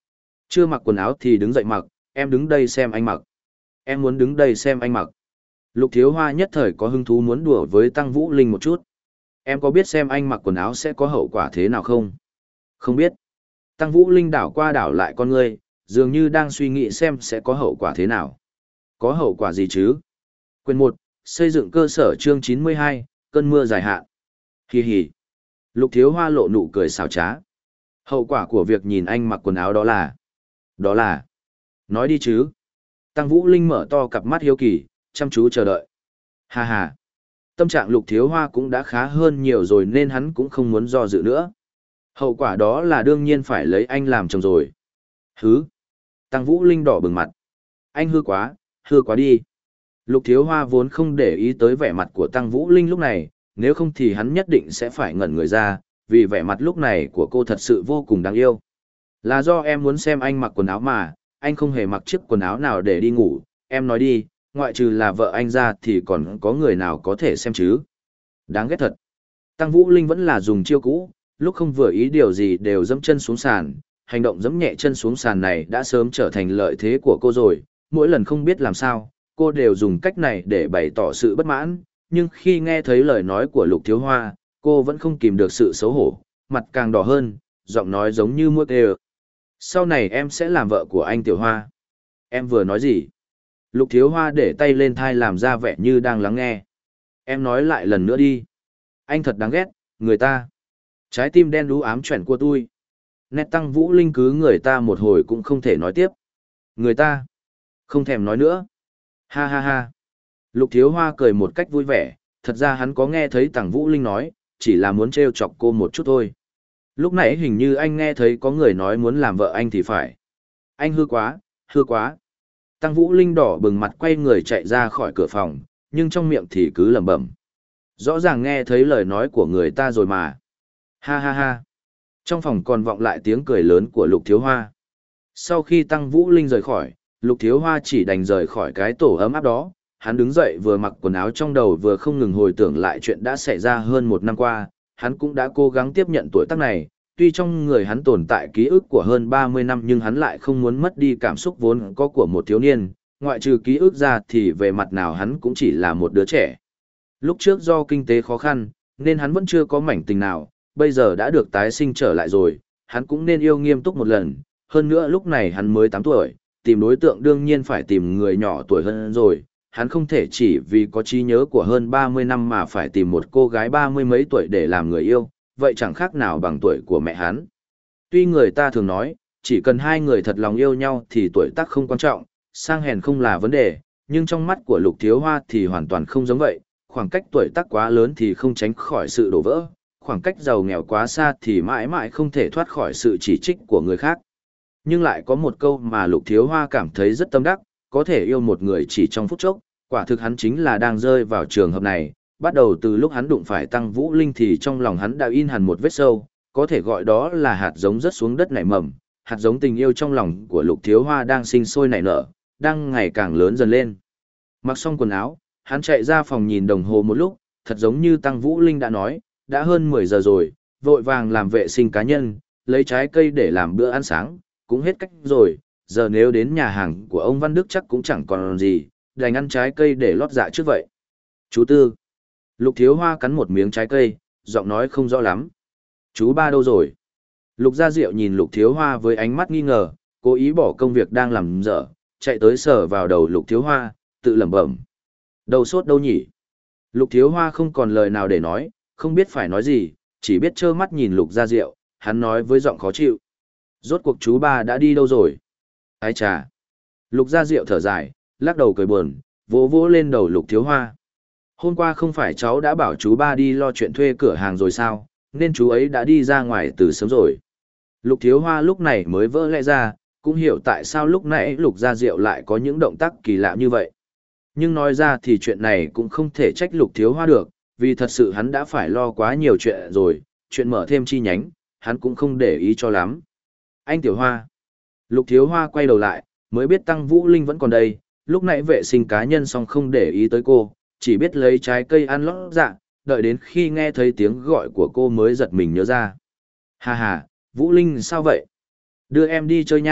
Chưa mặc quần áo thì đứng dậy mặc, em đứng đây xem anh mặc. Em muốn đứng đây xem anh mặc. Lục Thiếu Hoa nhất thời có hứng thú muốn đùa với Tăng Vũ Linh một chút. Em có biết xem anh mặc quần áo sẽ có hậu quả thế nào không? Không biết. Tăng Vũ Linh đảo qua đảo lại con ngươi, dường như đang suy nghĩ xem sẽ có hậu quả thế nào. Có hậu quả gì chứ? Quyền một, xây dựng cơ sở chương chín mươi hai, cơn mưa dài hạn. Hì hì. Lục Thiếu Hoa lộ nụ cười xảo trá. Hậu quả của việc nhìn anh mặc quần áo đó là... Đó là... Nói đi chứ. Tăng Vũ Linh mở to cặp mắt hiếu kỳ, chăm chú chờ đợi. Hà hà. Tâm trạng Lục Thiếu Hoa cũng đã khá hơn nhiều rồi nên hắn cũng không muốn do dự nữa. Hậu quả đó là đương nhiên phải lấy anh làm chồng rồi. Hứ. Tăng Vũ Linh đỏ bừng mặt. Anh hư quá, hư quá đi. Lục Thiếu Hoa vốn không để ý tới vẻ mặt của Tăng Vũ Linh lúc này, nếu không thì hắn nhất định sẽ phải ngẩn người ra, vì vẻ mặt lúc này của cô thật sự vô cùng đáng yêu. Là do em muốn xem anh mặc quần áo mà, anh không hề mặc chiếc quần áo nào để đi ngủ, em nói đi, ngoại trừ là vợ anh ra thì còn có người nào có thể xem chứ. Đáng ghét thật. Tăng Vũ Linh vẫn là dùng chiêu cũ, lúc không vừa ý điều gì đều dẫm chân xuống sàn, hành động dẫm nhẹ chân xuống sàn này đã sớm trở thành lợi thế của cô rồi, mỗi lần không biết làm sao, cô đều dùng cách này để bày tỏ sự bất mãn, nhưng khi nghe thấy lời nói của Lục Thiếu Hoa, cô vẫn không kìm được sự xấu hổ, mặt càng đỏ hơn, giọng nói giống như muốt ê. Sau này em sẽ làm vợ của anh Tiểu Hoa. Em vừa nói gì? Lục Thiếu Hoa để tay lên thai làm ra vẻ như đang lắng nghe. Em nói lại lần nữa đi. Anh thật đáng ghét, người ta. Trái tim đen đú ám chuyển của tôi. Nét Tăng Vũ Linh cứ người ta một hồi cũng không thể nói tiếp. Người ta. Không thèm nói nữa. Ha ha ha. Lục Thiếu Hoa cười một cách vui vẻ, thật ra hắn có nghe thấy Tăng Vũ Linh nói, chỉ là muốn trêu chọc cô một chút thôi. Lúc nãy hình như anh nghe thấy có người nói muốn làm vợ anh thì phải. Anh hư quá, hư quá. Tăng Vũ Linh đỏ bừng mặt quay người chạy ra khỏi cửa phòng, nhưng trong miệng thì cứ lẩm bẩm. Rõ ràng nghe thấy lời nói của người ta rồi mà. Ha ha ha. Trong phòng còn vọng lại tiếng cười lớn của Lục Thiếu Hoa. Sau khi Tăng Vũ Linh rời khỏi, Lục Thiếu Hoa chỉ đành rời khỏi cái tổ ấm áp đó. Hắn đứng dậy vừa mặc quần áo trong đầu vừa không ngừng hồi tưởng lại chuyện đã xảy ra hơn một năm qua. Hắn cũng đã cố gắng tiếp nhận tuổi tác này, tuy trong người hắn tồn tại ký ức của hơn ba mươi năm nhưng hắn lại không muốn mất đi cảm xúc vốn có của một thiếu niên, ngoại trừ ký ức ra thì về mặt nào hắn cũng chỉ là một đứa trẻ. Lúc trước do kinh tế khó khăn, nên hắn vẫn chưa có mảnh tình nào, bây giờ đã được tái sinh trở lại rồi, hắn cũng nên yêu nghiêm túc một lần, hơn nữa lúc này hắn mới tám tuổi, tìm đối tượng đương nhiên phải tìm người nhỏ tuổi hơn rồi. Hắn không thể chỉ vì có trí nhớ của hơn ba mươi năm mà phải tìm một cô gái ba mươi mấy tuổi để làm người yêu, vậy chẳng khác nào bằng tuổi của mẹ hắn. Tuy người ta thường nói, chỉ cần hai người thật lòng yêu nhau thì tuổi tác không quan trọng, sang hèn không là vấn đề, nhưng trong mắt của Lục Thiếu Hoa thì hoàn toàn không giống vậy, khoảng cách tuổi tác quá lớn thì không tránh khỏi sự đổ vỡ, khoảng cách giàu nghèo quá xa thì mãi mãi không thể thoát khỏi sự chỉ trích của người khác. Nhưng lại có một câu mà Lục Thiếu Hoa cảm thấy rất tâm đắc, có thể yêu một người chỉ trong phút chốc, quả thực hắn chính là đang rơi vào trường hợp này. Bắt đầu từ lúc hắn đụng phải Tăng Vũ Linh thì trong lòng hắn đã in hẳn một vết sâu, có thể gọi đó là hạt giống rớt xuống đất nảy mầm, hạt giống tình yêu trong lòng của Lục Thiếu Hoa đang sinh sôi nảy nở, đang ngày càng lớn dần lên. Mặc xong quần áo, hắn chạy ra phòng nhìn đồng hồ một lúc, thật giống như Tăng Vũ Linh đã nói, đã hơn mười giờ rồi, vội vàng làm vệ sinh cá nhân, lấy trái cây để làm bữa ăn sáng, cũng hết cách rồi, giờ nếu đến nhà hàng của ông Văn Đức chắc cũng chẳng còn gì, đành ăn trái cây để lót dạ trước vậy. Chú Tư. Lục Thiếu Hoa cắn một miếng trái cây, giọng nói không rõ lắm. Chú ba đâu rồi? Lục Gia Diệu nhìn Lục Thiếu Hoa với ánh mắt nghi ngờ, cố ý bỏ công việc đang làm dở, chạy tới sờ vào đầu Lục Thiếu Hoa, tự lẩm bẩm. Đầu sốt đâu nhỉ? Lục Thiếu Hoa không còn lời nào để nói, không biết phải nói gì, chỉ biết trơ mắt nhìn Lục Gia Diệu, hắn nói với giọng khó chịu. Rốt cuộc chú ba đã đi đâu rồi? Ái chà. Lục Gia Diệu thở dài, lắc đầu cười buồn, vỗ vỗ lên đầu Lục Thiếu Hoa. Hôm qua không phải cháu đã bảo chú ba đi lo chuyện thuê cửa hàng rồi sao, nên chú ấy đã đi ra ngoài từ sớm rồi. Lục Thiếu Hoa lúc này mới vỡ lẽ ra, cũng hiểu tại sao lúc nãy Lục Gia Diệu lại có những động tác kỳ lạ như vậy. Nhưng nói ra thì chuyện này cũng không thể trách Lục Thiếu Hoa được, vì thật sự hắn đã phải lo quá nhiều chuyện rồi, chuyện mở thêm chi nhánh, hắn cũng không để ý cho lắm. Anh Tiểu Hoa. Lục Thiếu Hoa quay đầu lại, mới biết Tăng Vũ Linh vẫn còn đây, lúc nãy vệ sinh cá nhân xong không để ý tới cô, chỉ biết lấy trái cây ăn lót dạ, đợi đến khi nghe thấy tiếng gọi của cô mới giật mình nhớ ra. Hà hà, Vũ Linh sao vậy? Đưa em đi chơi nha,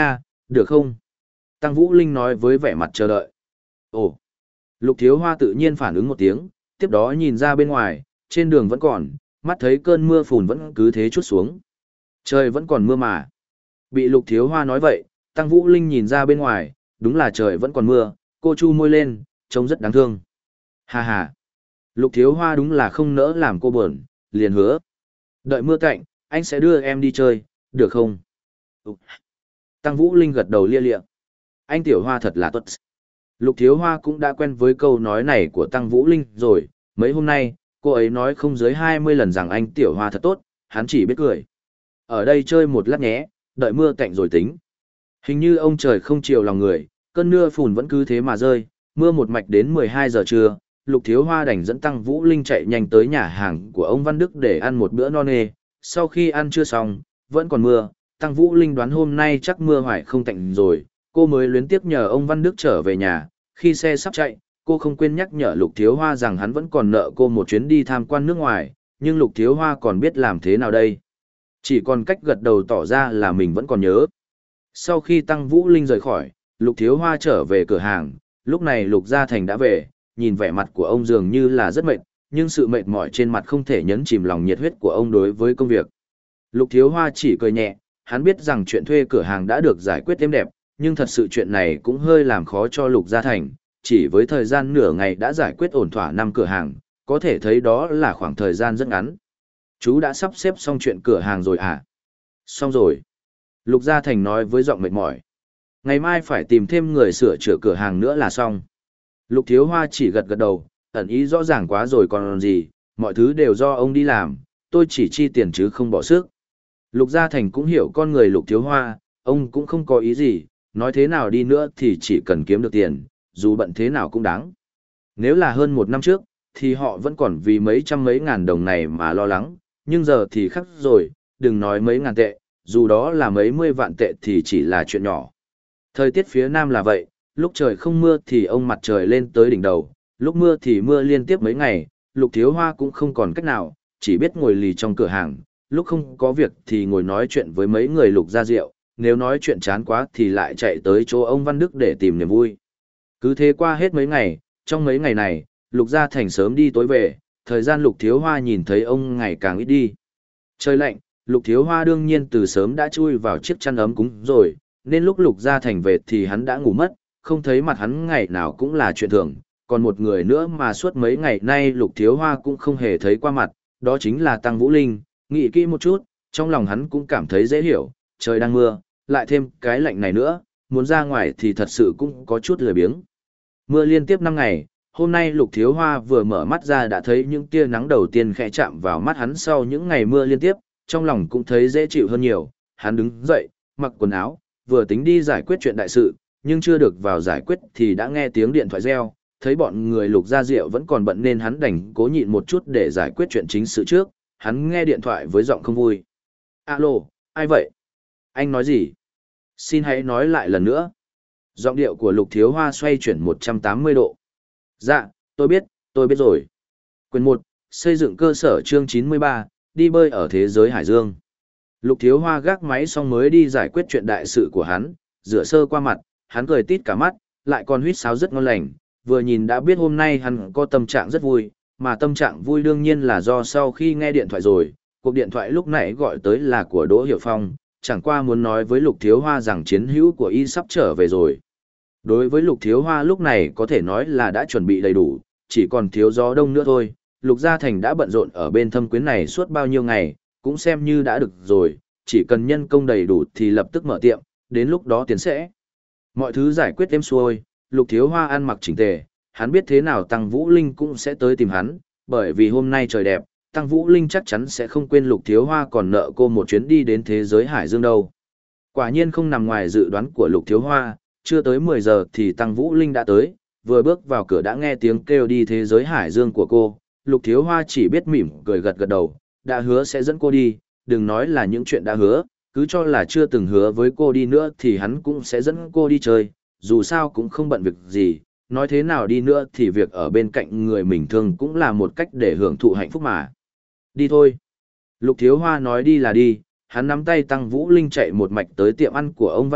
Được không? Tăng Vũ Linh nói với vẻ mặt chờ đợi. Ồ! Lục Thiếu Hoa tự nhiên phản ứng một tiếng, tiếp đó nhìn ra bên ngoài, trên đường vẫn còn, mắt thấy cơn mưa phùn vẫn cứ thế chút xuống. Trời vẫn còn mưa mà. Bị Lục Thiếu Hoa nói vậy, Tăng Vũ Linh nhìn ra bên ngoài, đúng là trời vẫn còn mưa, cô chu môi lên, trông rất đáng thương. Hà hà. Lục Thiếu Hoa đúng là không nỡ làm cô buồn, liền hứa. Đợi mưa cạnh, anh sẽ đưa em đi chơi, được không? Tăng Vũ Linh gật đầu lia lịa. Anh Tiểu Hoa thật là tốt. Lục Thiếu Hoa cũng đã quen với câu nói này của Tăng Vũ Linh rồi, mấy hôm nay, cô ấy nói không dưới hai mươi lần rằng anh Tiểu Hoa thật tốt, hắn chỉ biết cười. Ở đây chơi một lát nhé, đợi mưa cạnh rồi tính. Hình như ông trời không chiều lòng người, cơn mưa phùn vẫn cứ thế mà rơi, mưa một mạch đến mười hai giờ trưa, Lục Thiếu Hoa đành dẫn Tăng Vũ Linh chạy nhanh tới nhà hàng của ông Văn Đức để ăn một bữa no nê. Sau khi ăn chưa xong, vẫn còn mưa, Tăng Vũ Linh đoán hôm nay chắc mưa hoài không tạnh rồi, cô mới luyến tiếc nhờ ông Văn Đức trở về nhà. Khi xe sắp chạy, cô không quên nhắc nhở Lục Thiếu Hoa rằng hắn vẫn còn nợ cô một chuyến đi tham quan nước ngoài, nhưng Lục Thiếu Hoa còn biết làm thế nào đây? Chỉ còn cách gật đầu tỏ ra là mình vẫn còn nhớ. Sau khi Tăng Vũ Linh rời khỏi, Lục Thiếu Hoa trở về cửa hàng, lúc này Lục Gia Thành đã về, nhìn vẻ mặt của ông dường như là rất mệt, nhưng sự mệt mỏi trên mặt không thể nhấn chìm lòng nhiệt huyết của ông đối với công việc. Lục Thiếu Hoa chỉ cười nhẹ, hắn biết rằng chuyện thuê cửa hàng đã được giải quyết êm đẹp, nhưng thật sự chuyện này cũng hơi làm khó cho Lục Gia Thành, chỉ với thời gian nửa ngày đã giải quyết ổn thỏa năm cửa hàng, có thể thấy đó là khoảng thời gian rất ngắn. Chú đã sắp xếp xong chuyện cửa hàng rồi à? Xong rồi. Lục Gia Thành nói với giọng mệt mỏi. Ngày mai phải tìm thêm người sửa chữa cửa hàng nữa là xong. Lục Thiếu Hoa chỉ gật gật đầu, ẩn ý rõ ràng quá rồi còn gì, mọi thứ đều do ông đi làm, tôi chỉ chi tiền chứ không bỏ sức. Lục Gia Thành cũng hiểu con người Lục Thiếu Hoa, ông cũng không có ý gì, nói thế nào đi nữa thì chỉ cần kiếm được tiền, dù bận thế nào cũng đáng. Nếu là hơn một năm trước, thì họ vẫn còn vì mấy trăm mấy ngàn đồng này mà lo lắng, nhưng giờ thì khác rồi, đừng nói mấy ngàn tệ, dù đó là mấy mươi vạn tệ thì chỉ là chuyện nhỏ. Thời tiết phía Nam là vậy, lúc trời không mưa thì ông mặt trời lên tới đỉnh đầu, lúc mưa thì mưa liên tiếp mấy ngày, Lục Thiếu Hoa cũng không còn cách nào, chỉ biết ngồi lì trong cửa hàng, lúc không có việc thì ngồi nói chuyện với mấy người Lục gia rượu, nếu nói chuyện chán quá thì lại chạy tới chỗ ông Văn Đức để tìm niềm vui. Cứ thế qua hết mấy ngày, trong mấy ngày này, Lục Gia Thành sớm đi tối về, thời gian Lục Thiếu Hoa nhìn thấy ông ngày càng ít đi. Trời lạnh, Lục Thiếu Hoa đương nhiên từ sớm đã chui vào chiếc chăn ấm cúng rồi, nên lúc Lục Gia Thành về thì hắn đã ngủ mất, không thấy mặt hắn ngày nào cũng là chuyện thường. Còn một người nữa mà suốt mấy ngày nay Lục Thiếu Hoa cũng không hề thấy qua mặt, đó chính là Tăng Vũ Linh. Nghĩ kỹ một chút, trong lòng hắn cũng cảm thấy dễ hiểu, trời đang mưa, lại thêm cái lạnh này nữa, muốn ra ngoài thì thật sự cũng có chút lười biếng. Mưa liên tiếp năm ngày, hôm nay Lục Thiếu Hoa vừa mở mắt ra đã thấy những tia nắng đầu tiên khẽ chạm vào mắt hắn sau những ngày mưa liên tiếp, trong lòng cũng thấy dễ chịu hơn nhiều. Hắn đứng dậy, mặc quần áo, vừa tính đi giải quyết chuyện đại sự, nhưng chưa được vào giải quyết thì đã nghe tiếng điện thoại reo, thấy bọn người Lục Gia Diệu vẫn còn bận nên hắn đành cố nhịn một chút để giải quyết chuyện chính sự trước. Hắn nghe điện thoại với giọng không vui. Alo, ai vậy? Anh nói gì? Xin hãy nói lại lần nữa. Giọng điệu của Lục Thiếu Hoa xoay chuyển một trăm tám mươi độ. Dạ, tôi biết, tôi biết rồi. Quyền một, xây dựng cơ sở chương chín mươi ba, đi bơi ở thế giới Hải Dương. Lục Thiếu Hoa gác máy xong mới đi giải quyết chuyện đại sự của hắn, rửa sơ qua mặt, hắn cười tít cả mắt, lại còn huýt sáo rất ngon lành, vừa nhìn đã biết hôm nay hắn có tâm trạng rất vui, mà tâm trạng vui đương nhiên là do sau khi nghe điện thoại rồi, cuộc điện thoại lúc nãy gọi tới là của Đỗ Hiểu Phong, chẳng qua muốn nói với Lục Thiếu Hoa rằng chiến hữu của y sắp trở về rồi. Đối với Lục Thiếu Hoa lúc này có thể nói là đã chuẩn bị đầy đủ, chỉ còn thiếu gió đông nữa thôi. Lục Gia Thành đã bận rộn ở bên thâm quyến này suốt bao nhiêu ngày, cũng xem như đã được rồi, chỉ cần nhân công đầy đủ thì lập tức mở tiệm, đến lúc đó tiền sẽ. Mọi thứ giải quyết êm xuôi, Lục Thiếu Hoa ăn mặc chỉnh tề, hắn biết thế nào Tăng Vũ Linh cũng sẽ tới tìm hắn, bởi vì hôm nay trời đẹp, Tăng Vũ Linh chắc chắn sẽ không quên Lục Thiếu Hoa còn nợ cô một chuyến đi đến thế giới Hải Dương đâu. Quả nhiên không nằm ngoài dự đoán của Lục Thiếu Hoa, chưa tới mười giờ thì Tăng Vũ Linh đã tới, vừa bước vào cửa đã nghe tiếng kêu đi thế giới Hải Dương của cô. Lục Thiếu Hoa chỉ biết mỉm cười gật gật đầu, đã hứa sẽ dẫn cô đi, đừng nói là những chuyện đã hứa, cứ cho là chưa từng hứa với cô đi nữa thì hắn cũng sẽ dẫn cô đi chơi, dù sao cũng không bận việc gì, nói thế nào đi nữa thì việc ở bên cạnh người mình thương cũng là một cách để hưởng thụ hạnh phúc mà. Đi thôi. Lục Thiếu Hoa nói đi là đi, hắn nắm tay Tăng Vũ Linh chạy một mạch tới tiệm ăn của ông Văn Đức,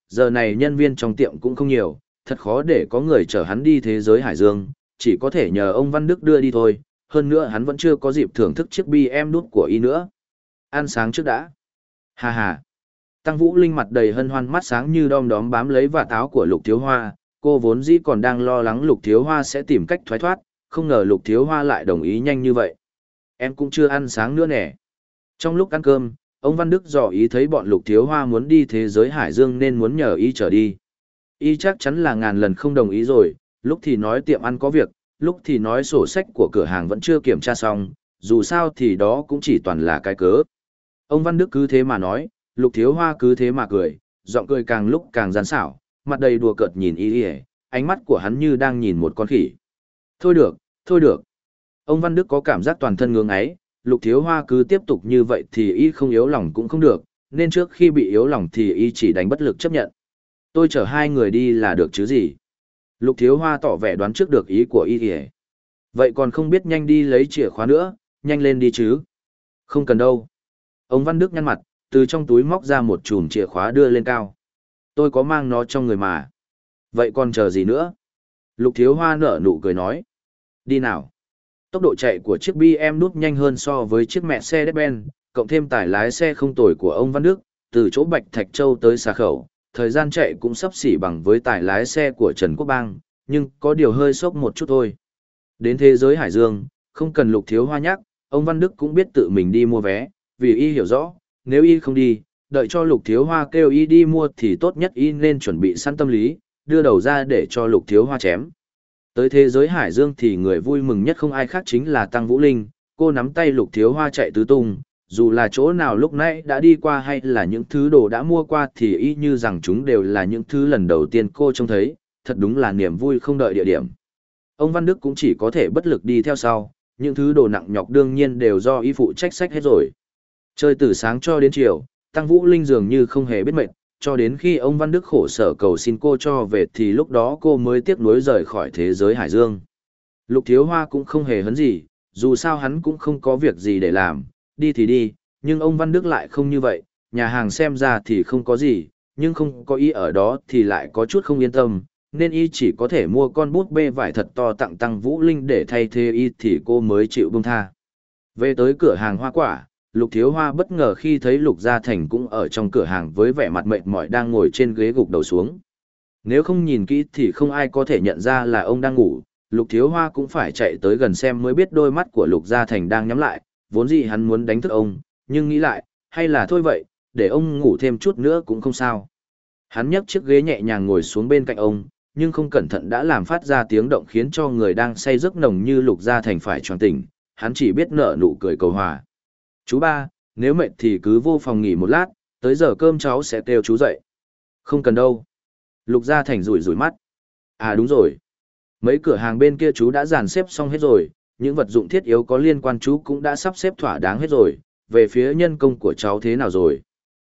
giờ này nhân viên trong tiệm cũng không nhiều, thật khó để có người chở hắn đi thế giới hải dương, chỉ có thể nhờ ông Văn Đức đưa đi thôi, hơn nữa hắn vẫn chưa có dịp thưởng thức chiếc bi em đút của y nữa. Ăn sáng trước đã. Hà hà. Tăng Vũ Linh mặt đầy hân hoan, mắt sáng như đom đóm bám lấy vạt áo của Lục Thiếu Hoa, cô vốn dĩ còn đang lo lắng Lục Thiếu Hoa sẽ tìm cách thoái thoát, không ngờ Lục Thiếu Hoa lại đồng ý nhanh như vậy. Em cũng chưa ăn sáng nữa nè. Trong lúc ăn cơm, ông Văn Đức dò ý thấy bọn Lục Thiếu Hoa muốn đi thế giới hải dương nên muốn nhờ y trở đi. Y chắc chắn là ngàn lần không đồng ý rồi, lúc thì nói tiệm ăn có việc, lúc thì nói sổ sách của cửa hàng vẫn chưa kiểm tra xong, dù sao thì đó cũng chỉ toàn là cái cớ. Ông Văn Đức cứ thế mà nói, Lục Thiếu Hoa cứ thế mà cười, giọng cười càng lúc càng gian xảo, mặt đầy đùa cợt nhìn y y, ánh mắt của hắn như đang nhìn một con khỉ. Thôi được, thôi được. Ông Văn Đức có cảm giác toàn thân ngưỡng ấy, Lục Thiếu Hoa cứ tiếp tục như vậy thì y không yếu lòng cũng không được, nên trước khi bị yếu lòng thì y chỉ đánh bất lực chấp nhận. Tôi chở hai người đi là được chứ gì. Lục Thiếu Hoa tỏ vẻ đoán trước được ý của y y. Vậy còn không biết nhanh đi lấy chìa khóa nữa, nhanh lên đi chứ. Không cần đâu. Ông Văn Đức nhăn mặt, từ trong túi móc ra một chùm chìa khóa đưa lên cao. Tôi có mang nó trong người mà. Vậy còn chờ gì nữa? Lục Thiếu Hoa nở nụ cười nói. Đi nào. Tốc độ chạy của chiếc bi em đút nhanh hơn so với chiếc mẹ xe Mercedes-Benz, cộng thêm tải lái xe không tồi của ông Văn Đức, từ chỗ Bạch Thạch Châu tới Xà Khẩu, thời gian chạy cũng sắp xỉ bằng với tải lái xe của Trần Quốc Bang, nhưng có điều hơi sốc một chút thôi. Đến thế giới hải dương, không cần Lục Thiếu Hoa nhắc, ông Văn Đức cũng biết tự mình đi mua vé, vì y hiểu rõ, nếu y không đi, đợi cho Lục Thiếu Hoa kêu y đi mua thì tốt nhất y nên chuẩn bị sẵn tâm lý, đưa đầu ra để cho Lục Thiếu Hoa chém. Tới thế giới hải dương thì người vui mừng nhất không ai khác chính là Tăng Vũ Linh, cô nắm tay Lục Thiếu Hoa chạy tứ tung, dù là chỗ nào lúc nãy đã đi qua hay là những thứ đồ đã mua qua thì y như rằng chúng đều là những thứ lần đầu tiên cô trông thấy, thật đúng là niềm vui không đợi địa điểm. Ông Văn Đức cũng chỉ có thể bất lực đi theo sau, những thứ đồ nặng nhọc đương nhiên đều do y phụ trách sách hết rồi. Chơi từ sáng cho đến chiều, Tăng Vũ Linh dường như không hề biết mệt, cho đến khi ông Văn Đức khổ sở cầu xin cô cho về thì lúc đó cô mới tiếc nuối rời khỏi thế giới hải dương. Lục Thiếu Hoa cũng không hề hấn gì, dù sao hắn cũng không có việc gì để làm, đi thì đi, nhưng ông Văn Đức lại không như vậy, nhà hàng xem ra thì không có gì, nhưng không có y ở đó thì lại có chút không yên tâm, nên y chỉ có thể mua con bút bê vải thật to tặng Tăng Vũ Linh để thay thế y thì cô mới chịu buông tha. Về tới cửa hàng hoa quả, Lục Thiếu Hoa bất ngờ khi thấy Lục Gia Thành cũng ở trong cửa hàng với vẻ mặt mệt mỏi đang ngồi trên ghế gục đầu xuống. Nếu không nhìn kỹ thì không ai có thể nhận ra là ông đang ngủ, Lục Thiếu Hoa cũng phải chạy tới gần xem mới biết đôi mắt của Lục Gia Thành đang nhắm lại, vốn dĩ hắn muốn đánh thức ông, nhưng nghĩ lại, hay là thôi vậy, để ông ngủ thêm chút nữa cũng không sao. Hắn nhấc chiếc ghế nhẹ nhàng ngồi xuống bên cạnh ông, nhưng không cẩn thận đã làm phát ra tiếng động khiến cho người đang say giấc nồng như Lục Gia Thành phải choàng tỉnh, hắn chỉ biết nở nụ cười cầu hòa. Chú ba, nếu mệt thì cứ vô phòng nghỉ một lát, tới giờ cơm cháu sẽ kêu chú dậy. Không cần đâu. Lục Gia Thành rủi rủi mắt. À đúng rồi. Mấy cửa hàng bên kia chú đã dàn xếp xong hết rồi, những vật dụng thiết yếu có liên quan chú cũng đã sắp xếp thỏa đáng hết rồi, về phía nhân công của cháu thế nào rồi?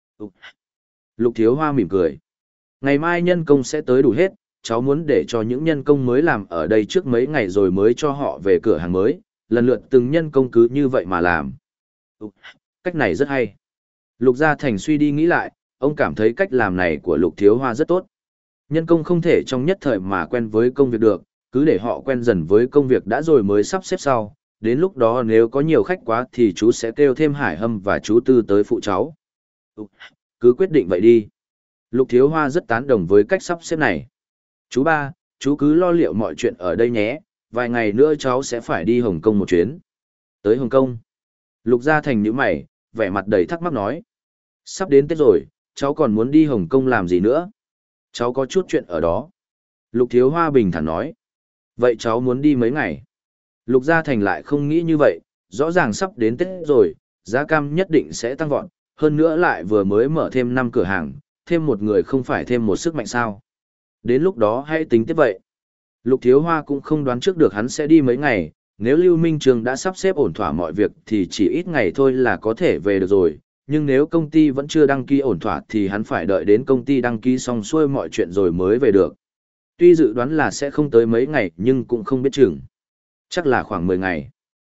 Lục Thiếu Hoa mỉm cười. Ngày mai nhân công sẽ tới đủ hết, cháu muốn để cho những nhân công mới làm ở đây trước mấy ngày rồi mới cho họ về cửa hàng mới, lần lượt từng nhân công cứ như vậy mà làm. Cách này rất hay. Lục Gia Thành suy đi nghĩ lại, ông cảm thấy cách làm này của Lục Thiếu Hoa rất tốt. Nhân công không thể trong nhất thời mà quen với công việc được, cứ để họ quen dần với công việc đã rồi mới sắp xếp sau. Đến lúc đó nếu có nhiều khách quá thì chú sẽ kêu thêm Hải Hâm và chú Tư tới phụ cháu. Cứ quyết định vậy đi. Lục Thiếu Hoa rất tán đồng với cách sắp xếp này. Chú ba, chú cứ lo liệu mọi chuyện ở đây nhé, vài ngày nữa cháu sẽ phải đi Hồng Kông một chuyến. Tới Hồng Kông. Lục Gia Thành nhíu mày, vẻ mặt đầy thắc mắc nói. Sắp đến Tết rồi, cháu còn muốn đi Hồng Kông làm gì nữa? Cháu có chút chuyện ở đó. Lục Thiếu Hoa bình thản nói. Vậy cháu muốn đi mấy ngày? Lục Gia Thành lại không nghĩ như vậy, rõ ràng sắp đến Tết rồi, giá cam nhất định sẽ tăng vọt, hơn nữa lại vừa mới mở thêm năm cửa hàng, thêm một người không phải thêm một sức mạnh sao. Đến lúc đó hãy tính tiếp vậy. Lục Thiếu Hoa cũng không đoán trước được hắn sẽ đi mấy ngày, nếu Lưu Minh Trường đã sắp xếp ổn thỏa mọi việc thì chỉ ít ngày thôi là có thể về được rồi, nhưng nếu công ty vẫn chưa đăng ký ổn thỏa thì hắn phải đợi đến công ty đăng ký xong xuôi mọi chuyện rồi mới về được. Tuy dự đoán là sẽ không tới mấy ngày nhưng cũng không biết chừng. Chắc là khoảng mười ngày.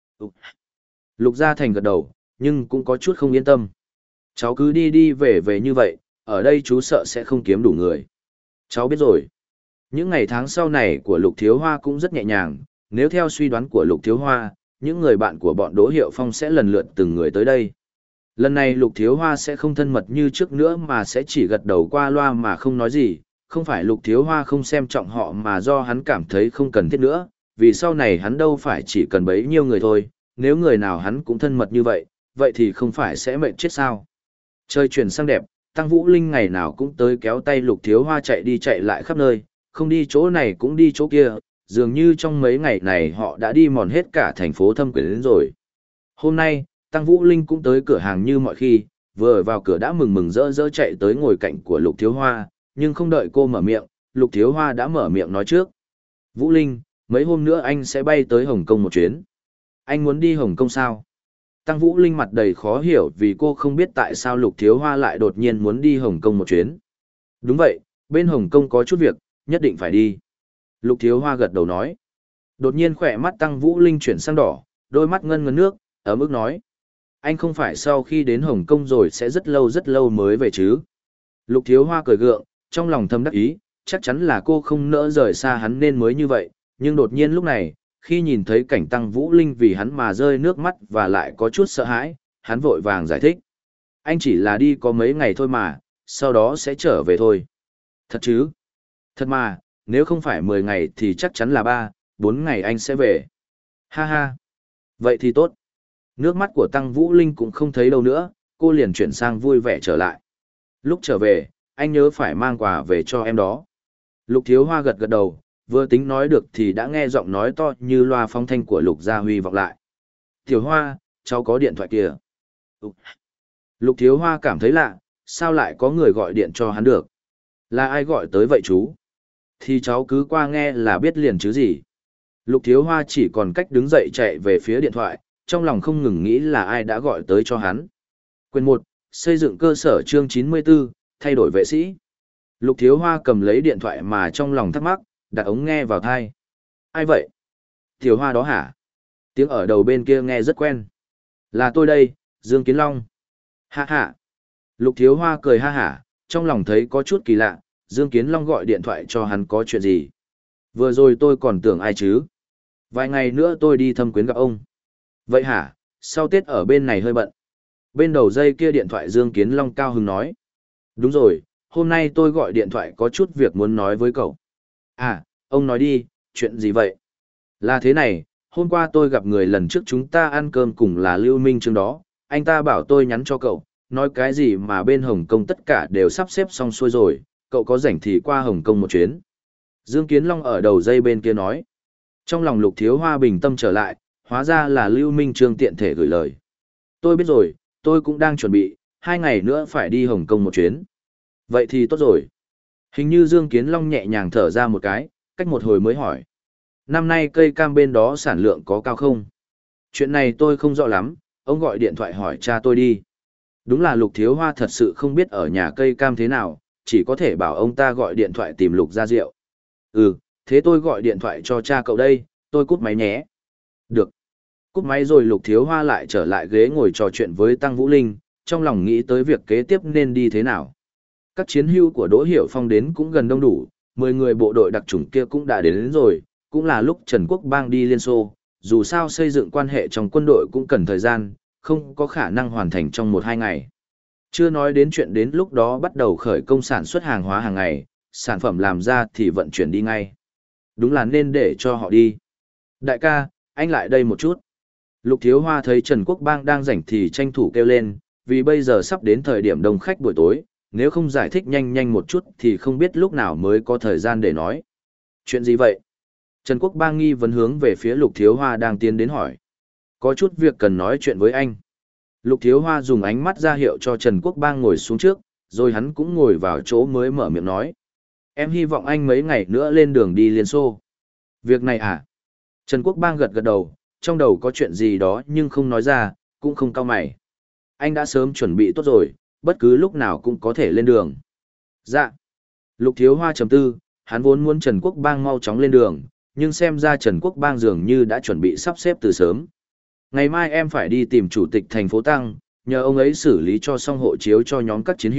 Lục Gia Thành gật đầu, nhưng cũng có chút không yên tâm. Cháu cứ đi đi về về như vậy, ở đây chú sợ sẽ không kiếm đủ người. Cháu biết rồi. Những ngày tháng sau này của Lục Thiếu Hoa cũng rất nhẹ nhàng, nếu theo suy đoán của Lục Thiếu Hoa, những người bạn của bọn Đỗ Hiệu Phong sẽ lần lượt từng người tới đây. Lần này Lục Thiếu Hoa sẽ không thân mật như trước nữa mà sẽ chỉ gật đầu qua loa mà không nói gì, không phải Lục Thiếu Hoa không xem trọng họ mà do hắn cảm thấy không cần thiết nữa, vì sau này hắn đâu phải chỉ cần bấy nhiêu người thôi, nếu người nào hắn cũng thân mật như vậy, vậy thì không phải sẽ mệt chết sao. Trời chuyển sang đẹp, Tăng Vũ Linh ngày nào cũng tới kéo tay Lục Thiếu Hoa chạy đi chạy lại khắp nơi, không đi chỗ này cũng đi chỗ kia, dường như trong mấy ngày này họ đã đi mòn hết cả thành phố Thâm Quyến đến rồi. Hôm nay, Tăng Vũ Linh cũng tới cửa hàng như mọi khi, vừa vào cửa đã mừng mừng rỡ rỡ chạy tới ngồi cạnh của Lục Thiếu Hoa, nhưng không đợi cô mở miệng, Lục Thiếu Hoa đã mở miệng nói trước. Vũ Linh, mấy hôm nữa anh sẽ bay tới Hồng Kông một chuyến. Anh muốn đi Hồng Kông sao? Tăng Vũ Linh mặt đầy khó hiểu vì cô không biết tại sao Lục Thiếu Hoa lại đột nhiên muốn đi Hồng Kông một chuyến. Đúng vậy, bên Hồng Kông có chút việc, nhất định phải đi. Lục Thiếu Hoa gật đầu nói. Đột nhiên khỏe mắt Tăng Vũ Linh chuyển sang đỏ, đôi mắt ngân ngấn nước, ấm ức nói. Anh không phải sau khi đến Hồng Kông rồi sẽ rất lâu rất lâu mới về chứ? Lục Thiếu Hoa cười gượng, trong lòng thầm đắc ý, chắc chắn là cô không nỡ rời xa hắn nên mới như vậy, nhưng đột nhiên lúc này, khi nhìn thấy cảnh Tăng Vũ Linh vì hắn mà rơi nước mắt và lại có chút sợ hãi, hắn vội vàng giải thích. Anh chỉ là đi có mấy ngày thôi mà, sau đó sẽ trở về thôi. Thật chứ? Thật mà, nếu không phải mười ngày thì chắc chắn là ba, bốn ngày anh sẽ về. Ha ha. Vậy thì tốt. Nước mắt của Tăng Vũ Linh cũng không thấy đâu nữa, cô liền chuyển sang vui vẻ trở lại. Lúc trở về, anh nhớ phải mang quà về cho em đó. Lục Thiếu Hoa gật gật đầu, vừa tính nói được thì đã nghe giọng nói to như loa phóng thanh của Lục Gia Huy vọng lại. Tiểu Hoa, cháu có điện thoại kìa. Lục Thiếu Hoa cảm thấy lạ, sao lại có người gọi điện cho hắn được? Là ai gọi tới vậy chú? Thì cháu cứ qua nghe là biết liền chứ gì. Lục Thiếu Hoa chỉ còn cách đứng dậy chạy về phía điện thoại, trong lòng không ngừng nghĩ là ai đã gọi tới cho hắn. Quyền một, xây dựng cơ sở chương chín mươi tư, thay đổi vệ sĩ. Lục Thiếu Hoa cầm lấy điện thoại mà trong lòng thắc mắc, đặt ống nghe vào tai. Ai vậy? Tiểu Hoa đó hả? Tiếng ở đầu bên kia nghe rất quen. Là tôi đây, Dương Kiến Long. Ha ha. Lục Thiếu Hoa cười ha hả, trong lòng thấy có chút kỳ lạ, Dương Kiến Long gọi điện thoại cho hắn có chuyện gì? Vừa rồi tôi còn tưởng ai chứ? Vài ngày nữa tôi đi Thâm Quyến gặp ông. Vậy hả? Sau Tết ở bên này hơi bận. Bên đầu dây kia điện thoại Dương Kiến Long cao hứng nói. Đúng rồi, hôm nay tôi gọi điện thoại có chút việc muốn nói với cậu. À, ông nói đi, chuyện gì vậy? Là thế này, hôm qua tôi gặp người lần trước chúng ta ăn cơm cùng là Lưu Minh Trương đó, anh ta bảo tôi nhắn cho cậu, nói cái gì mà bên Hồng Kông tất cả đều sắp xếp xong xuôi rồi, cậu có rảnh thì qua Hồng Kông một chuyến. Dương Kiến Long ở đầu dây bên kia nói. Trong lòng Lục Thiếu Hoa bình tâm trở lại, hóa ra là Lưu Minh Trương tiện thể gửi lời. Tôi biết rồi, tôi cũng đang chuẩn bị, hai ngày nữa phải đi Hồng Kông một chuyến. Vậy thì tốt rồi. Hình như Dương Kiến Long nhẹ nhàng thở ra một cái, cách một hồi mới hỏi. Năm nay cây cam bên đó sản lượng có cao không? Chuyện này tôi không rõ lắm, ông gọi điện thoại hỏi cha tôi đi. Đúng là Lục Thiếu Hoa thật sự không biết ở nhà cây cam thế nào, chỉ có thể bảo ông ta gọi điện thoại tìm Lục Gia Diệu. Ừ, thế tôi gọi điện thoại cho cha cậu đây, tôi cút máy nhé. Được. Cút máy rồi Lục Thiếu Hoa lại trở lại ghế ngồi trò chuyện với Tăng Vũ Linh, trong lòng nghĩ tới việc kế tiếp nên đi thế nào. Các chiến hữu của Đỗ Hiểu Phong đến cũng gần đông đủ, mười người bộ đội đặc chủng kia cũng đã đến, đến rồi, cũng là lúc Trần Quốc Bang đi Liên Xô, dù sao xây dựng quan hệ trong quân đội cũng cần thời gian, không có khả năng hoàn thành trong một hai ngày. Chưa nói đến chuyện đến lúc đó bắt đầu khởi công sản xuất hàng hóa hàng ngày, sản phẩm làm ra thì vận chuyển đi ngay. Đúng là nên để cho họ đi. Đại ca, anh lại đây một chút. Lục Thiếu Hoa thấy Trần Quốc Bang đang rảnh thì tranh thủ kêu lên, vì bây giờ sắp đến thời điểm đông khách buổi tối, nếu không giải thích nhanh nhanh một chút thì không biết lúc nào mới có thời gian để nói. Chuyện gì vậy? Trần Quốc Bang nghi vấn hướng về phía Lục Thiếu Hoa đang tiến đến hỏi. Có chút việc cần nói chuyện với anh. Lục Thiếu Hoa dùng ánh mắt ra hiệu cho Trần Quốc Bang ngồi xuống trước, rồi hắn cũng ngồi vào chỗ mới mở miệng nói. Em hy vọng anh mấy ngày nữa lên đường đi Liên Xô. Việc này à? Trần Quốc Bang gật gật đầu, trong đầu có chuyện gì đó nhưng không nói ra, cũng không cau mày. Anh đã sớm chuẩn bị tốt rồi, bất cứ lúc nào cũng có thể lên đường. Dạ. Lục Thiếu Hoa trầm tư, hắn vốn muốn Trần Quốc Bang mau chóng lên đường, nhưng xem ra Trần Quốc Bang dường như đã chuẩn bị sắp xếp từ sớm. Ngày mai em phải đi tìm chủ tịch thành phố Tăng, nhờ ông ấy xử lý cho xong hộ chiếu cho nhóm các chiến hữu,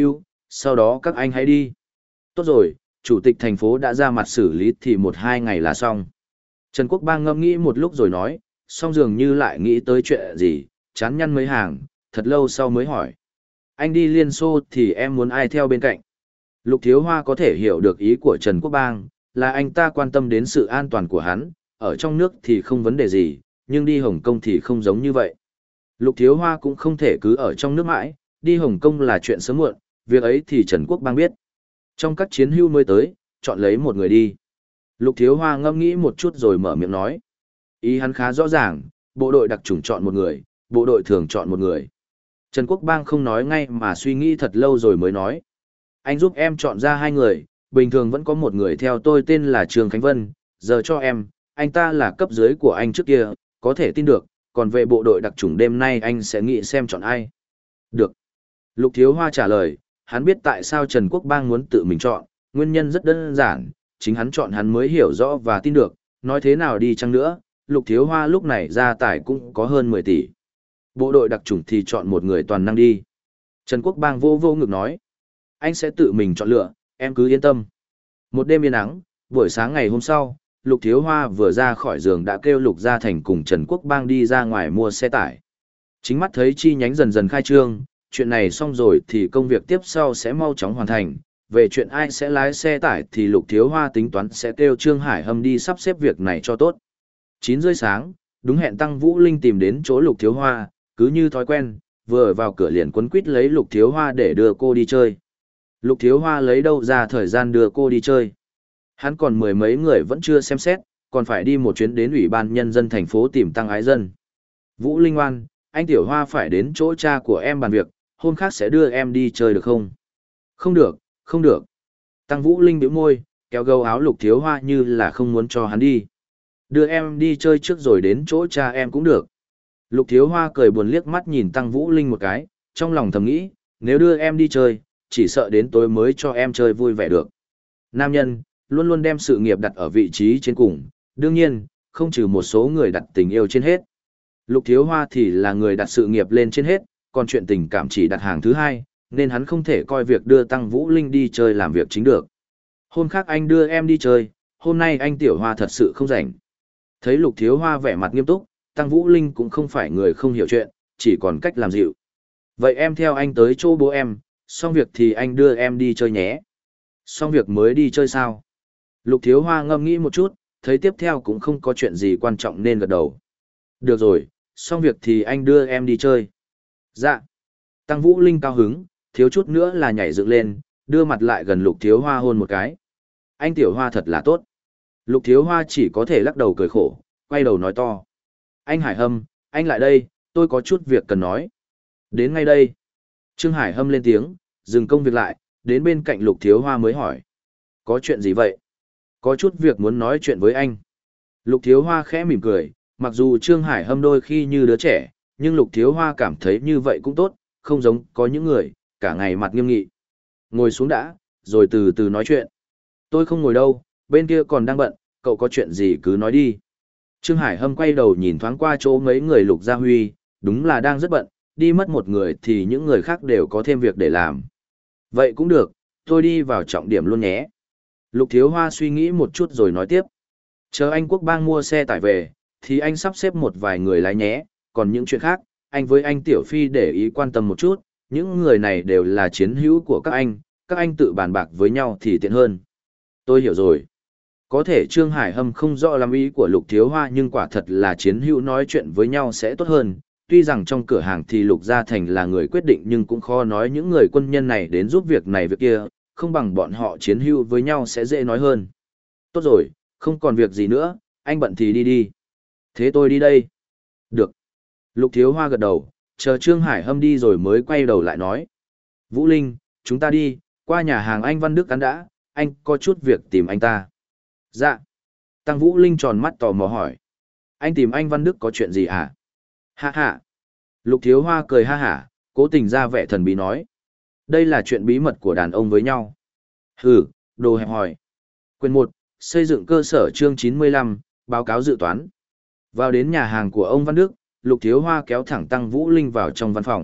Sau đó các anh hãy đi. Tốt rồi, chủ tịch thành phố đã ra mặt xử lý thì một hai ngày là xong. Trần Quốc Bang ngẫm nghĩ một lúc rồi nói, xong dường như lại nghĩ tới chuyện gì, chán nhăn mấy hàng, thật lâu sau mới hỏi. Anh đi Liên Xô thì em muốn ai theo bên cạnh? Lục Thiếu Hoa có thể hiểu được ý của Trần Quốc Bang, là anh ta quan tâm đến sự an toàn của hắn, ở trong nước thì không vấn đề gì, nhưng đi Hồng Kông thì không giống như vậy. Lục Thiếu Hoa cũng không thể cứ ở trong nước mãi, đi Hồng Kông là chuyện sớm muộn, việc ấy thì Trần Quốc Bang biết. Trong các chiến hưu mới tới, chọn lấy một người đi. Lục Thiếu Hoa ngẫm nghĩ một chút rồi mở miệng nói. Ý hắn khá rõ ràng, bộ đội đặc chủng chọn một người, bộ đội thường chọn một người. Trần Quốc Bang không nói ngay mà suy nghĩ thật lâu rồi mới nói. Anh giúp em chọn ra hai người, bình thường vẫn có một người theo tôi tên là Trương Khánh Vân, giờ cho em, anh ta là cấp dưới của anh trước kia, có thể tin được, còn về bộ đội đặc chủng đêm nay anh sẽ nghĩ xem chọn ai. Được. Lục Thiếu Hoa trả lời, hắn biết tại sao Trần Quốc Bang muốn tự mình chọn, nguyên nhân rất đơn giản, chính hắn chọn hắn mới hiểu rõ và tin được, nói thế nào đi chăng nữa, Lục Thiếu Hoa lúc này ra tài cũng có hơn mười tỷ. Bộ đội đặc chủng thì chọn một người toàn năng đi. Trần Quốc Bang vô vô ngực nói, anh sẽ tự mình chọn lựa, em cứ yên tâm. Một đêm yên nắng, buổi sáng ngày hôm sau, Lục Thiếu Hoa vừa ra khỏi giường đã kêu Lục Gia Thành cùng Trần Quốc Bang đi ra ngoài mua xe tải. Chính mắt thấy chi nhánh dần dần khai trương, chuyện này xong rồi thì công việc tiếp sau sẽ mau chóng hoàn thành. Về chuyện ai sẽ lái xe tải thì Lục Thiếu Hoa tính toán sẽ kêu Trương Hải Hâm đi sắp xếp việc này cho tốt. chín rưỡi sáng, đúng hẹn Tăng Vũ Linh tìm đến chỗ Lục Thiếu Hoa, cứ như thói quen, vừa vào cửa liền quấn quýt lấy Lục Thiếu Hoa để đưa cô đi chơi. Lục Thiếu Hoa lấy đâu ra thời gian đưa cô đi chơi. Hắn còn mười mấy người vẫn chưa xem xét, còn phải đi một chuyến đến Ủy ban Nhân dân thành phố tìm Tăng Ái Dân. Vũ Linh oan, anh Tiểu Hoa phải đến chỗ cha của em bàn việc, hôm khác sẽ đưa em đi chơi được không? Không được, không được. Tăng Vũ Linh bĩu môi, kéo gâu áo Lục Thiếu Hoa như là không muốn cho hắn đi. Đưa em đi chơi trước rồi đến chỗ cha em cũng được. Lục Thiếu Hoa cười buồn liếc mắt nhìn Tăng Vũ Linh một cái, trong lòng thầm nghĩ, nếu đưa em đi chơi, chỉ sợ đến tối mới cho em chơi vui vẻ được. Nam nhân, luôn luôn đem sự nghiệp đặt ở vị trí trên cùng, đương nhiên, không trừ một số người đặt tình yêu trên hết. Lục Thiếu Hoa thì là người đặt sự nghiệp lên trên hết, còn chuyện tình cảm chỉ đặt hàng thứ hai, nên hắn không thể coi việc đưa Tăng Vũ Linh đi chơi làm việc chính được. Hôm khác anh đưa em đi chơi, hôm nay anh Tiểu Hoa thật sự không rảnh. Thấy Lục Thiếu Hoa vẻ mặt nghiêm túc, Tăng Vũ Linh cũng không phải người không hiểu chuyện, chỉ còn cách làm dịu. Vậy em theo anh tới chỗ bố em, xong việc thì anh đưa em đi chơi nhé. Xong việc mới đi chơi sao? Lục Thiếu Hoa ngâm nghĩ một chút, thấy tiếp theo cũng không có chuyện gì quan trọng nên gật đầu. Được rồi, xong việc thì anh đưa em đi chơi. Dạ. Tăng Vũ Linh cao hứng, thiếu chút nữa là nhảy dựng lên, đưa mặt lại gần Lục Thiếu Hoa hôn một cái. Anh Tiểu Hoa thật là tốt. Lục Thiếu Hoa chỉ có thể lắc đầu cười khổ, quay đầu nói to. Anh Hải Hâm, anh lại đây, tôi có chút việc cần nói. Đến ngay đây. Trương Hải Hâm lên tiếng, dừng công việc lại, đến bên cạnh Lục Thiếu Hoa mới hỏi. Có chuyện gì vậy? Có chút việc muốn nói chuyện với anh. Lục Thiếu Hoa khẽ mỉm cười, mặc dù Trương Hải Hâm đôi khi như đứa trẻ, nhưng Lục Thiếu Hoa cảm thấy như vậy cũng tốt, không giống có những người, cả ngày mặt nghiêm nghị. Ngồi xuống đã, rồi từ từ nói chuyện. Tôi không ngồi đâu, bên kia còn đang bận, cậu có chuyện gì cứ nói đi. Trương Hải Hâm quay đầu nhìn thoáng qua chỗ mấy người Lục Gia Huy, đúng là đang rất bận, đi mất một người thì những người khác đều có thêm việc để làm. Vậy cũng được, tôi đi vào trọng điểm luôn nhé. Lục Thiếu Hoa suy nghĩ một chút rồi nói tiếp. Chờ anh Quốc Bang mua xe tải về, thì anh sắp xếp một vài người lái nhé, còn những chuyện khác, anh với anh Tiểu Phi để ý quan tâm một chút, những người này đều là chiến hữu của các anh, các anh tự bàn bạc với nhau thì tiện hơn. Tôi hiểu rồi. Có thể Trương Hải Hâm không rõ lắm ý của Lục Thiếu Hoa nhưng quả thật là chiến hữu nói chuyện với nhau sẽ tốt hơn. Tuy rằng trong cửa hàng thì Lục Gia Thành là người quyết định nhưng cũng khó nói những người quân nhân này đến giúp việc này việc kia, không bằng bọn họ chiến hữu với nhau sẽ dễ nói hơn. Tốt rồi, không còn việc gì nữa, anh bận thì đi đi. Thế tôi đi đây. Được. Lục Thiếu Hoa gật đầu, chờ Trương Hải Hâm đi rồi mới quay đầu lại nói. Vũ Linh, chúng ta đi, qua nhà hàng anh Văn Đức ăn đã, anh có chút việc tìm anh ta. Dạ. Tăng Vũ Linh tròn mắt tò mò hỏi. Anh tìm anh Văn Đức có chuyện gì hả? Ha ha. Lục Thiếu Hoa cười ha hả, cố tình ra vẻ thần bí nói. Đây là chuyện bí mật của đàn ông với nhau. Hừ, đồ hẹp hòi. Quyền một, xây dựng cơ sở chương chín mươi lăm, báo cáo dự toán. Vào đến nhà hàng của ông Văn Đức, Lục Thiếu Hoa kéo thẳng Tăng Vũ Linh vào trong văn phòng.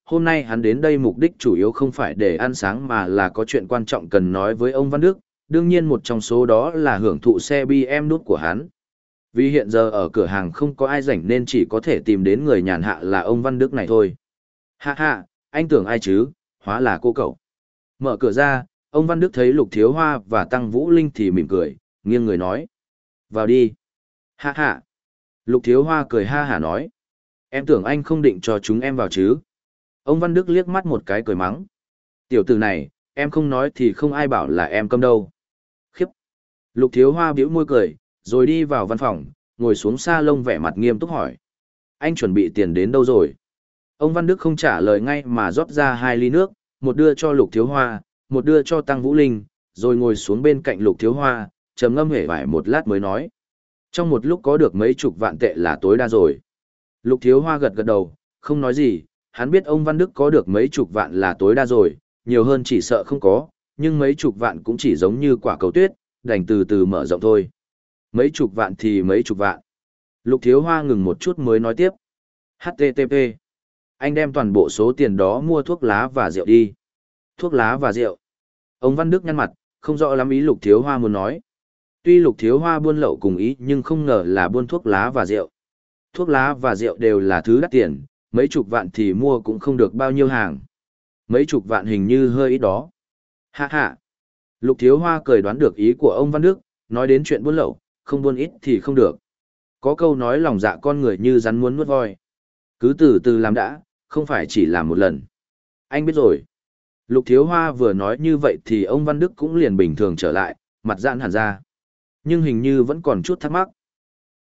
hôm nay hắn đến đây mục đích chủ yếu không phải để ăn sáng mà là có chuyện quan trọng cần nói với ông Văn Đức, đương nhiên một trong số đó là hưởng thụ xe bê em nút của hắn. Vì hiện giờ ở cửa hàng không có ai rảnh nên chỉ có thể tìm đến người nhàn hạ là ông Văn Đức này thôi. Ha ha, anh tưởng ai chứ, hóa là cô cậu. Mở cửa ra, ông Văn Đức thấy Lục Thiếu Hoa và Tăng Vũ Linh thì mỉm cười, nghiêng người nói. Vào đi. Ha ha. Lục Thiếu Hoa cười ha hả nói. Em tưởng anh không định cho chúng em vào chứ. Ông Văn Đức liếc mắt một cái cười mắng. Tiểu tử này, em không nói thì không ai bảo là em câm đâu. Khiếp. Lục Thiếu Hoa bĩu môi cười, rồi đi vào văn phòng, ngồi xuống salon vẻ mặt nghiêm túc hỏi. Anh chuẩn bị tiền đến đâu rồi? Ông Văn Đức không trả lời ngay mà rót ra hai ly nước, một đưa cho Lục Thiếu Hoa, một đưa cho Tăng Vũ Linh, rồi ngồi xuống bên cạnh Lục Thiếu Hoa, trầm ngâm hể vải một lát mới nói. Trong một lúc có được mấy chục vạn tệ là tối đa rồi. Lục Thiếu Hoa gật gật đầu, không nói gì, hắn biết ông Văn Đức có được mấy chục vạn là tối đa rồi, nhiều hơn chỉ sợ không có, nhưng mấy chục vạn cũng chỉ giống như quả cầu tuyết, đành từ từ mở rộng thôi. Mấy chục vạn thì mấy chục vạn. Lục Thiếu Hoa ngừng một chút mới nói tiếp. hát tê tê pê. Anh đem toàn bộ số tiền đó mua thuốc lá và rượu đi. Thuốc lá và rượu. Ông Văn Đức nhăn mặt, không rõ lắm ý Lục Thiếu Hoa muốn nói. Tuy Lục Thiếu Hoa buôn lậu cùng ý nhưng không ngờ là buôn thuốc lá và rượu. Thuốc lá và rượu đều là thứ đắt tiền, mấy chục vạn thì mua cũng không được bao nhiêu hàng. Mấy chục vạn hình như hơi ít đó. Ha ha. Lục Thiếu Hoa cười đoán được ý của ông Văn Đức, nói đến chuyện buôn lậu, không buôn ít thì không được. Có câu nói lòng dạ con người như rắn muốn nuốt voi. Cứ từ từ làm đã, không phải chỉ làm một lần. Anh biết rồi. Lục Thiếu Hoa vừa nói như vậy thì ông Văn Đức cũng liền bình thường trở lại, mặt giãn hẳn ra. Nhưng hình như vẫn còn chút thắc mắc.